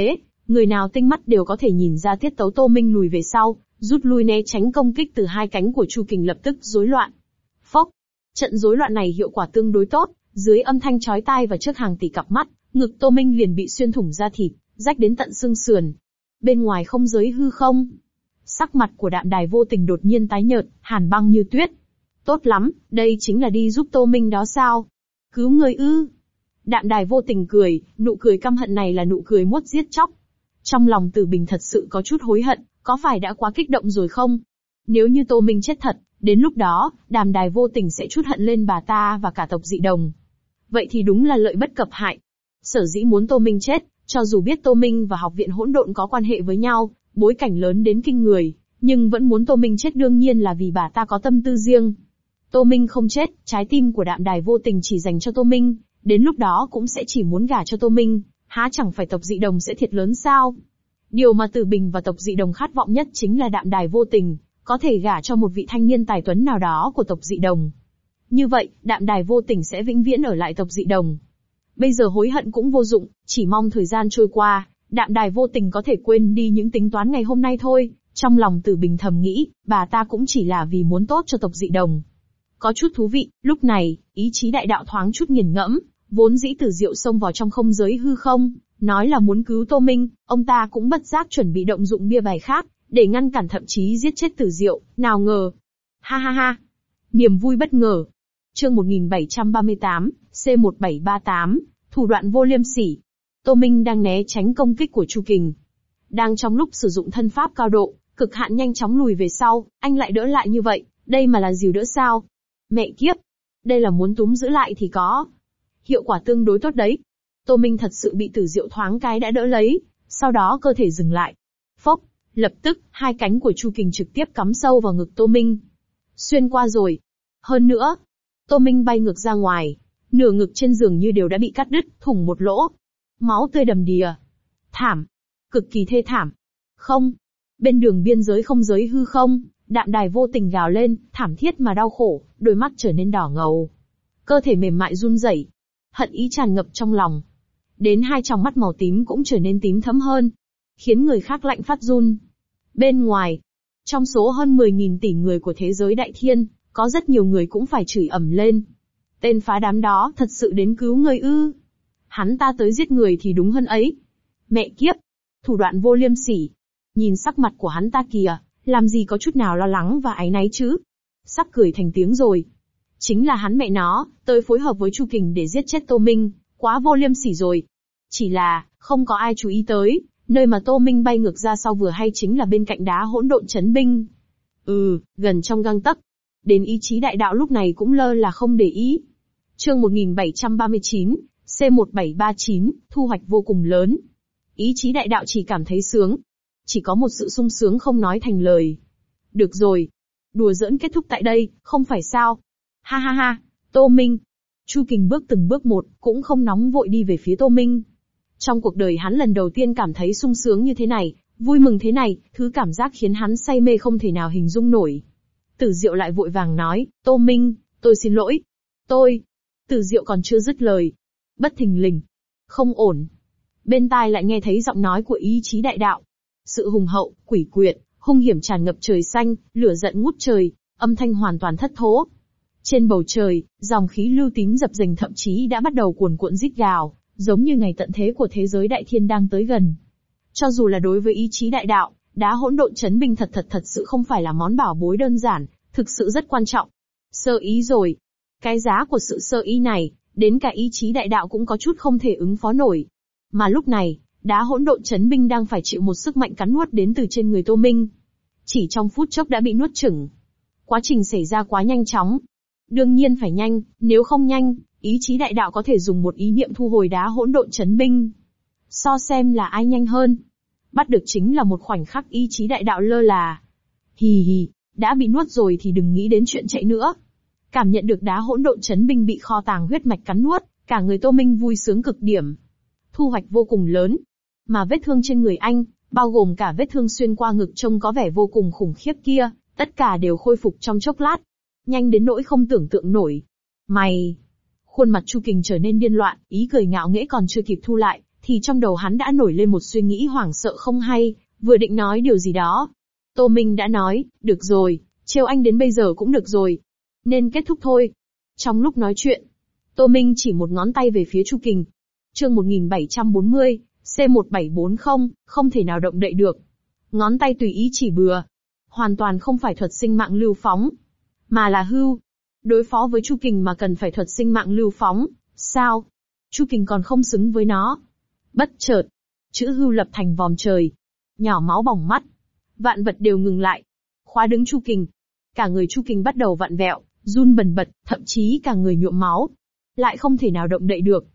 Người nào tinh mắt đều có thể nhìn ra tiết tấu Tô Minh lùi về sau, rút lui né tránh công kích từ hai cánh của Chu Kình lập tức rối loạn. Phốc! Trận rối loạn này hiệu quả tương đối tốt, dưới âm thanh chói tai và trước hàng tỷ cặp mắt, ngực Tô Minh liền bị xuyên thủng da thịt, rách đến tận xương sườn. Bên ngoài không giới hư không. Sắc mặt của Đạm Đài Vô Tình đột nhiên tái nhợt, hàn băng như tuyết. Tốt lắm, đây chính là đi giúp Tô Minh đó sao? Cứu người ư? Đạm Đài Vô Tình cười, nụ cười căm hận này là nụ cười muốt giết chóc. Trong lòng Tử Bình thật sự có chút hối hận, có phải đã quá kích động rồi không? Nếu như Tô Minh chết thật, đến lúc đó, Đạm Đài Vô Tình sẽ trút hận lên bà ta và cả tộc Dị Đồng. Vậy thì đúng là lợi bất cập hại. Sở dĩ muốn Tô Minh chết, cho dù biết Tô Minh và Học viện Hỗn Độn có quan hệ với nhau, bối cảnh lớn đến kinh người, nhưng vẫn muốn Tô Minh chết đương nhiên là vì bà ta có tâm tư riêng. Tô Minh không chết, trái tim của Đạm Đài Vô Tình chỉ dành cho Tô Minh, đến lúc đó cũng sẽ chỉ muốn gả cho Tô Minh, há chẳng phải tộc Dị Đồng sẽ thiệt lớn sao? Điều mà Tử Bình và tộc Dị Đồng khát vọng nhất chính là Đạm Đài Vô Tình có thể gả cho một vị thanh niên tài tuấn nào đó của tộc Dị Đồng. Như vậy, Đạm Đài Vô Tình sẽ vĩnh viễn ở lại tộc Dị Đồng. Bây giờ hối hận cũng vô dụng, chỉ mong thời gian trôi qua, Đạm Đài Vô Tình có thể quên đi những tính toán ngày hôm nay thôi. Trong lòng Tử Bình thầm nghĩ, bà ta cũng chỉ là vì muốn tốt cho tộc Dị Đồng. Có chút thú vị, lúc này, ý chí đại đạo thoáng chút nghiền ngẫm, vốn dĩ Tử Diệu xông vào trong không giới hư không, nói là muốn cứu Tô Minh, ông ta cũng bất giác chuẩn bị động dụng bia bài khác, để ngăn cản thậm chí giết chết Tử Diệu, nào ngờ. Ha ha ha! Niềm vui bất ngờ. Chương 1738, C1738, thủ đoạn vô liêm sỉ. Tô Minh đang né tránh công kích của Chu Kình. Đang trong lúc sử dụng thân pháp cao độ, cực hạn nhanh chóng lùi về sau, anh lại đỡ lại như vậy, đây mà là dìu đỡ sao? Mẹ kiếp! Đây là muốn túm giữ lại thì có. Hiệu quả tương đối tốt đấy. Tô Minh thật sự bị Tử Diệu thoáng cái đã đỡ lấy, sau đó cơ thể dừng lại. Phốc! Lập tức, hai cánh của Chu Kình trực tiếp cắm sâu vào ngực Tô Minh. Xuyên qua rồi. Hơn nữa, Tô Minh bay ngược ra ngoài. Nửa ngực trên giường như đều đã bị cắt đứt, thủng một lỗ. Máu tươi đầm đìa. Thảm. Cực kỳ thê thảm. Không. Bên đường biên giới không giới hư không, Đạm Đài Vô Tình gào lên, thảm thiết mà đau khổ, đôi mắt trở nên đỏ ngầu. Cơ thể mềm mại run rẩy. Hận ý tràn ngập trong lòng. Đến hai tròng mắt màu tím cũng trở nên tím thẫm hơn, khiến người khác lạnh phát run. Bên ngoài, trong số hơn 10.000 tỷ người của thế giới đại thiên, có rất nhiều người cũng phải chửi ầm lên. Tên phá đám đó thật sự đến cứu người ư? Hắn ta tới giết người thì đúng hơn ấy. Mẹ kiếp! Thủ đoạn vô liêm sỉ. Nhìn sắc mặt của hắn ta kìa, làm gì có chút nào lo lắng và áy náy chứ? Sắp cười thành tiếng rồi. Chính là hắn mẹ nó, tới phối hợp với Chu Kình để giết chết Tô Minh, quá vô liêm sỉ rồi. Chỉ là, không có ai chú ý tới, nơi mà Tô Minh bay ngược ra sau vừa hay chính là bên cạnh đá hỗn độn chấn binh. Gần trong gang tấc. Đến ý chí đại đạo lúc này cũng lơ là không để ý. Chương 1739, C1739, thu hoạch vô cùng lớn. Ý chí đại đạo chỉ cảm thấy sướng. Chỉ có một sự sung sướng không nói thành lời. Được rồi. Đùa giỡn kết thúc tại đây, không phải sao? Ha ha ha, Tô Minh. Chu Kình bước từng bước một, cũng không nóng vội đi về phía Tô Minh. Trong cuộc đời hắn lần đầu tiên cảm thấy sung sướng như thế này, vui mừng thế này, thứ cảm giác khiến hắn say mê không thể nào hình dung nổi. Tử Diệu lại vội vàng nói, Tô Minh, tôi xin lỗi. Tử Diệu còn chưa dứt lời. Bất thình lình. Không ổn. Bên tai lại nghe thấy giọng nói của ý chí đại đạo. Sự hùng hậu, quỷ quyệt, hung hiểm tràn ngập trời xanh, lửa giận ngút trời, âm thanh hoàn toàn thất thố. Trên bầu trời, dòng khí lưu tím dập dềnh thậm chí đã bắt đầu cuồn cuộn rít gào, giống như ngày tận thế của thế giới đại thiên đang tới gần. Cho dù là đối với ý chí đại đạo, đá hỗn độn chấn binh thật sự không phải là món bảo bối đơn giản, thực sự rất quan trọng. Sơ ý rồi. Cái giá của sự sơ ý này, đến cả ý chí đại đạo cũng có chút không thể ứng phó nổi. Mà lúc này, đá hỗn độn chấn binh đang phải chịu một sức mạnh cắn nuốt đến từ trên người Tô Minh. Chỉ trong phút chốc đã bị nuốt chửng. Quá trình xảy ra quá nhanh chóng. Đương nhiên phải nhanh, nếu không nhanh, ý chí đại đạo có thể dùng một ý niệm thu hồi đá hỗn độn chấn binh. So xem là ai nhanh hơn. Bắt được chính là một khoảnh khắc ý chí đại đạo lơ là. Hì hì, đã bị nuốt rồi thì đừng nghĩ đến chuyện chạy nữa. Cảm nhận được đá hỗn độn chấn binh bị kho tàng huyết mạch cắn nuốt, cả người Tô Minh vui sướng cực điểm. Thu hoạch vô cùng lớn. Mà vết thương trên người anh, bao gồm cả vết thương xuyên qua ngực trông có vẻ vô cùng khủng khiếp kia, tất cả đều khôi phục trong chốc lát. Nhanh đến nỗi không tưởng tượng nổi. Mày! Khuôn mặt Chu Kình trở nên điên loạn, ý cười ngạo nghễ còn chưa kịp thu lại, thì trong đầu hắn đã nổi lên một suy nghĩ hoảng sợ không hay, vừa định nói điều gì đó. Tô Minh đã nói, được rồi, trêu anh đến bây giờ cũng được rồi. Nên kết thúc thôi. Trong lúc nói chuyện, Tô Minh chỉ một ngón tay về phía Chu Kình. Chương 1740, C1740, không thể nào động đậy được. Ngón tay tùy ý chỉ bừa. Hoàn toàn không phải thuật sinh mạng lưu phóng, mà là hưu. Đối phó với Chu Kình mà cần phải thuật sinh mạng lưu phóng, sao? Chu Kình còn không xứng với nó. Bất chợt, chữ hưu lập thành vòm trời. Nhỏ máu bỏng mắt. Vạn vật đều ngừng lại. Khóa đứng Chu Kình. Cả người Chu Kình bắt đầu vặn vẹo, run bần bật, thậm chí cả người nhuộm máu. Lại không thể nào động đậy được.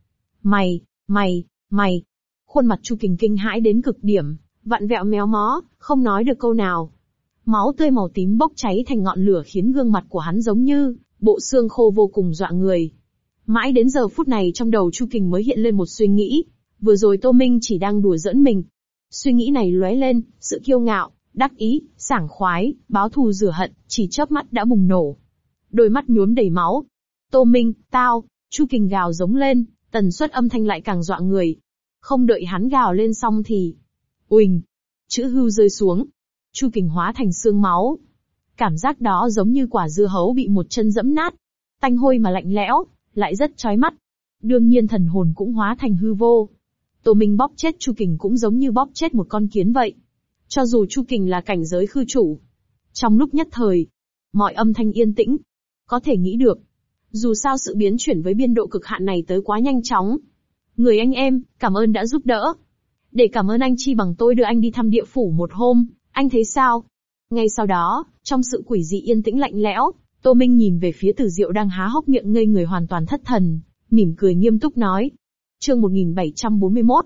Mày. Khuôn mặt Chu Kình kinh hãi đến cực điểm, vặn vẹo méo mó, không nói được câu nào. Máu tươi màu tím bốc cháy thành ngọn lửa khiến gương mặt của hắn giống như bộ xương khô vô cùng dọa người. Mãi đến giờ phút này trong đầu Chu Kình mới hiện lên một suy nghĩ, vừa rồi Tô Minh chỉ đang đùa giỡn mình. Suy nghĩ này lóe lên, sự kiêu ngạo, đắc ý, sảng khoái, báo thù rửa hận, chỉ chớp mắt đã bùng nổ. Đôi mắt nhuốm đầy máu. Tô Minh, tao, Chu Kình gào giống lên, tần suất âm thanh lại càng dọa người. Không đợi hắn gào lên xong thì, uỳnh, chữ hưu rơi xuống. Chu Kình hóa thành xương máu. Cảm giác đó giống như quả dưa hấu bị một chân dẫm nát. Tanh hôi mà lạnh lẽo, lại rất chói mắt. Đương nhiên thần hồn cũng hóa thành hư vô. Tô Minh bóp chết Chu Kình cũng giống như bóp chết một con kiến vậy. Cho dù Chu Kình là cảnh giới khư chủ. Trong lúc nhất thời, mọi âm thanh yên tĩnh. Có thể nghĩ được. Dù sao sự biến chuyển với biên độ cực hạn này tới quá nhanh chóng. Người anh em, cảm ơn đã giúp đỡ. Để cảm ơn anh chi bằng tôi đưa anh đi thăm địa phủ một hôm, anh thấy sao? Ngay sau đó, trong sự quỷ dị yên tĩnh lạnh lẽo, Tô Minh nhìn về phía Tử Diệu đang há hốc miệng ngây người hoàn toàn thất thần, mỉm cười nghiêm túc nói. Chương 1741,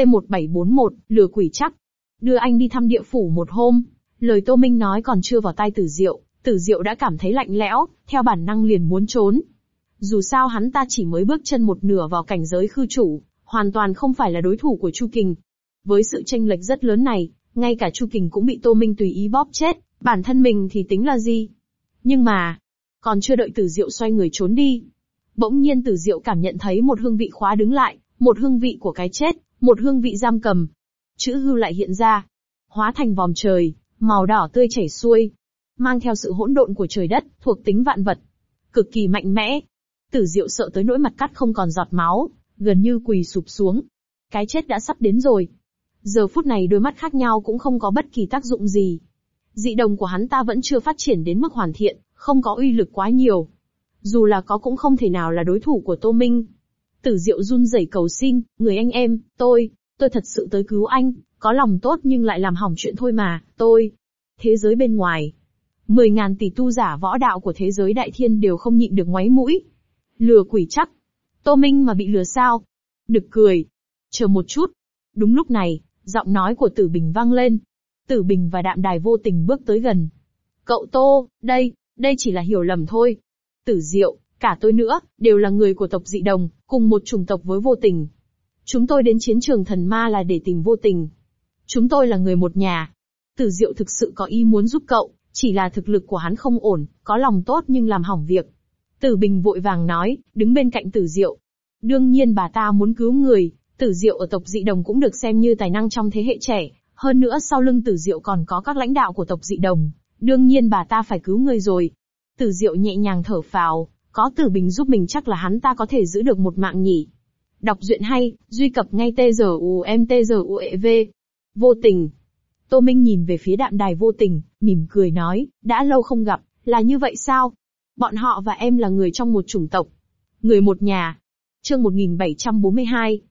C1741, lừa quỷ chắc. Đưa anh đi thăm địa phủ một hôm. Lời Tô Minh nói còn chưa vào tai Tử Diệu đã cảm thấy lạnh lẽo, theo bản năng liền muốn trốn. Dù sao hắn ta chỉ mới bước chân một nửa vào cảnh giới khư chủ, hoàn toàn không phải là đối thủ của Chu Kình. Với sự chênh lệch rất lớn này, ngay cả Chu Kình cũng bị Tô Minh tùy ý bóp chết, bản thân mình thì tính là gì? Nhưng mà, còn chưa đợi Tử Diệu xoay người trốn đi, bỗng nhiên Tử Diệu cảm nhận thấy một hương vị khóa đứng lại, một hương vị của cái chết, một hương vị giam cầm. Chữ hưu lại hiện ra, hóa thành vòm trời, màu đỏ tươi chảy xuôi, mang theo sự hỗn độn của trời đất, thuộc tính vạn vật, cực kỳ mạnh mẽ. Tử Diệu sợ tới nỗi mặt cắt không còn giọt máu, gần như quỳ sụp xuống. Cái chết đã sắp đến rồi. Giờ phút này đôi mắt khác nhau cũng không có bất kỳ tác dụng gì. Dị đồng của hắn ta vẫn chưa phát triển đến mức hoàn thiện, không có uy lực quá nhiều. Dù là có cũng không thể nào là đối thủ của Tô Minh. Tử Diệu run rẩy cầu xin, người anh em, tôi thật sự tới cứu anh, có lòng tốt nhưng lại làm hỏng chuyện thôi mà, tôi. Thế giới bên ngoài, 10.000 tỷ tu giả võ đạo của thế giới đại thiên đều không nhịn được ngoáy mũi. Lừa quỷ chắc. Tô Minh mà bị lừa sao? Nực cười. Chờ một chút. Đúng lúc này, giọng nói của Tử Bình vang lên. Tử Bình và Đạm Đài vô tình bước tới gần. Cậu Tô, đây chỉ là hiểu lầm thôi. Tử Diệu, cả tôi nữa, đều là người của tộc Dị Đồng, cùng một chủng tộc với Vô Tình. Chúng tôi đến chiến trường thần ma là để tìm Vô Tình. Chúng tôi là người một nhà. Tử Diệu thực sự có ý muốn giúp cậu, chỉ là thực lực của hắn không ổn, có lòng tốt nhưng làm hỏng việc. Tử Bình vội vàng nói, đứng bên cạnh Tử Diệu. Đương nhiên bà ta muốn cứu người, Tử Diệu ở tộc Dị Đồng cũng được xem như tài năng trong thế hệ trẻ, hơn nữa sau lưng Tử Diệu còn có các lãnh đạo của tộc Dị Đồng, đương nhiên bà ta phải cứu người rồi. Tử Diệu nhẹ nhàng thở phào, có Tử Bình giúp mình chắc là hắn ta có thể giữ được một mạng nhỉ. Đọc truyện hay, truy cập ngay TGUMTGUEV. Vô Tình. Tô Minh nhìn về phía Đạm Đài vô tình, mỉm cười nói, đã lâu không gặp, là như vậy sao? Bọn họ và em là người trong một chủng tộc, người một nhà. Chương 1742,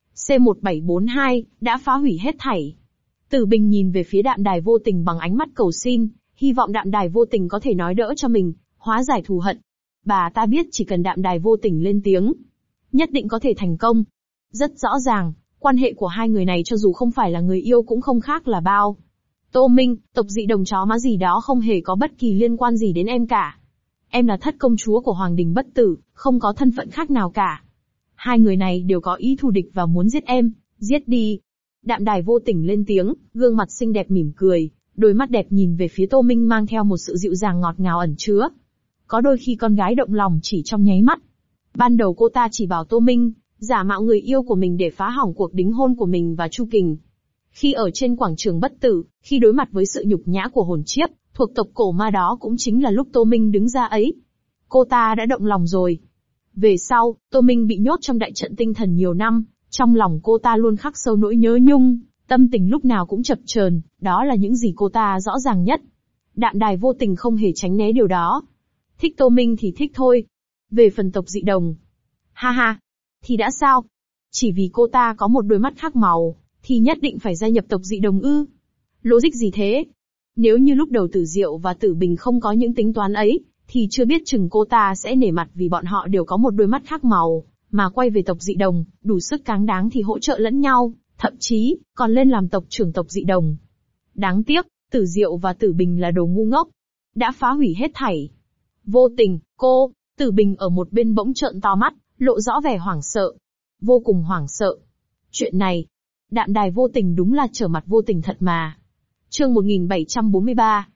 C1742, đã phá hủy hết thảy. Tử Bình nhìn về phía Đạm Đài vô tình bằng ánh mắt cầu xin, hy vọng Đạm Đài vô tình có thể nói đỡ cho mình, hóa giải thù hận. Bà ta biết chỉ cần Đạm Đài vô tình lên tiếng, nhất định có thể thành công. Rất rõ ràng, quan hệ của hai người này cho dù không phải là người yêu cũng không khác là bao. Tô Minh, tộc Dị Đồng chó má gì đó không hề có bất kỳ liên quan gì đến em cả. Em là thất công chúa của Hoàng Đình Bất Tử, không có thân phận khác nào cả. Hai người này đều có ý thù địch và muốn giết em, giết đi. Đạm Đài vô tình lên tiếng, gương mặt xinh đẹp mỉm cười, đôi mắt đẹp nhìn về phía Tô Minh mang theo một sự dịu dàng ngọt ngào ẩn chứa. Có đôi khi con gái động lòng chỉ trong nháy mắt. Ban đầu cô ta chỉ bảo Tô Minh, giả mạo người yêu của mình để phá hỏng cuộc đính hôn của mình và Chu Kình. Khi ở trên quảng trường bất tử, khi đối mặt với sự nhục nhã của hồn chiếp, thuộc tộc cổ ma đó cũng chính là lúc Tô Minh đứng ra ấy. Cô ta đã động lòng rồi. Về sau, Tô Minh bị nhốt trong đại trận tinh thần nhiều năm, trong lòng cô ta luôn khắc sâu nỗi nhớ nhung, tâm tình lúc nào cũng chập chờn, đó là những gì cô ta rõ ràng nhất. Đạm Đài vô tình không hề tránh né điều đó. Thích Tô Minh thì thích thôi. Về phần tộc dị đồng, ha ha, thì đã sao? Chỉ vì cô ta có một đôi mắt khác màu, thì nhất định phải gia nhập tộc dị đồng ư? Logic gì thế? Nếu như lúc đầu Tử Diệu và Tử Bình không có những tính toán ấy, thì chưa biết chừng cô ta sẽ nể mặt vì bọn họ đều có một đôi mắt khác màu, mà quay về tộc dị đồng, đủ sức cáng đáng thì hỗ trợ lẫn nhau, thậm chí, còn lên làm tộc trưởng tộc dị đồng. Đáng tiếc, Tử Diệu và Tử Bình là đồ ngu ngốc, đã phá hủy hết thảy. Vô tình, Tử Bình ở một bên bỗng trợn to mắt, lộ rõ vẻ hoảng sợ. Vô cùng hoảng sợ. Chuyện này, Đạm Đài vô tình đúng là trở mặt vô tình thật mà. Chương 1743,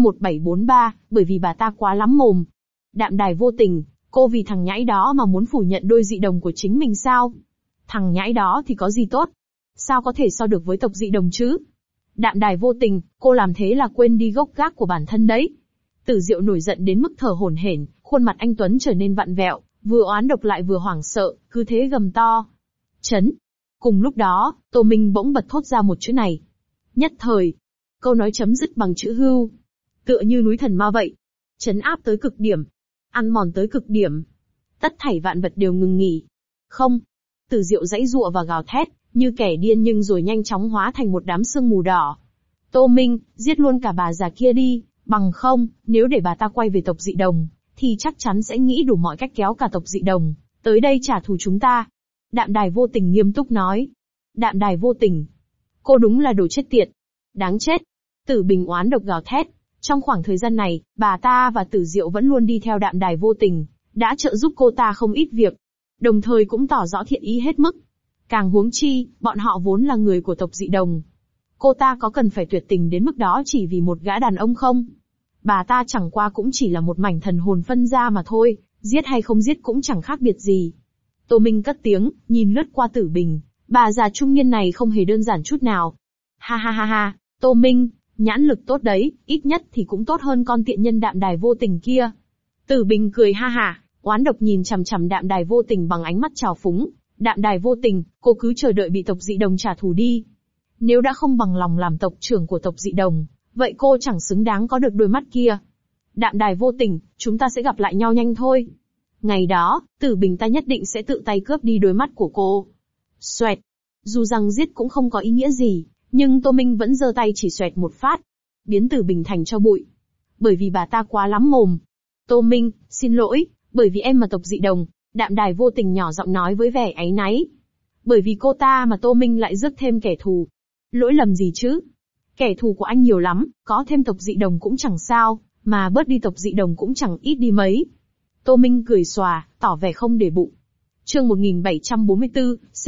C1743, bởi vì bà ta quá lắm mồm. Đạm Đài vô tình, cô vì thằng nhãi đó mà muốn phủ nhận đôi dị đồng của chính mình sao? Thằng nhãi đó thì có gì tốt? Sao có thể so được với tộc dị đồng chứ? Đạm Đài vô tình, cô làm thế là quên đi gốc gác của bản thân đấy. Tử Diệu nổi giận đến mức thở hổn hển, khuôn mặt anh Tuấn trở nên vặn vẹo, vừa oán độc lại vừa hoảng sợ, cứ thế gầm to. Chấn. Cùng lúc đó, Tô Minh bỗng bật thốt ra một chữ này. Nhất thời, câu nói chấm dứt bằng chữ hưu. Tựa như núi thần ma vậy. Chấn áp tới cực điểm. Ăn mòn tới cực điểm. Tất thảy vạn vật đều ngừng nghỉ. Không. Tử Diệu giãy giụa và gào thét, như kẻ điên nhưng rồi nhanh chóng hóa thành một đám sương mù đỏ. Tô Minh, giết luôn cả bà già kia đi, bằng không, nếu để bà ta quay về tộc dị đồng, thì chắc chắn sẽ nghĩ đủ mọi cách kéo cả tộc dị đồng tới đây trả thù chúng ta. Đạm Đài vô tình nghiêm túc nói. Đạm Đài vô tình. Cô đúng là đồ chết tiệt. Đáng chết. Tử Bình oán độc gào thét. Trong khoảng thời gian này, bà ta và Tử Diệu vẫn luôn đi theo Đạm Đài vô tình, đã trợ giúp cô ta không ít việc. Đồng thời cũng tỏ rõ thiện ý hết mức. Càng huống chi, bọn họ vốn là người của tộc dị đồng. Cô ta có cần phải tuyệt tình đến mức đó chỉ vì một gã đàn ông không? Bà ta chẳng qua cũng chỉ là một mảnh thần hồn phân ra mà thôi, giết hay không giết cũng chẳng khác biệt gì. Tô Minh cất tiếng, nhìn lướt qua Tử Bình, bà già trung niên này không hề đơn giản chút nào. Ha ha ha ha, Tô Minh, nhãn lực tốt đấy, ít nhất thì cũng tốt hơn con tiện nhân Đạm Đài vô tình kia. Tử Bình cười ha hả, oán độc nhìn chằm chằm Đạm Đài vô tình bằng ánh mắt trào phúng. Đạm Đài vô tình, cô cứ chờ đợi bị tộc dị đồng trả thù đi. Nếu đã không bằng lòng làm tộc trưởng của tộc dị đồng, vậy cô chẳng xứng đáng có được đôi mắt kia. Đạm Đài vô tình, chúng ta sẽ gặp lại nhau nhanh thôi. Ngày đó, Tử Bình ta nhất định sẽ tự tay cướp đi đôi mắt của cô. Xoẹt. Dù rằng giết cũng không có ý nghĩa gì, nhưng Tô Minh vẫn giơ tay chỉ xoẹt một phát, biến Tử Bình thành tro bụi. Bởi vì bà ta quá lắm mồm. Tô Minh, xin lỗi, bởi vì em mà tộc dị đồng. Đạm Đài vô tình nhỏ giọng nói với vẻ áy náy. Bởi vì cô ta mà Tô Minh lại rước thêm kẻ thù. Lỗi lầm gì chứ? Kẻ thù của anh nhiều lắm, có thêm tộc dị đồng cũng chẳng sao, mà bớt đi tộc dị đồng cũng chẳng ít đi mấy. Tô Minh cười xòa, tỏ vẻ không để bụng. Chương 1744,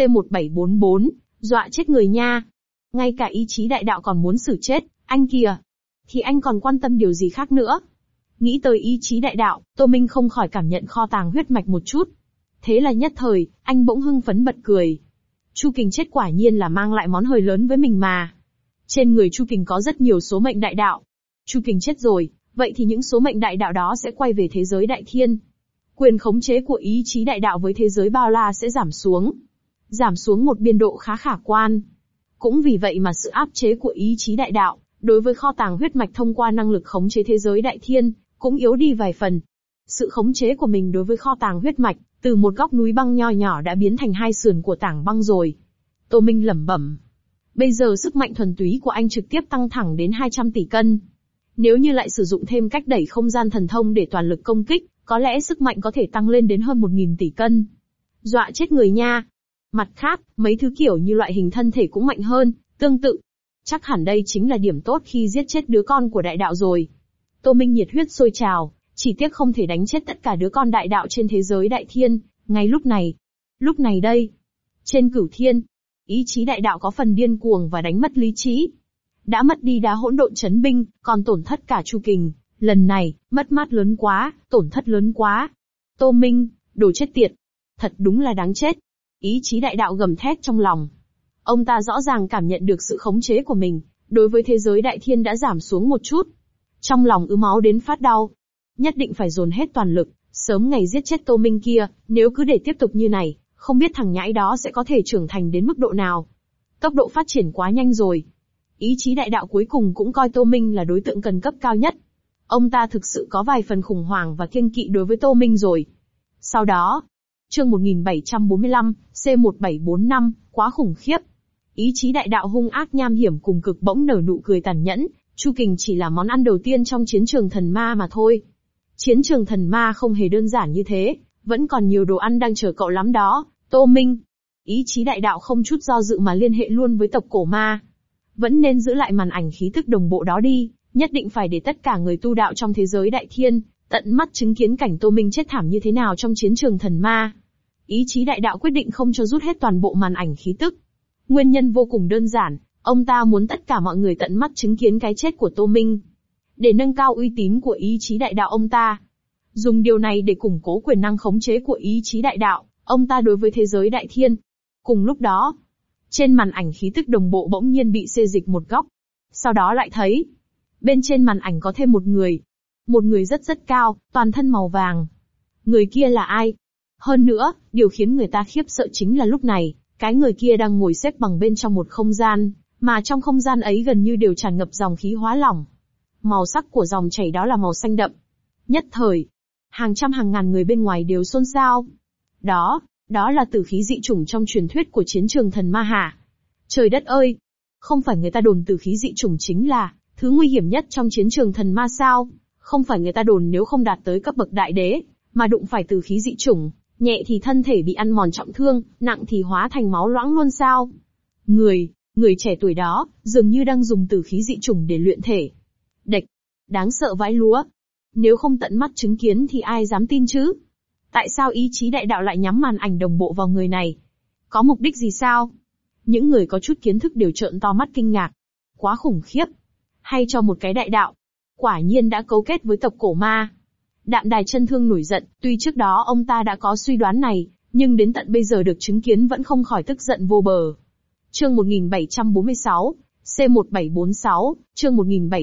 C1744, dọa chết người nha. Ngay cả ý chí đại đạo còn muốn xử chết, anh kìa. Thì anh còn quan tâm điều gì khác nữa? Nghĩ tới ý chí đại đạo, Tô Minh không khỏi cảm nhận kho tàng huyết mạch một chút. Thế là nhất thời, anh bỗng hưng phấn bật cười. Chu Kình chết quả nhiên là mang lại món hời lớn với mình mà. Trên người Chu Kình có rất nhiều số mệnh đại đạo. Chu Kình chết rồi, vậy thì những số mệnh đại đạo đó sẽ quay về thế giới đại thiên. Quyền khống chế của ý chí đại đạo với thế giới bao la sẽ giảm xuống. Giảm xuống một biên độ khá khả quan. Cũng vì vậy mà sự áp chế của ý chí đại đạo, đối với kho tàng huyết mạch thông qua năng lực khống chế thế giới đại thiên, cũng yếu đi vài phần. Sự khống chế của mình đối với kho tàng huyết mạch, từ một góc núi băng nho nhỏ đã biến thành hai sườn của tảng băng rồi. Tô Minh lẩm bẩm. Bây giờ sức mạnh thuần túy của anh trực tiếp tăng thẳng đến 200 tỷ cân. Nếu như lại sử dụng thêm cách đẩy không gian thần thông để toàn lực công kích, có lẽ sức mạnh có thể tăng lên đến hơn 1.000 tỷ cân. Dọa chết người nha. Mặt khác, mấy thứ kiểu như loại hình thân thể cũng mạnh hơn, tương tự. Chắc hẳn đây chính là điểm tốt khi giết chết đứa con của đại đạo rồi. Tô Minh nhiệt huyết sôi trào, chỉ tiếc không thể đánh chết tất cả đứa con đại đạo trên thế giới đại thiên, ngay lúc này. Lúc này đây. Trên cửu thiên, ý chí đại đạo có phần điên cuồng và đánh mất lý trí. Đã mất đi đá hỗn độn chấn binh, còn tổn thất cả Chu Kình. Lần này, mất mát lớn quá, tổn thất lớn quá. Tô Minh, đồ chết tiệt. Thật đúng là đáng chết. Ý chí đại đạo gầm thét trong lòng. Ông ta rõ ràng cảm nhận được sự khống chế của mình, đối với thế giới đại thiên đã giảm xuống một chút. Trong lòng ứ máu đến phát đau. Nhất định phải dồn hết toàn lực, sớm ngày giết chết Tô Minh kia, nếu cứ để tiếp tục như này, không biết thằng nhãi đó sẽ có thể trưởng thành đến mức độ nào. Tốc độ phát triển quá nhanh rồi. Ý chí đại đạo cuối cùng cũng coi Tô Minh là đối tượng cần cấp cao nhất. Ông ta thực sự có vài phần khủng hoảng và kiêng kỵ đối với Tô Minh rồi. Sau đó, chương 1745, C1745, quá khủng khiếp. Ý chí đại đạo hung ác nham hiểm cùng cực bỗng nở nụ cười tàn nhẫn, Chu Kình chỉ là món ăn đầu tiên trong chiến trường thần ma mà thôi. Chiến trường thần ma không hề đơn giản như thế, vẫn còn nhiều đồ ăn đang chờ cậu lắm đó, Tô Minh. Ý chí đại đạo không chút do dự mà liên hệ luôn với tộc cổ ma. Vẫn nên giữ lại màn ảnh khí tức đồng bộ đó đi, nhất định phải để tất cả người tu đạo trong thế giới đại thiên, tận mắt chứng kiến cảnh Tô Minh chết thảm như thế nào trong chiến trường thần ma. Ý chí đại đạo quyết định không cho rút hết toàn bộ màn ảnh khí tức. Nguyên nhân vô cùng đơn giản, ông ta muốn tất cả mọi người tận mắt chứng kiến cái chết của Tô Minh. Để nâng cao uy tín của ý chí đại đạo ông ta. Dùng điều này để củng cố quyền năng khống chế của ý chí đại đạo, ông ta đối với thế giới đại thiên. Cùng lúc đó, trên màn ảnh khí tức đồng bộ bỗng nhiên bị xê dịch một góc. Sau đó lại thấy, bên trên màn ảnh có thêm một người. Một người rất rất cao, toàn thân màu vàng. Người kia là ai? Hơn nữa, điều khiến người ta khiếp sợ chính là lúc này, cái người kia đang ngồi xếp bằng bên trong một không gian, mà trong không gian ấy gần như đều tràn ngập dòng khí hóa lỏng. Màu sắc của dòng chảy đó là màu xanh đậm. Nhất thời, hàng trăm hàng ngàn người bên ngoài đều xôn xao. Đó là tử khí dị chủng trong truyền thuyết của chiến trường thần ma hả? Trời đất ơi! Không phải người ta đồn tử khí dị chủng chính là thứ nguy hiểm nhất trong chiến trường thần ma sao? Không phải người ta đồn nếu không đạt tới cấp bậc đại đế, mà đụng phải tử khí dị chủng, nhẹ thì thân thể bị ăn mòn trọng thương, nặng thì hóa thành máu loãng luôn sao? Người trẻ tuổi đó, dường như đang dùng tử khí dị chủng để luyện thể. Đệch! Đáng sợ vãi lúa! Nếu không tận mắt chứng kiến thì ai dám tin chứ? Tại sao ý chí đại đạo lại nhắm màn ảnh đồng bộ vào người này? Có mục đích gì sao? Những người có chút kiến thức đều trợn to mắt kinh ngạc. Quá khủng khiếp! Hay cho một cái đại đạo! Quả nhiên đã cấu kết với tộc cổ ma. Đạm Đài Chân Thương nổi giận, tuy trước đó ông ta đã có suy đoán này, nhưng đến tận bây giờ được chứng kiến vẫn không khỏi tức giận vô bờ. Chương 1746, C1746, chương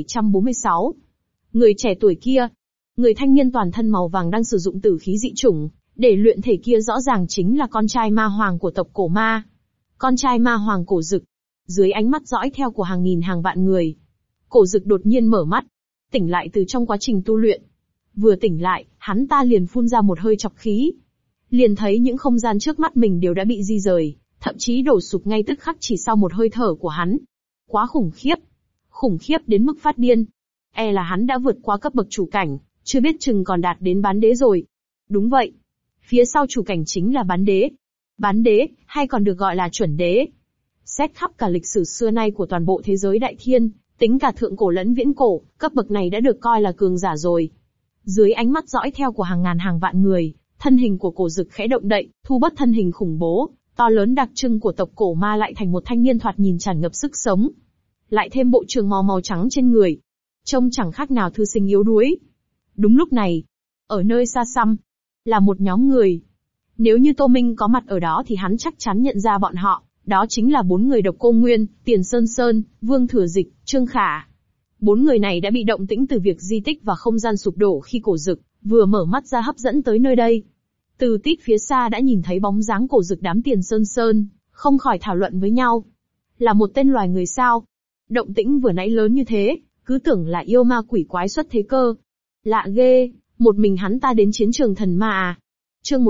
1746. Người trẻ tuổi kia, người thanh niên toàn thân màu vàng đang sử dụng tử khí dị chủng, để luyện thể kia rõ ràng chính là con trai ma hoàng của tộc cổ ma. Con trai ma hoàng Cổ Dực. Dưới ánh mắt dõi theo của hàng nghìn hàng vạn người, Cổ Dực đột nhiên mở mắt, tỉnh lại từ trong quá trình tu luyện. Vừa tỉnh lại, hắn ta liền phun ra một hơi trọc khí. Liền thấy những không gian trước mắt mình đều đã bị di rời, thậm chí đổ sụp ngay tức khắc chỉ sau một hơi thở của hắn. Quá khủng khiếp! Khủng khiếp đến mức phát điên. E là hắn đã vượt qua cấp bậc chủ cảnh, chưa biết chừng còn đạt đến bán đế rồi. Đúng vậy. Phía sau chủ cảnh chính là bán đế. Bán đế, hay còn được gọi là chuẩn đế. Xét khắp cả lịch sử xưa nay của toàn bộ thế giới đại thiên, tính cả thượng cổ lẫn viễn cổ, cấp bậc này đã được coi là cường giả rồi. Dưới ánh mắt dõi theo của hàng ngàn hàng vạn người, thân hình của Cổ Dực khẽ động đậy, thu bất thân hình khủng bố, to lớn đặc trưng của tộc cổ ma lại thành một thanh niên thoạt nhìn tràn ngập sức sống. Lại thêm bộ trường màu trắng trên người, trông chẳng khác nào thư sinh yếu đuối. Đúng lúc này, ở nơi xa xăm, là một nhóm người. Nếu như Tô Minh có mặt ở đó thì hắn chắc chắn nhận ra bọn họ, đó chính là 4 người Độc Cô Nguyên, Tiền Sơn Sơn, Vương Thừa Dịch, Trương Khả. 4 người này đã bị động tĩnh từ việc di tích và không gian sụp đổ khi Cổ Dực vừa mở mắt ra hấp dẫn tới nơi đây. Từ tít phía xa đã nhìn thấy bóng dáng Cổ Dực đám Tiền Sơn Sơn, không khỏi thảo luận với nhau. Là một tên loài người sao? Động tĩnh vừa nãy lớn như thế, cứ tưởng là yêu ma quỷ quái xuất thế cơ. Lạ ghê, một mình hắn ta đến chiến trường thần ma à? Chương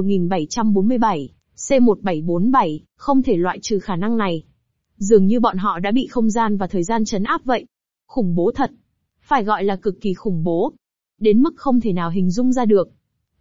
1747, C1747, không thể loại trừ khả năng này. Dường như bọn họ đã bị không gian và thời gian trấn áp vậy. Khủng bố thật. Phải gọi là cực kỳ khủng bố. Đến mức không thể nào hình dung ra được.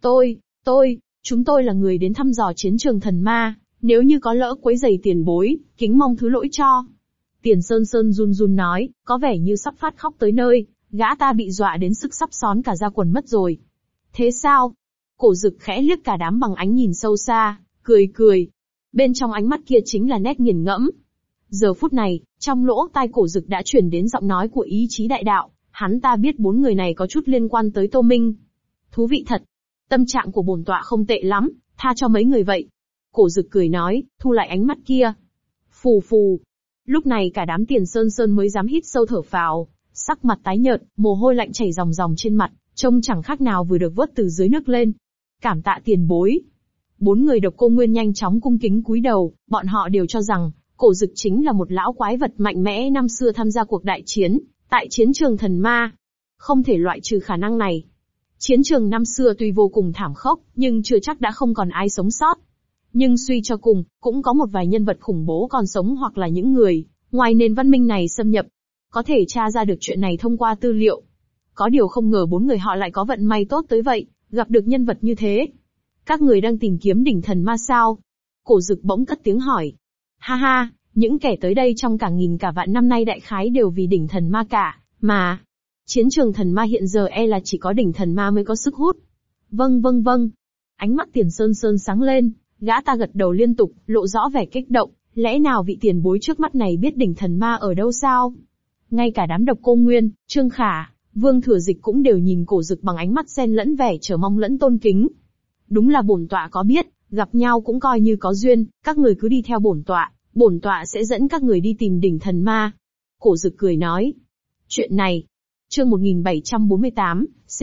Chúng tôi là người đến thăm dò chiến trường thần ma, nếu như có lỡ quấy rầy tiền bối, kính mong thứ lỗi cho. Tiền Sơn Sơn run run nói, có vẻ như sắp phát khóc tới nơi, gã ta bị dọa đến sức sắp xón cả da quần mất rồi. Thế sao? Cổ Dực khẽ liếc cả đám bằng ánh nhìn sâu xa, cười. Bên trong ánh mắt kia chính là nét nghiền ngẫm. Giờ phút này, trong lỗ tai Cổ Dực đã truyền đến giọng nói của ý chí đại đạo, hắn ta biết 4 người này có chút liên quan tới Tô Minh. Thú vị thật. Tâm trạng của bổn tọa không tệ lắm, tha cho mấy người vậy. Cổ Dực cười nói, thu lại ánh mắt kia. Phù phù. Lúc này cả đám Tiền Sơn Sơn mới dám hít sâu thở phào, sắc mặt tái nhợt, mồ hôi lạnh chảy ròng ròng trên mặt, trông chẳng khác nào vừa được vớt từ dưới nước lên. Cảm tạ tiền bối. 4 người Độc Cô Nguyên nhanh chóng cung kính cúi đầu, bọn họ đều cho rằng, Cổ Dực chính là một lão quái vật mạnh mẽ năm xưa tham gia cuộc đại chiến, tại chiến trường thần ma. Không thể loại trừ khả năng này. Chiến trường năm xưa tuy vô cùng thảm khốc, nhưng chưa chắc đã không còn ai sống sót. Nhưng suy cho cùng, cũng có một vài nhân vật khủng bố còn sống hoặc là những người, ngoài nền văn minh này xâm nhập. Có thể tra ra được chuyện này thông qua tư liệu. Có điều không ngờ 4 người họ lại có vận may tốt tới vậy, gặp được nhân vật như thế. Các người đang tìm kiếm đỉnh thần ma sao? Cổ Dực bỗng cất tiếng hỏi. Ha ha, những kẻ tới đây trong cả nghìn cả vạn năm nay đại khái đều vì đỉnh thần ma cả, mà. Chiến trường thần ma hiện giờ là chỉ có đỉnh thần ma mới có sức hút. Vâng vâng vâng. Ánh mắt Tiền Sơn Sơn sáng lên, gã ta gật đầu liên tục, lộ rõ vẻ kích động, lẽ nào vị tiền bối trước mắt này biết đỉnh thần ma ở đâu sao? Ngay cả đám Độc Cô Nguyên, Trương Khả, Vương Thừa Dịch cũng đều nhìn Cổ Dực bằng ánh mắt xen lẫn vẻ chờ mong lẫn tôn kính. Đúng là bổn tọa có biết, gặp nhau cũng coi như có duyên, các người cứ đi theo bổn tọa sẽ dẫn các người đi tìm đỉnh thần ma. Cổ Dực cười nói. Chuyện này, chương 1748,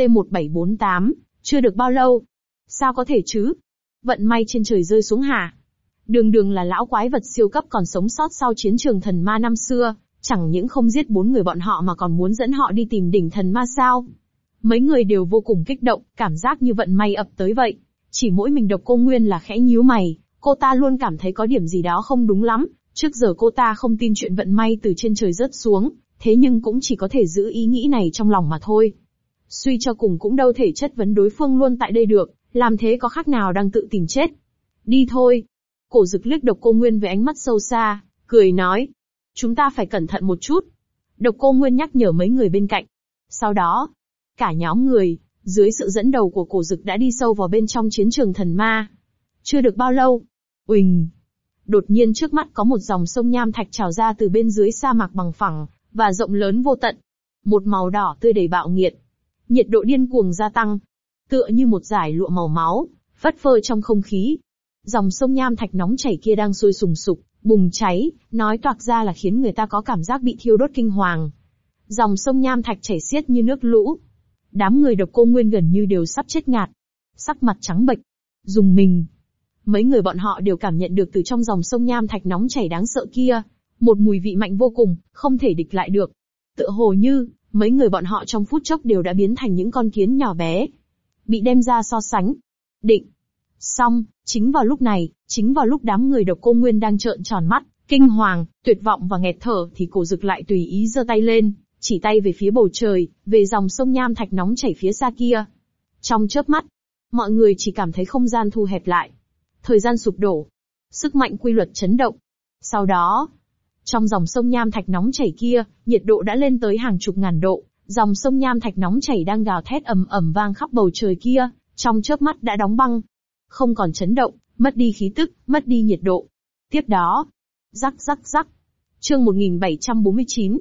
C1748, chưa được bao lâu. Sao có thể chứ? Vận may trên trời rơi xuống hả? Đường đường là lão quái vật siêu cấp còn sống sót sau chiến trường thần ma năm xưa, chẳng những không giết 4 người bọn họ mà còn muốn dẫn họ đi tìm đỉnh thần ma sao? Mấy người đều vô cùng kích động, cảm giác như vận may ập tới vậy. Chỉ mỗi mình Độc Cô Nguyên là khẽ nhíu mày, cô ta luôn cảm thấy có điểm gì đó không đúng lắm, trước giờ cô ta không tin chuyện vận may từ trên trời rớt xuống, thế nhưng cũng chỉ có thể giữ ý nghĩ này trong lòng mà thôi. Suy cho cùng cũng đâu thể chất vấn đối phương luôn tại đây được, làm thế có khác nào đang tự tìm chết. Đi thôi. Cổ Dực liếc Độc Cô Nguyên với ánh mắt sâu xa, cười nói. Chúng ta phải cẩn thận một chút. Độc Cô Nguyên nhắc nhở mấy người bên cạnh. Sau đó, cả nhóm người, dưới sự dẫn đầu của Cổ Dực đã đi sâu vào bên trong chiến trường thần ma. Chưa được bao lâu, uỳnh, đột nhiên trước mắt có một dòng sông nham thạch trào ra từ bên dưới sa mạc bằng phẳng và rộng lớn vô tận. Một màu đỏ tươi đầy bạo nghiệt. Nhiệt độ điên cuồng gia tăng, tựa như một dải lụa màu máu, phất phơ trong không khí. Dòng sông nham thạch nóng chảy kia đang sôi sùng sục, bùng cháy, nói toạc ra là khiến người ta có cảm giác bị thiêu đốt kinh hoàng. Dòng sông nham thạch chảy xiết như nước lũ. Đám người Độc Cô Nguyên gần như đều sắp chết ngạt. Sắc mặt trắng bệch, rùng mình. Mấy người bọn họ đều cảm nhận được từ trong dòng sông nham thạch nóng chảy đáng sợ kia, một mùi vị mạnh vô cùng, không thể địch lại được. Tựa hồ như, mấy người bọn họ trong phút chốc đều đã biến thành những con kiến nhỏ bé. Bị đem ra so sánh. Định. Xong, chính vào lúc này, chính vào lúc đám người Độc Cô Nguyên đang trợn tròn mắt, kinh hoàng, tuyệt vọng và nghẹt thở thì Cổ Dực lại tùy ý giơ tay lên, chỉ tay về phía bầu trời, về dòng sông nham thạch nóng chảy phía xa kia. Trong chớp mắt, mọi người chỉ cảm thấy không gian thu hẹp lại. Thời gian sụp đổ. Sức mạnh quy luật chấn động. Sau đó, trong dòng sông nham thạch nóng chảy kia, nhiệt độ đã lên tới hàng chục ngàn độ, dòng sông nham thạch nóng chảy đang gào thét ầm ầm vang khắp bầu trời kia, trong chớp mắt đã đóng băng. Không còn chấn động, mất đi khí tức, mất đi nhiệt độ. Tiếp đó, rắc rắc rắc. Chương 1749,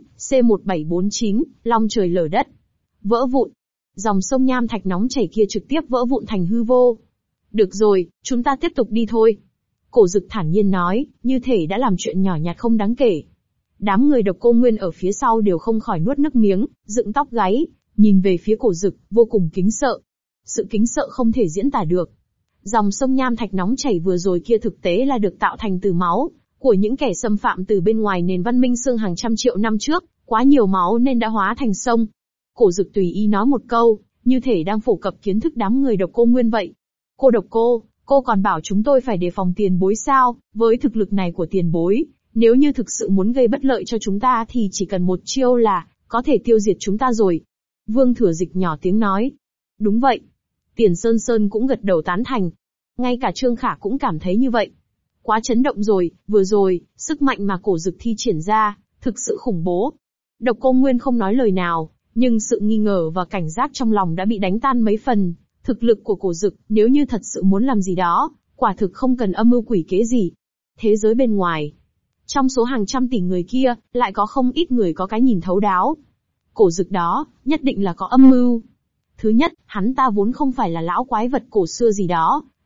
C1749, long trời lở đất. Vỡ vụn. Dòng sông nham thạch nóng chảy kia trực tiếp vỡ vụn thành hư vô. Được rồi, chúng ta tiếp tục đi thôi. Cổ Dực thản nhiên nói, như thể đã làm chuyện nhỏ nhặt không đáng kể. Đám người Độc Cô Nguyên ở phía sau đều không khỏi nuốt nước miếng, dựng tóc gáy, nhìn về phía Cổ Dực, vô cùng kính sợ. Sự kính sợ không thể diễn tả được. Dòng sông nham thạch nóng chảy vừa rồi kia thực tế là được tạo thành từ máu của những kẻ xâm phạm từ bên ngoài nền văn minh xương hàng trăm triệu năm trước, quá nhiều máu nên đã hóa thành sông. Cổ Dực tùy ý nói một câu, như thể đang phổ cập kiến thức đám người Độc Cô Nguyên vậy. Cô Độc cô còn bảo chúng tôi phải đề phòng tiền bối sao? Với thực lực này của tiền bối, nếu như thực sự muốn gây bất lợi cho chúng ta thì chỉ cần một chiêu là có thể tiêu diệt chúng ta rồi. Vương Thừa Dịch nhỏ tiếng nói. Đúng vậy. Tiền Sơn Sơn cũng gật đầu tán thành. Ngay cả Trương Khả cũng cảm thấy như vậy. Quá chấn động rồi, vừa rồi, sức mạnh mà Cổ Dực thi triển ra, thực sự khủng bố. Độc Cô Nguyên không nói lời nào, nhưng sự nghi ngờ và cảnh giác trong lòng đã bị đánh tan mấy phần. Thực lực của Cổ Dực, nếu như thật sự muốn làm gì đó, quả thực không cần âm mưu quỷ kế gì. Thế giới bên ngoài, trong số hàng trăm tỷ người kia, lại có không ít người có cái nhìn thấu đáo. Cổ Dực đó, nhất định là có âm mưu. Thứ nhất, hắn ta vốn không phải là lão quái vật cổ xưa gì đó,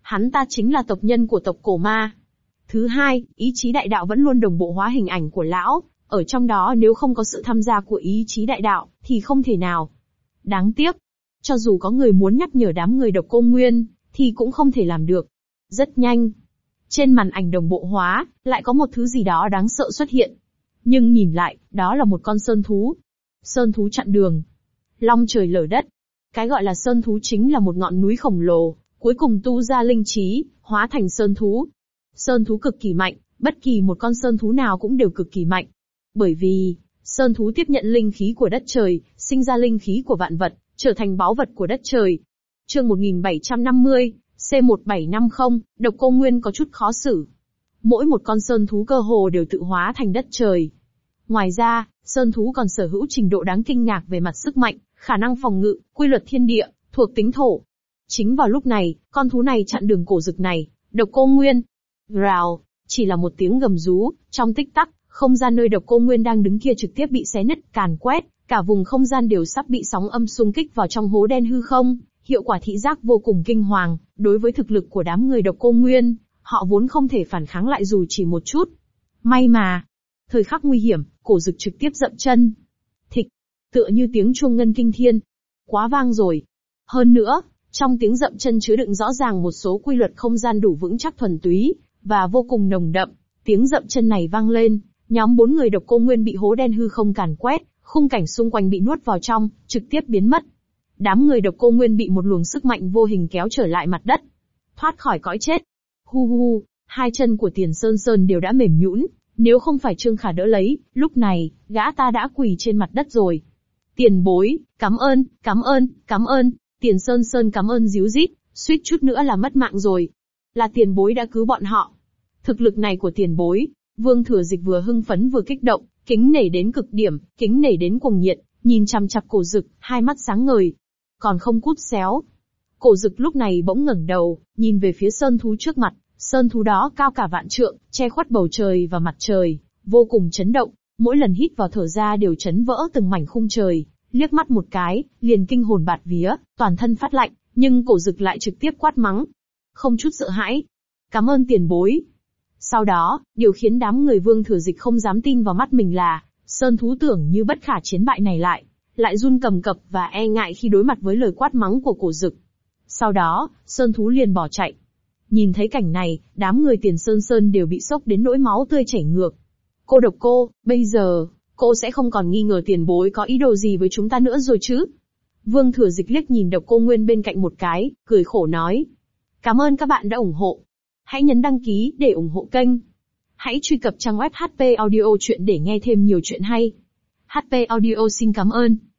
Hắn ta chính là tộc nhân của tộc cổ ma. Thứ hai, ý chí đại đạo vẫn luôn đồng bộ hóa hình ảnh của lão, ở trong đó nếu không có sự tham gia của ý chí đại đạo, thì không thể nào. Đáng tiếc, cho dù có người muốn nhắc nhở đám người Độc Cô Nguyên, thì cũng không thể làm được. Rất nhanh, trên màn ảnh đồng bộ hóa, lại có một thứ gì đó đáng sợ xuất hiện. Nhưng nhìn lại, đó là một con sơn thú. Sơn thú chặn đường. Long trời lở đất. Cái gọi là sơn thú chính là một ngọn núi khổng lồ, cuối cùng tu ra linh trí, hóa thành sơn thú. Sơn thú cực kỳ mạnh, bất kỳ một con sơn thú nào cũng đều cực kỳ mạnh. Bởi vì, sơn thú tiếp nhận linh khí của đất trời, sinh ra linh khí của vạn vật, trở thành báu vật của đất trời. Chương 1750, C1750, Độc Cô Nguyên có chút khó xử. Mỗi một con sơn thú cơ hồ đều tự hóa thành đất trời. Ngoài ra, sơn thú còn sở hữu trình độ đáng kinh ngạc về mặt sức mạnh, khả năng phòng ngự, quy luật thiên địa, thuộc tính thổ. Chính vào lúc này, con thú này chặn đường cổ dực này, Độc Cô Nguyên. Rào, chỉ là một tiếng gầm rú, trong tích tắc, không gian nơi Độc Cô Nguyên đang đứng kia trực tiếp bị xé nứt, càn quét, cả vùng không gian đều sắp bị sóng âm xung kích vào trong hố đen hư không, hiệu quả thị giác vô cùng kinh hoàng, đối với thực lực của đám người Độc Cô Nguyên, họ vốn không thể phản kháng lại dù chỉ một chút. May mà, thời khắc nguy hiểm, cổ dực trực tiếp dậm chân. Thịch, tựa như tiếng chuông ngân kinh thiên. Quá vang rồi. Hơn nữa, trong tiếng dậm chân chứa đựng rõ ràng một số quy luật không gian đủ vững chắc thuần túy, và vô cùng nồng đậm. Tiếng dậm chân này vang lên, nhóm 4 người Độc Cô Nguyên bị hố đen hư không càn quét, khung cảnh xung quanh bị nuốt vào trong, trực tiếp biến mất. Đám người Độc Cô Nguyên bị một luồng sức mạnh vô hình kéo trở lại mặt đất. Thoát khỏi cõi chết. Hu hu, hai chân của Tiền Sơn Sơn đều đã mềm nhũn, nếu không phải Trương Khả đỡ lấy, lúc này, gã ta đã quỳ trên mặt đất rồi. Tiền bối, cảm ơn, cảm ơn, cảm ơn. Tiền Sơn Sơn cảm ơn díu dít, suýt chút nữa là mất mạng rồi. Là tiền bối đã cứu bọn họ. Thực lực này của tiền bối, Vương Thừa Dịch vừa hưng phấn vừa kích động, kính nể đến cực điểm, kính nể đến cuồng nhiệt, nhìn chằm chằm cổ dực, hai mắt sáng ngời. Còn không cút xéo. Cổ dực lúc này bỗng ngẩng đầu, nhìn về phía sơn thú trước mặt, sơn thú đó cao cả vạn trượng, che khuất bầu trời và mặt trời, vô cùng chấn động, mỗi lần hít vào thở ra đều chấn vỡ từng mảnh khung trời, liếc mắt một cái, liền kinh hồn bạt vía, toàn thân phát lạnh, nhưng cổ dực lại trực tiếp quát mắng. Không chút sợ hãi. Cảm ơn tiền bối. Sau đó, điều khiến đám người Vương Thừa Dịch không dám tin vào mắt mình là, sơn thú tưởng như bất khả chiến bại này lại run cầm cập và e ngại khi đối mặt với lời quát mắng của cổ dực. Sau đó, sơn thú liền bỏ chạy. Nhìn thấy cảnh này, đám người Tiền Sơn Sơn đều bị sốc đến nỗi máu tươi chảy ngược. Cô Độc Cô, bây giờ, cô sẽ không còn nghi ngờ tiền bối có ý đồ gì với chúng ta nữa rồi chứ? Vương Thừa Dịch liếc nhìn Độc Cô Nguyên bên cạnh một cái, cười khổ nói. Cảm ơn các bạn đã ủng hộ. Hãy nhấn đăng ký để ủng hộ kênh. Hãy truy cập trang web HP Audio Chuyện để nghe thêm nhiều chuyện hay. HP Audio xin cảm ơn.